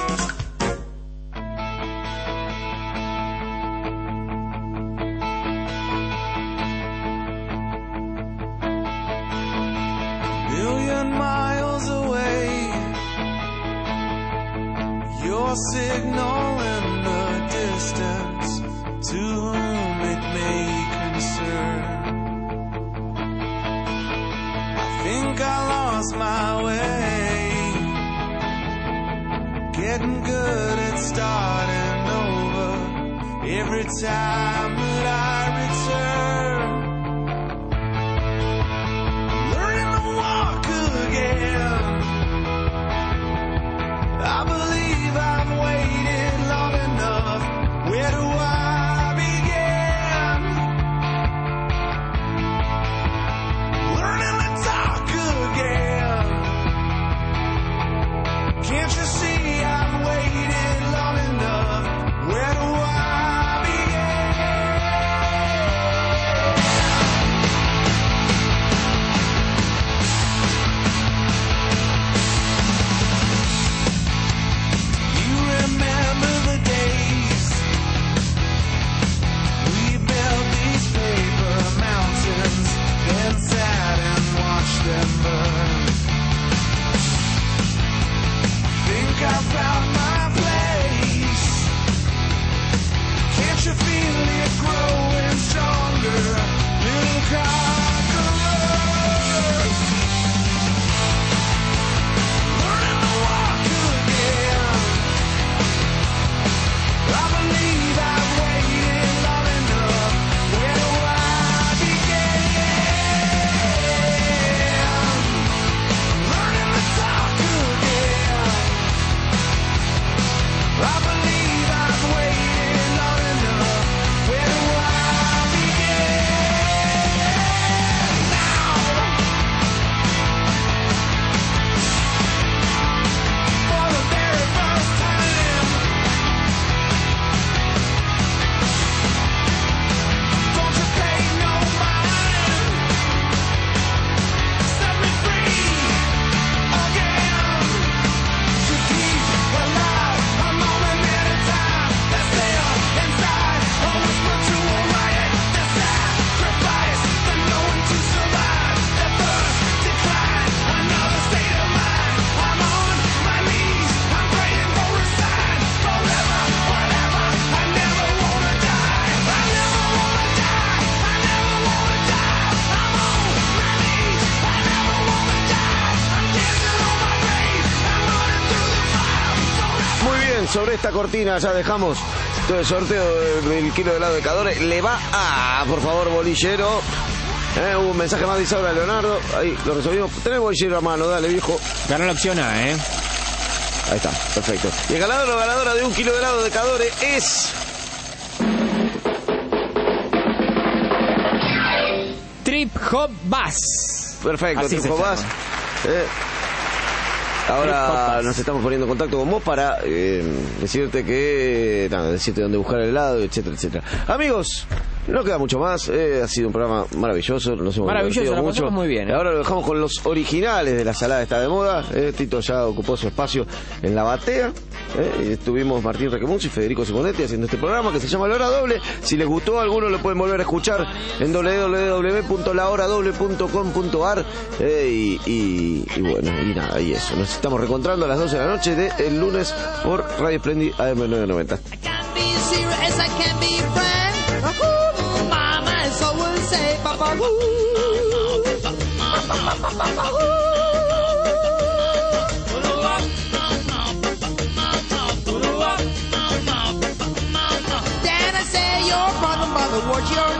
Million miles away, your signal in the distance, to whom it may concern. I think I lost my way, getting good at starting over every time that I return. I believe I've waited long enough. Where do I begin? Learning to talk again. Can't you see I've waited long enough? Where do I begin? Remember the days we built these paper mountains, then sat and watched them burn. Think I found my place. Can't you feel it growing stronger? Little conquerors, learning to walk again. I believe I've waited long enough. Where do I begin? Learning to talk again. I believe I've waited long enough. Where do I begin? Now, for the very first time, don't you pay no mind. Set me free again. To keep alive a moment at a time. That's there inside. A whisper to a riot. The sacrifice. The knowing to survive. The first decline. Another state of mind. I'm on my knees. I'm praying for a sign. Forever, whatever. I never wanna die. I never wanna die. I never wanna die. I'm on my knees. I never wanna die. I'm dancing on my grave. I'm running through the fire. Muy bien, sobre esta cortina ya dejamos todo el sorteo del kilo de helado de Cadore. Le va a, por favor, bolillero. Hubo un mensaje más de Isaura Leonardo. Ahí lo resolvimos. Tenés bolillero a mano, dale, viejo. Ganó la opción A, Ahí está, perfecto. Y el ganador o ganadora de un kilo de helado de Cadore es... Trip Hop Bass. Perfecto, Así Trip se Hop llama. Bass. Ahora nos estamos poniendo en contacto con vos para decirte que... Nada, decirte dónde buscar el helado, etcétera, etcétera. Amigos, no queda mucho más. Ha sido un programa maravilloso. Nos hemos Maravilloso, divertido la mucho. pasamos muy bien. Ahora lo dejamos con los originales de la salada está de moda. Tito ya ocupó su espacio en la batea. Y estuvimos Martín Requemuns y Federico Simonetti haciendo este programa que se llama La Hora Doble. Si les gustó alguno lo pueden volver a escuchar en www.lahoradoble.com.ar. Y bueno, y nada, y eso. Nos estamos reencontrando a las 12 de la noche del lunes por Radio Splendid AM 990. Dad, I say your brother, mother, what's your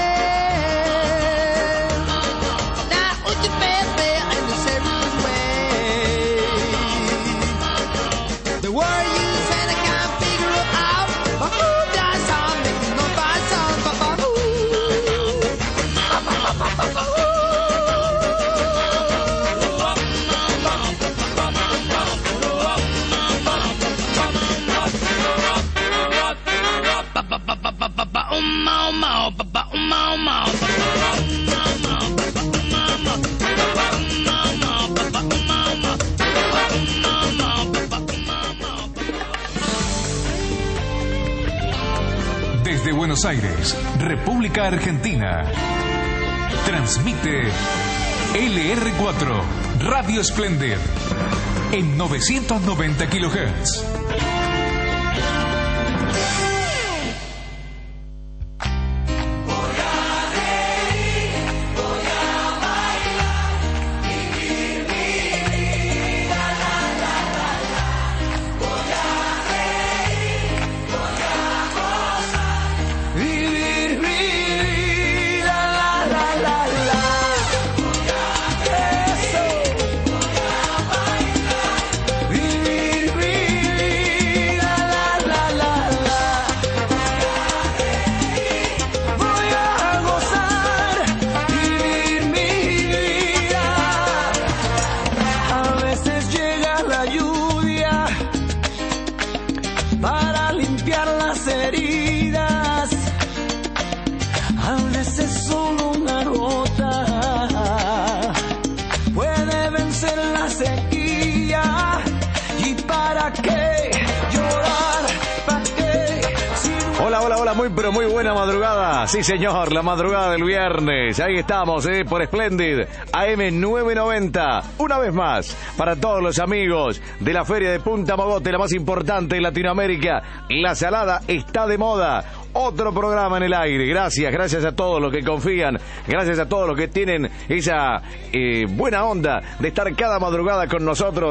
name? Now, would you bear in the serious way? The word you said I can't figure it out. But who does something? Not by some, but who? Buenos Aires, República Argentina. Transmite LR4 Radio Splendid en 990 kHz. Muy buena madrugada, sí señor, la madrugada del viernes, ahí estamos, por Splendid, AM 990, una vez más, para todos los amigos de la Feria de Punta Mogote, la más importante de Latinoamérica, la salada está de moda. Otro programa en el aire. Gracias a todos los que confían, gracias a todos los que tienen esa buena onda de estar cada madrugada con nosotros.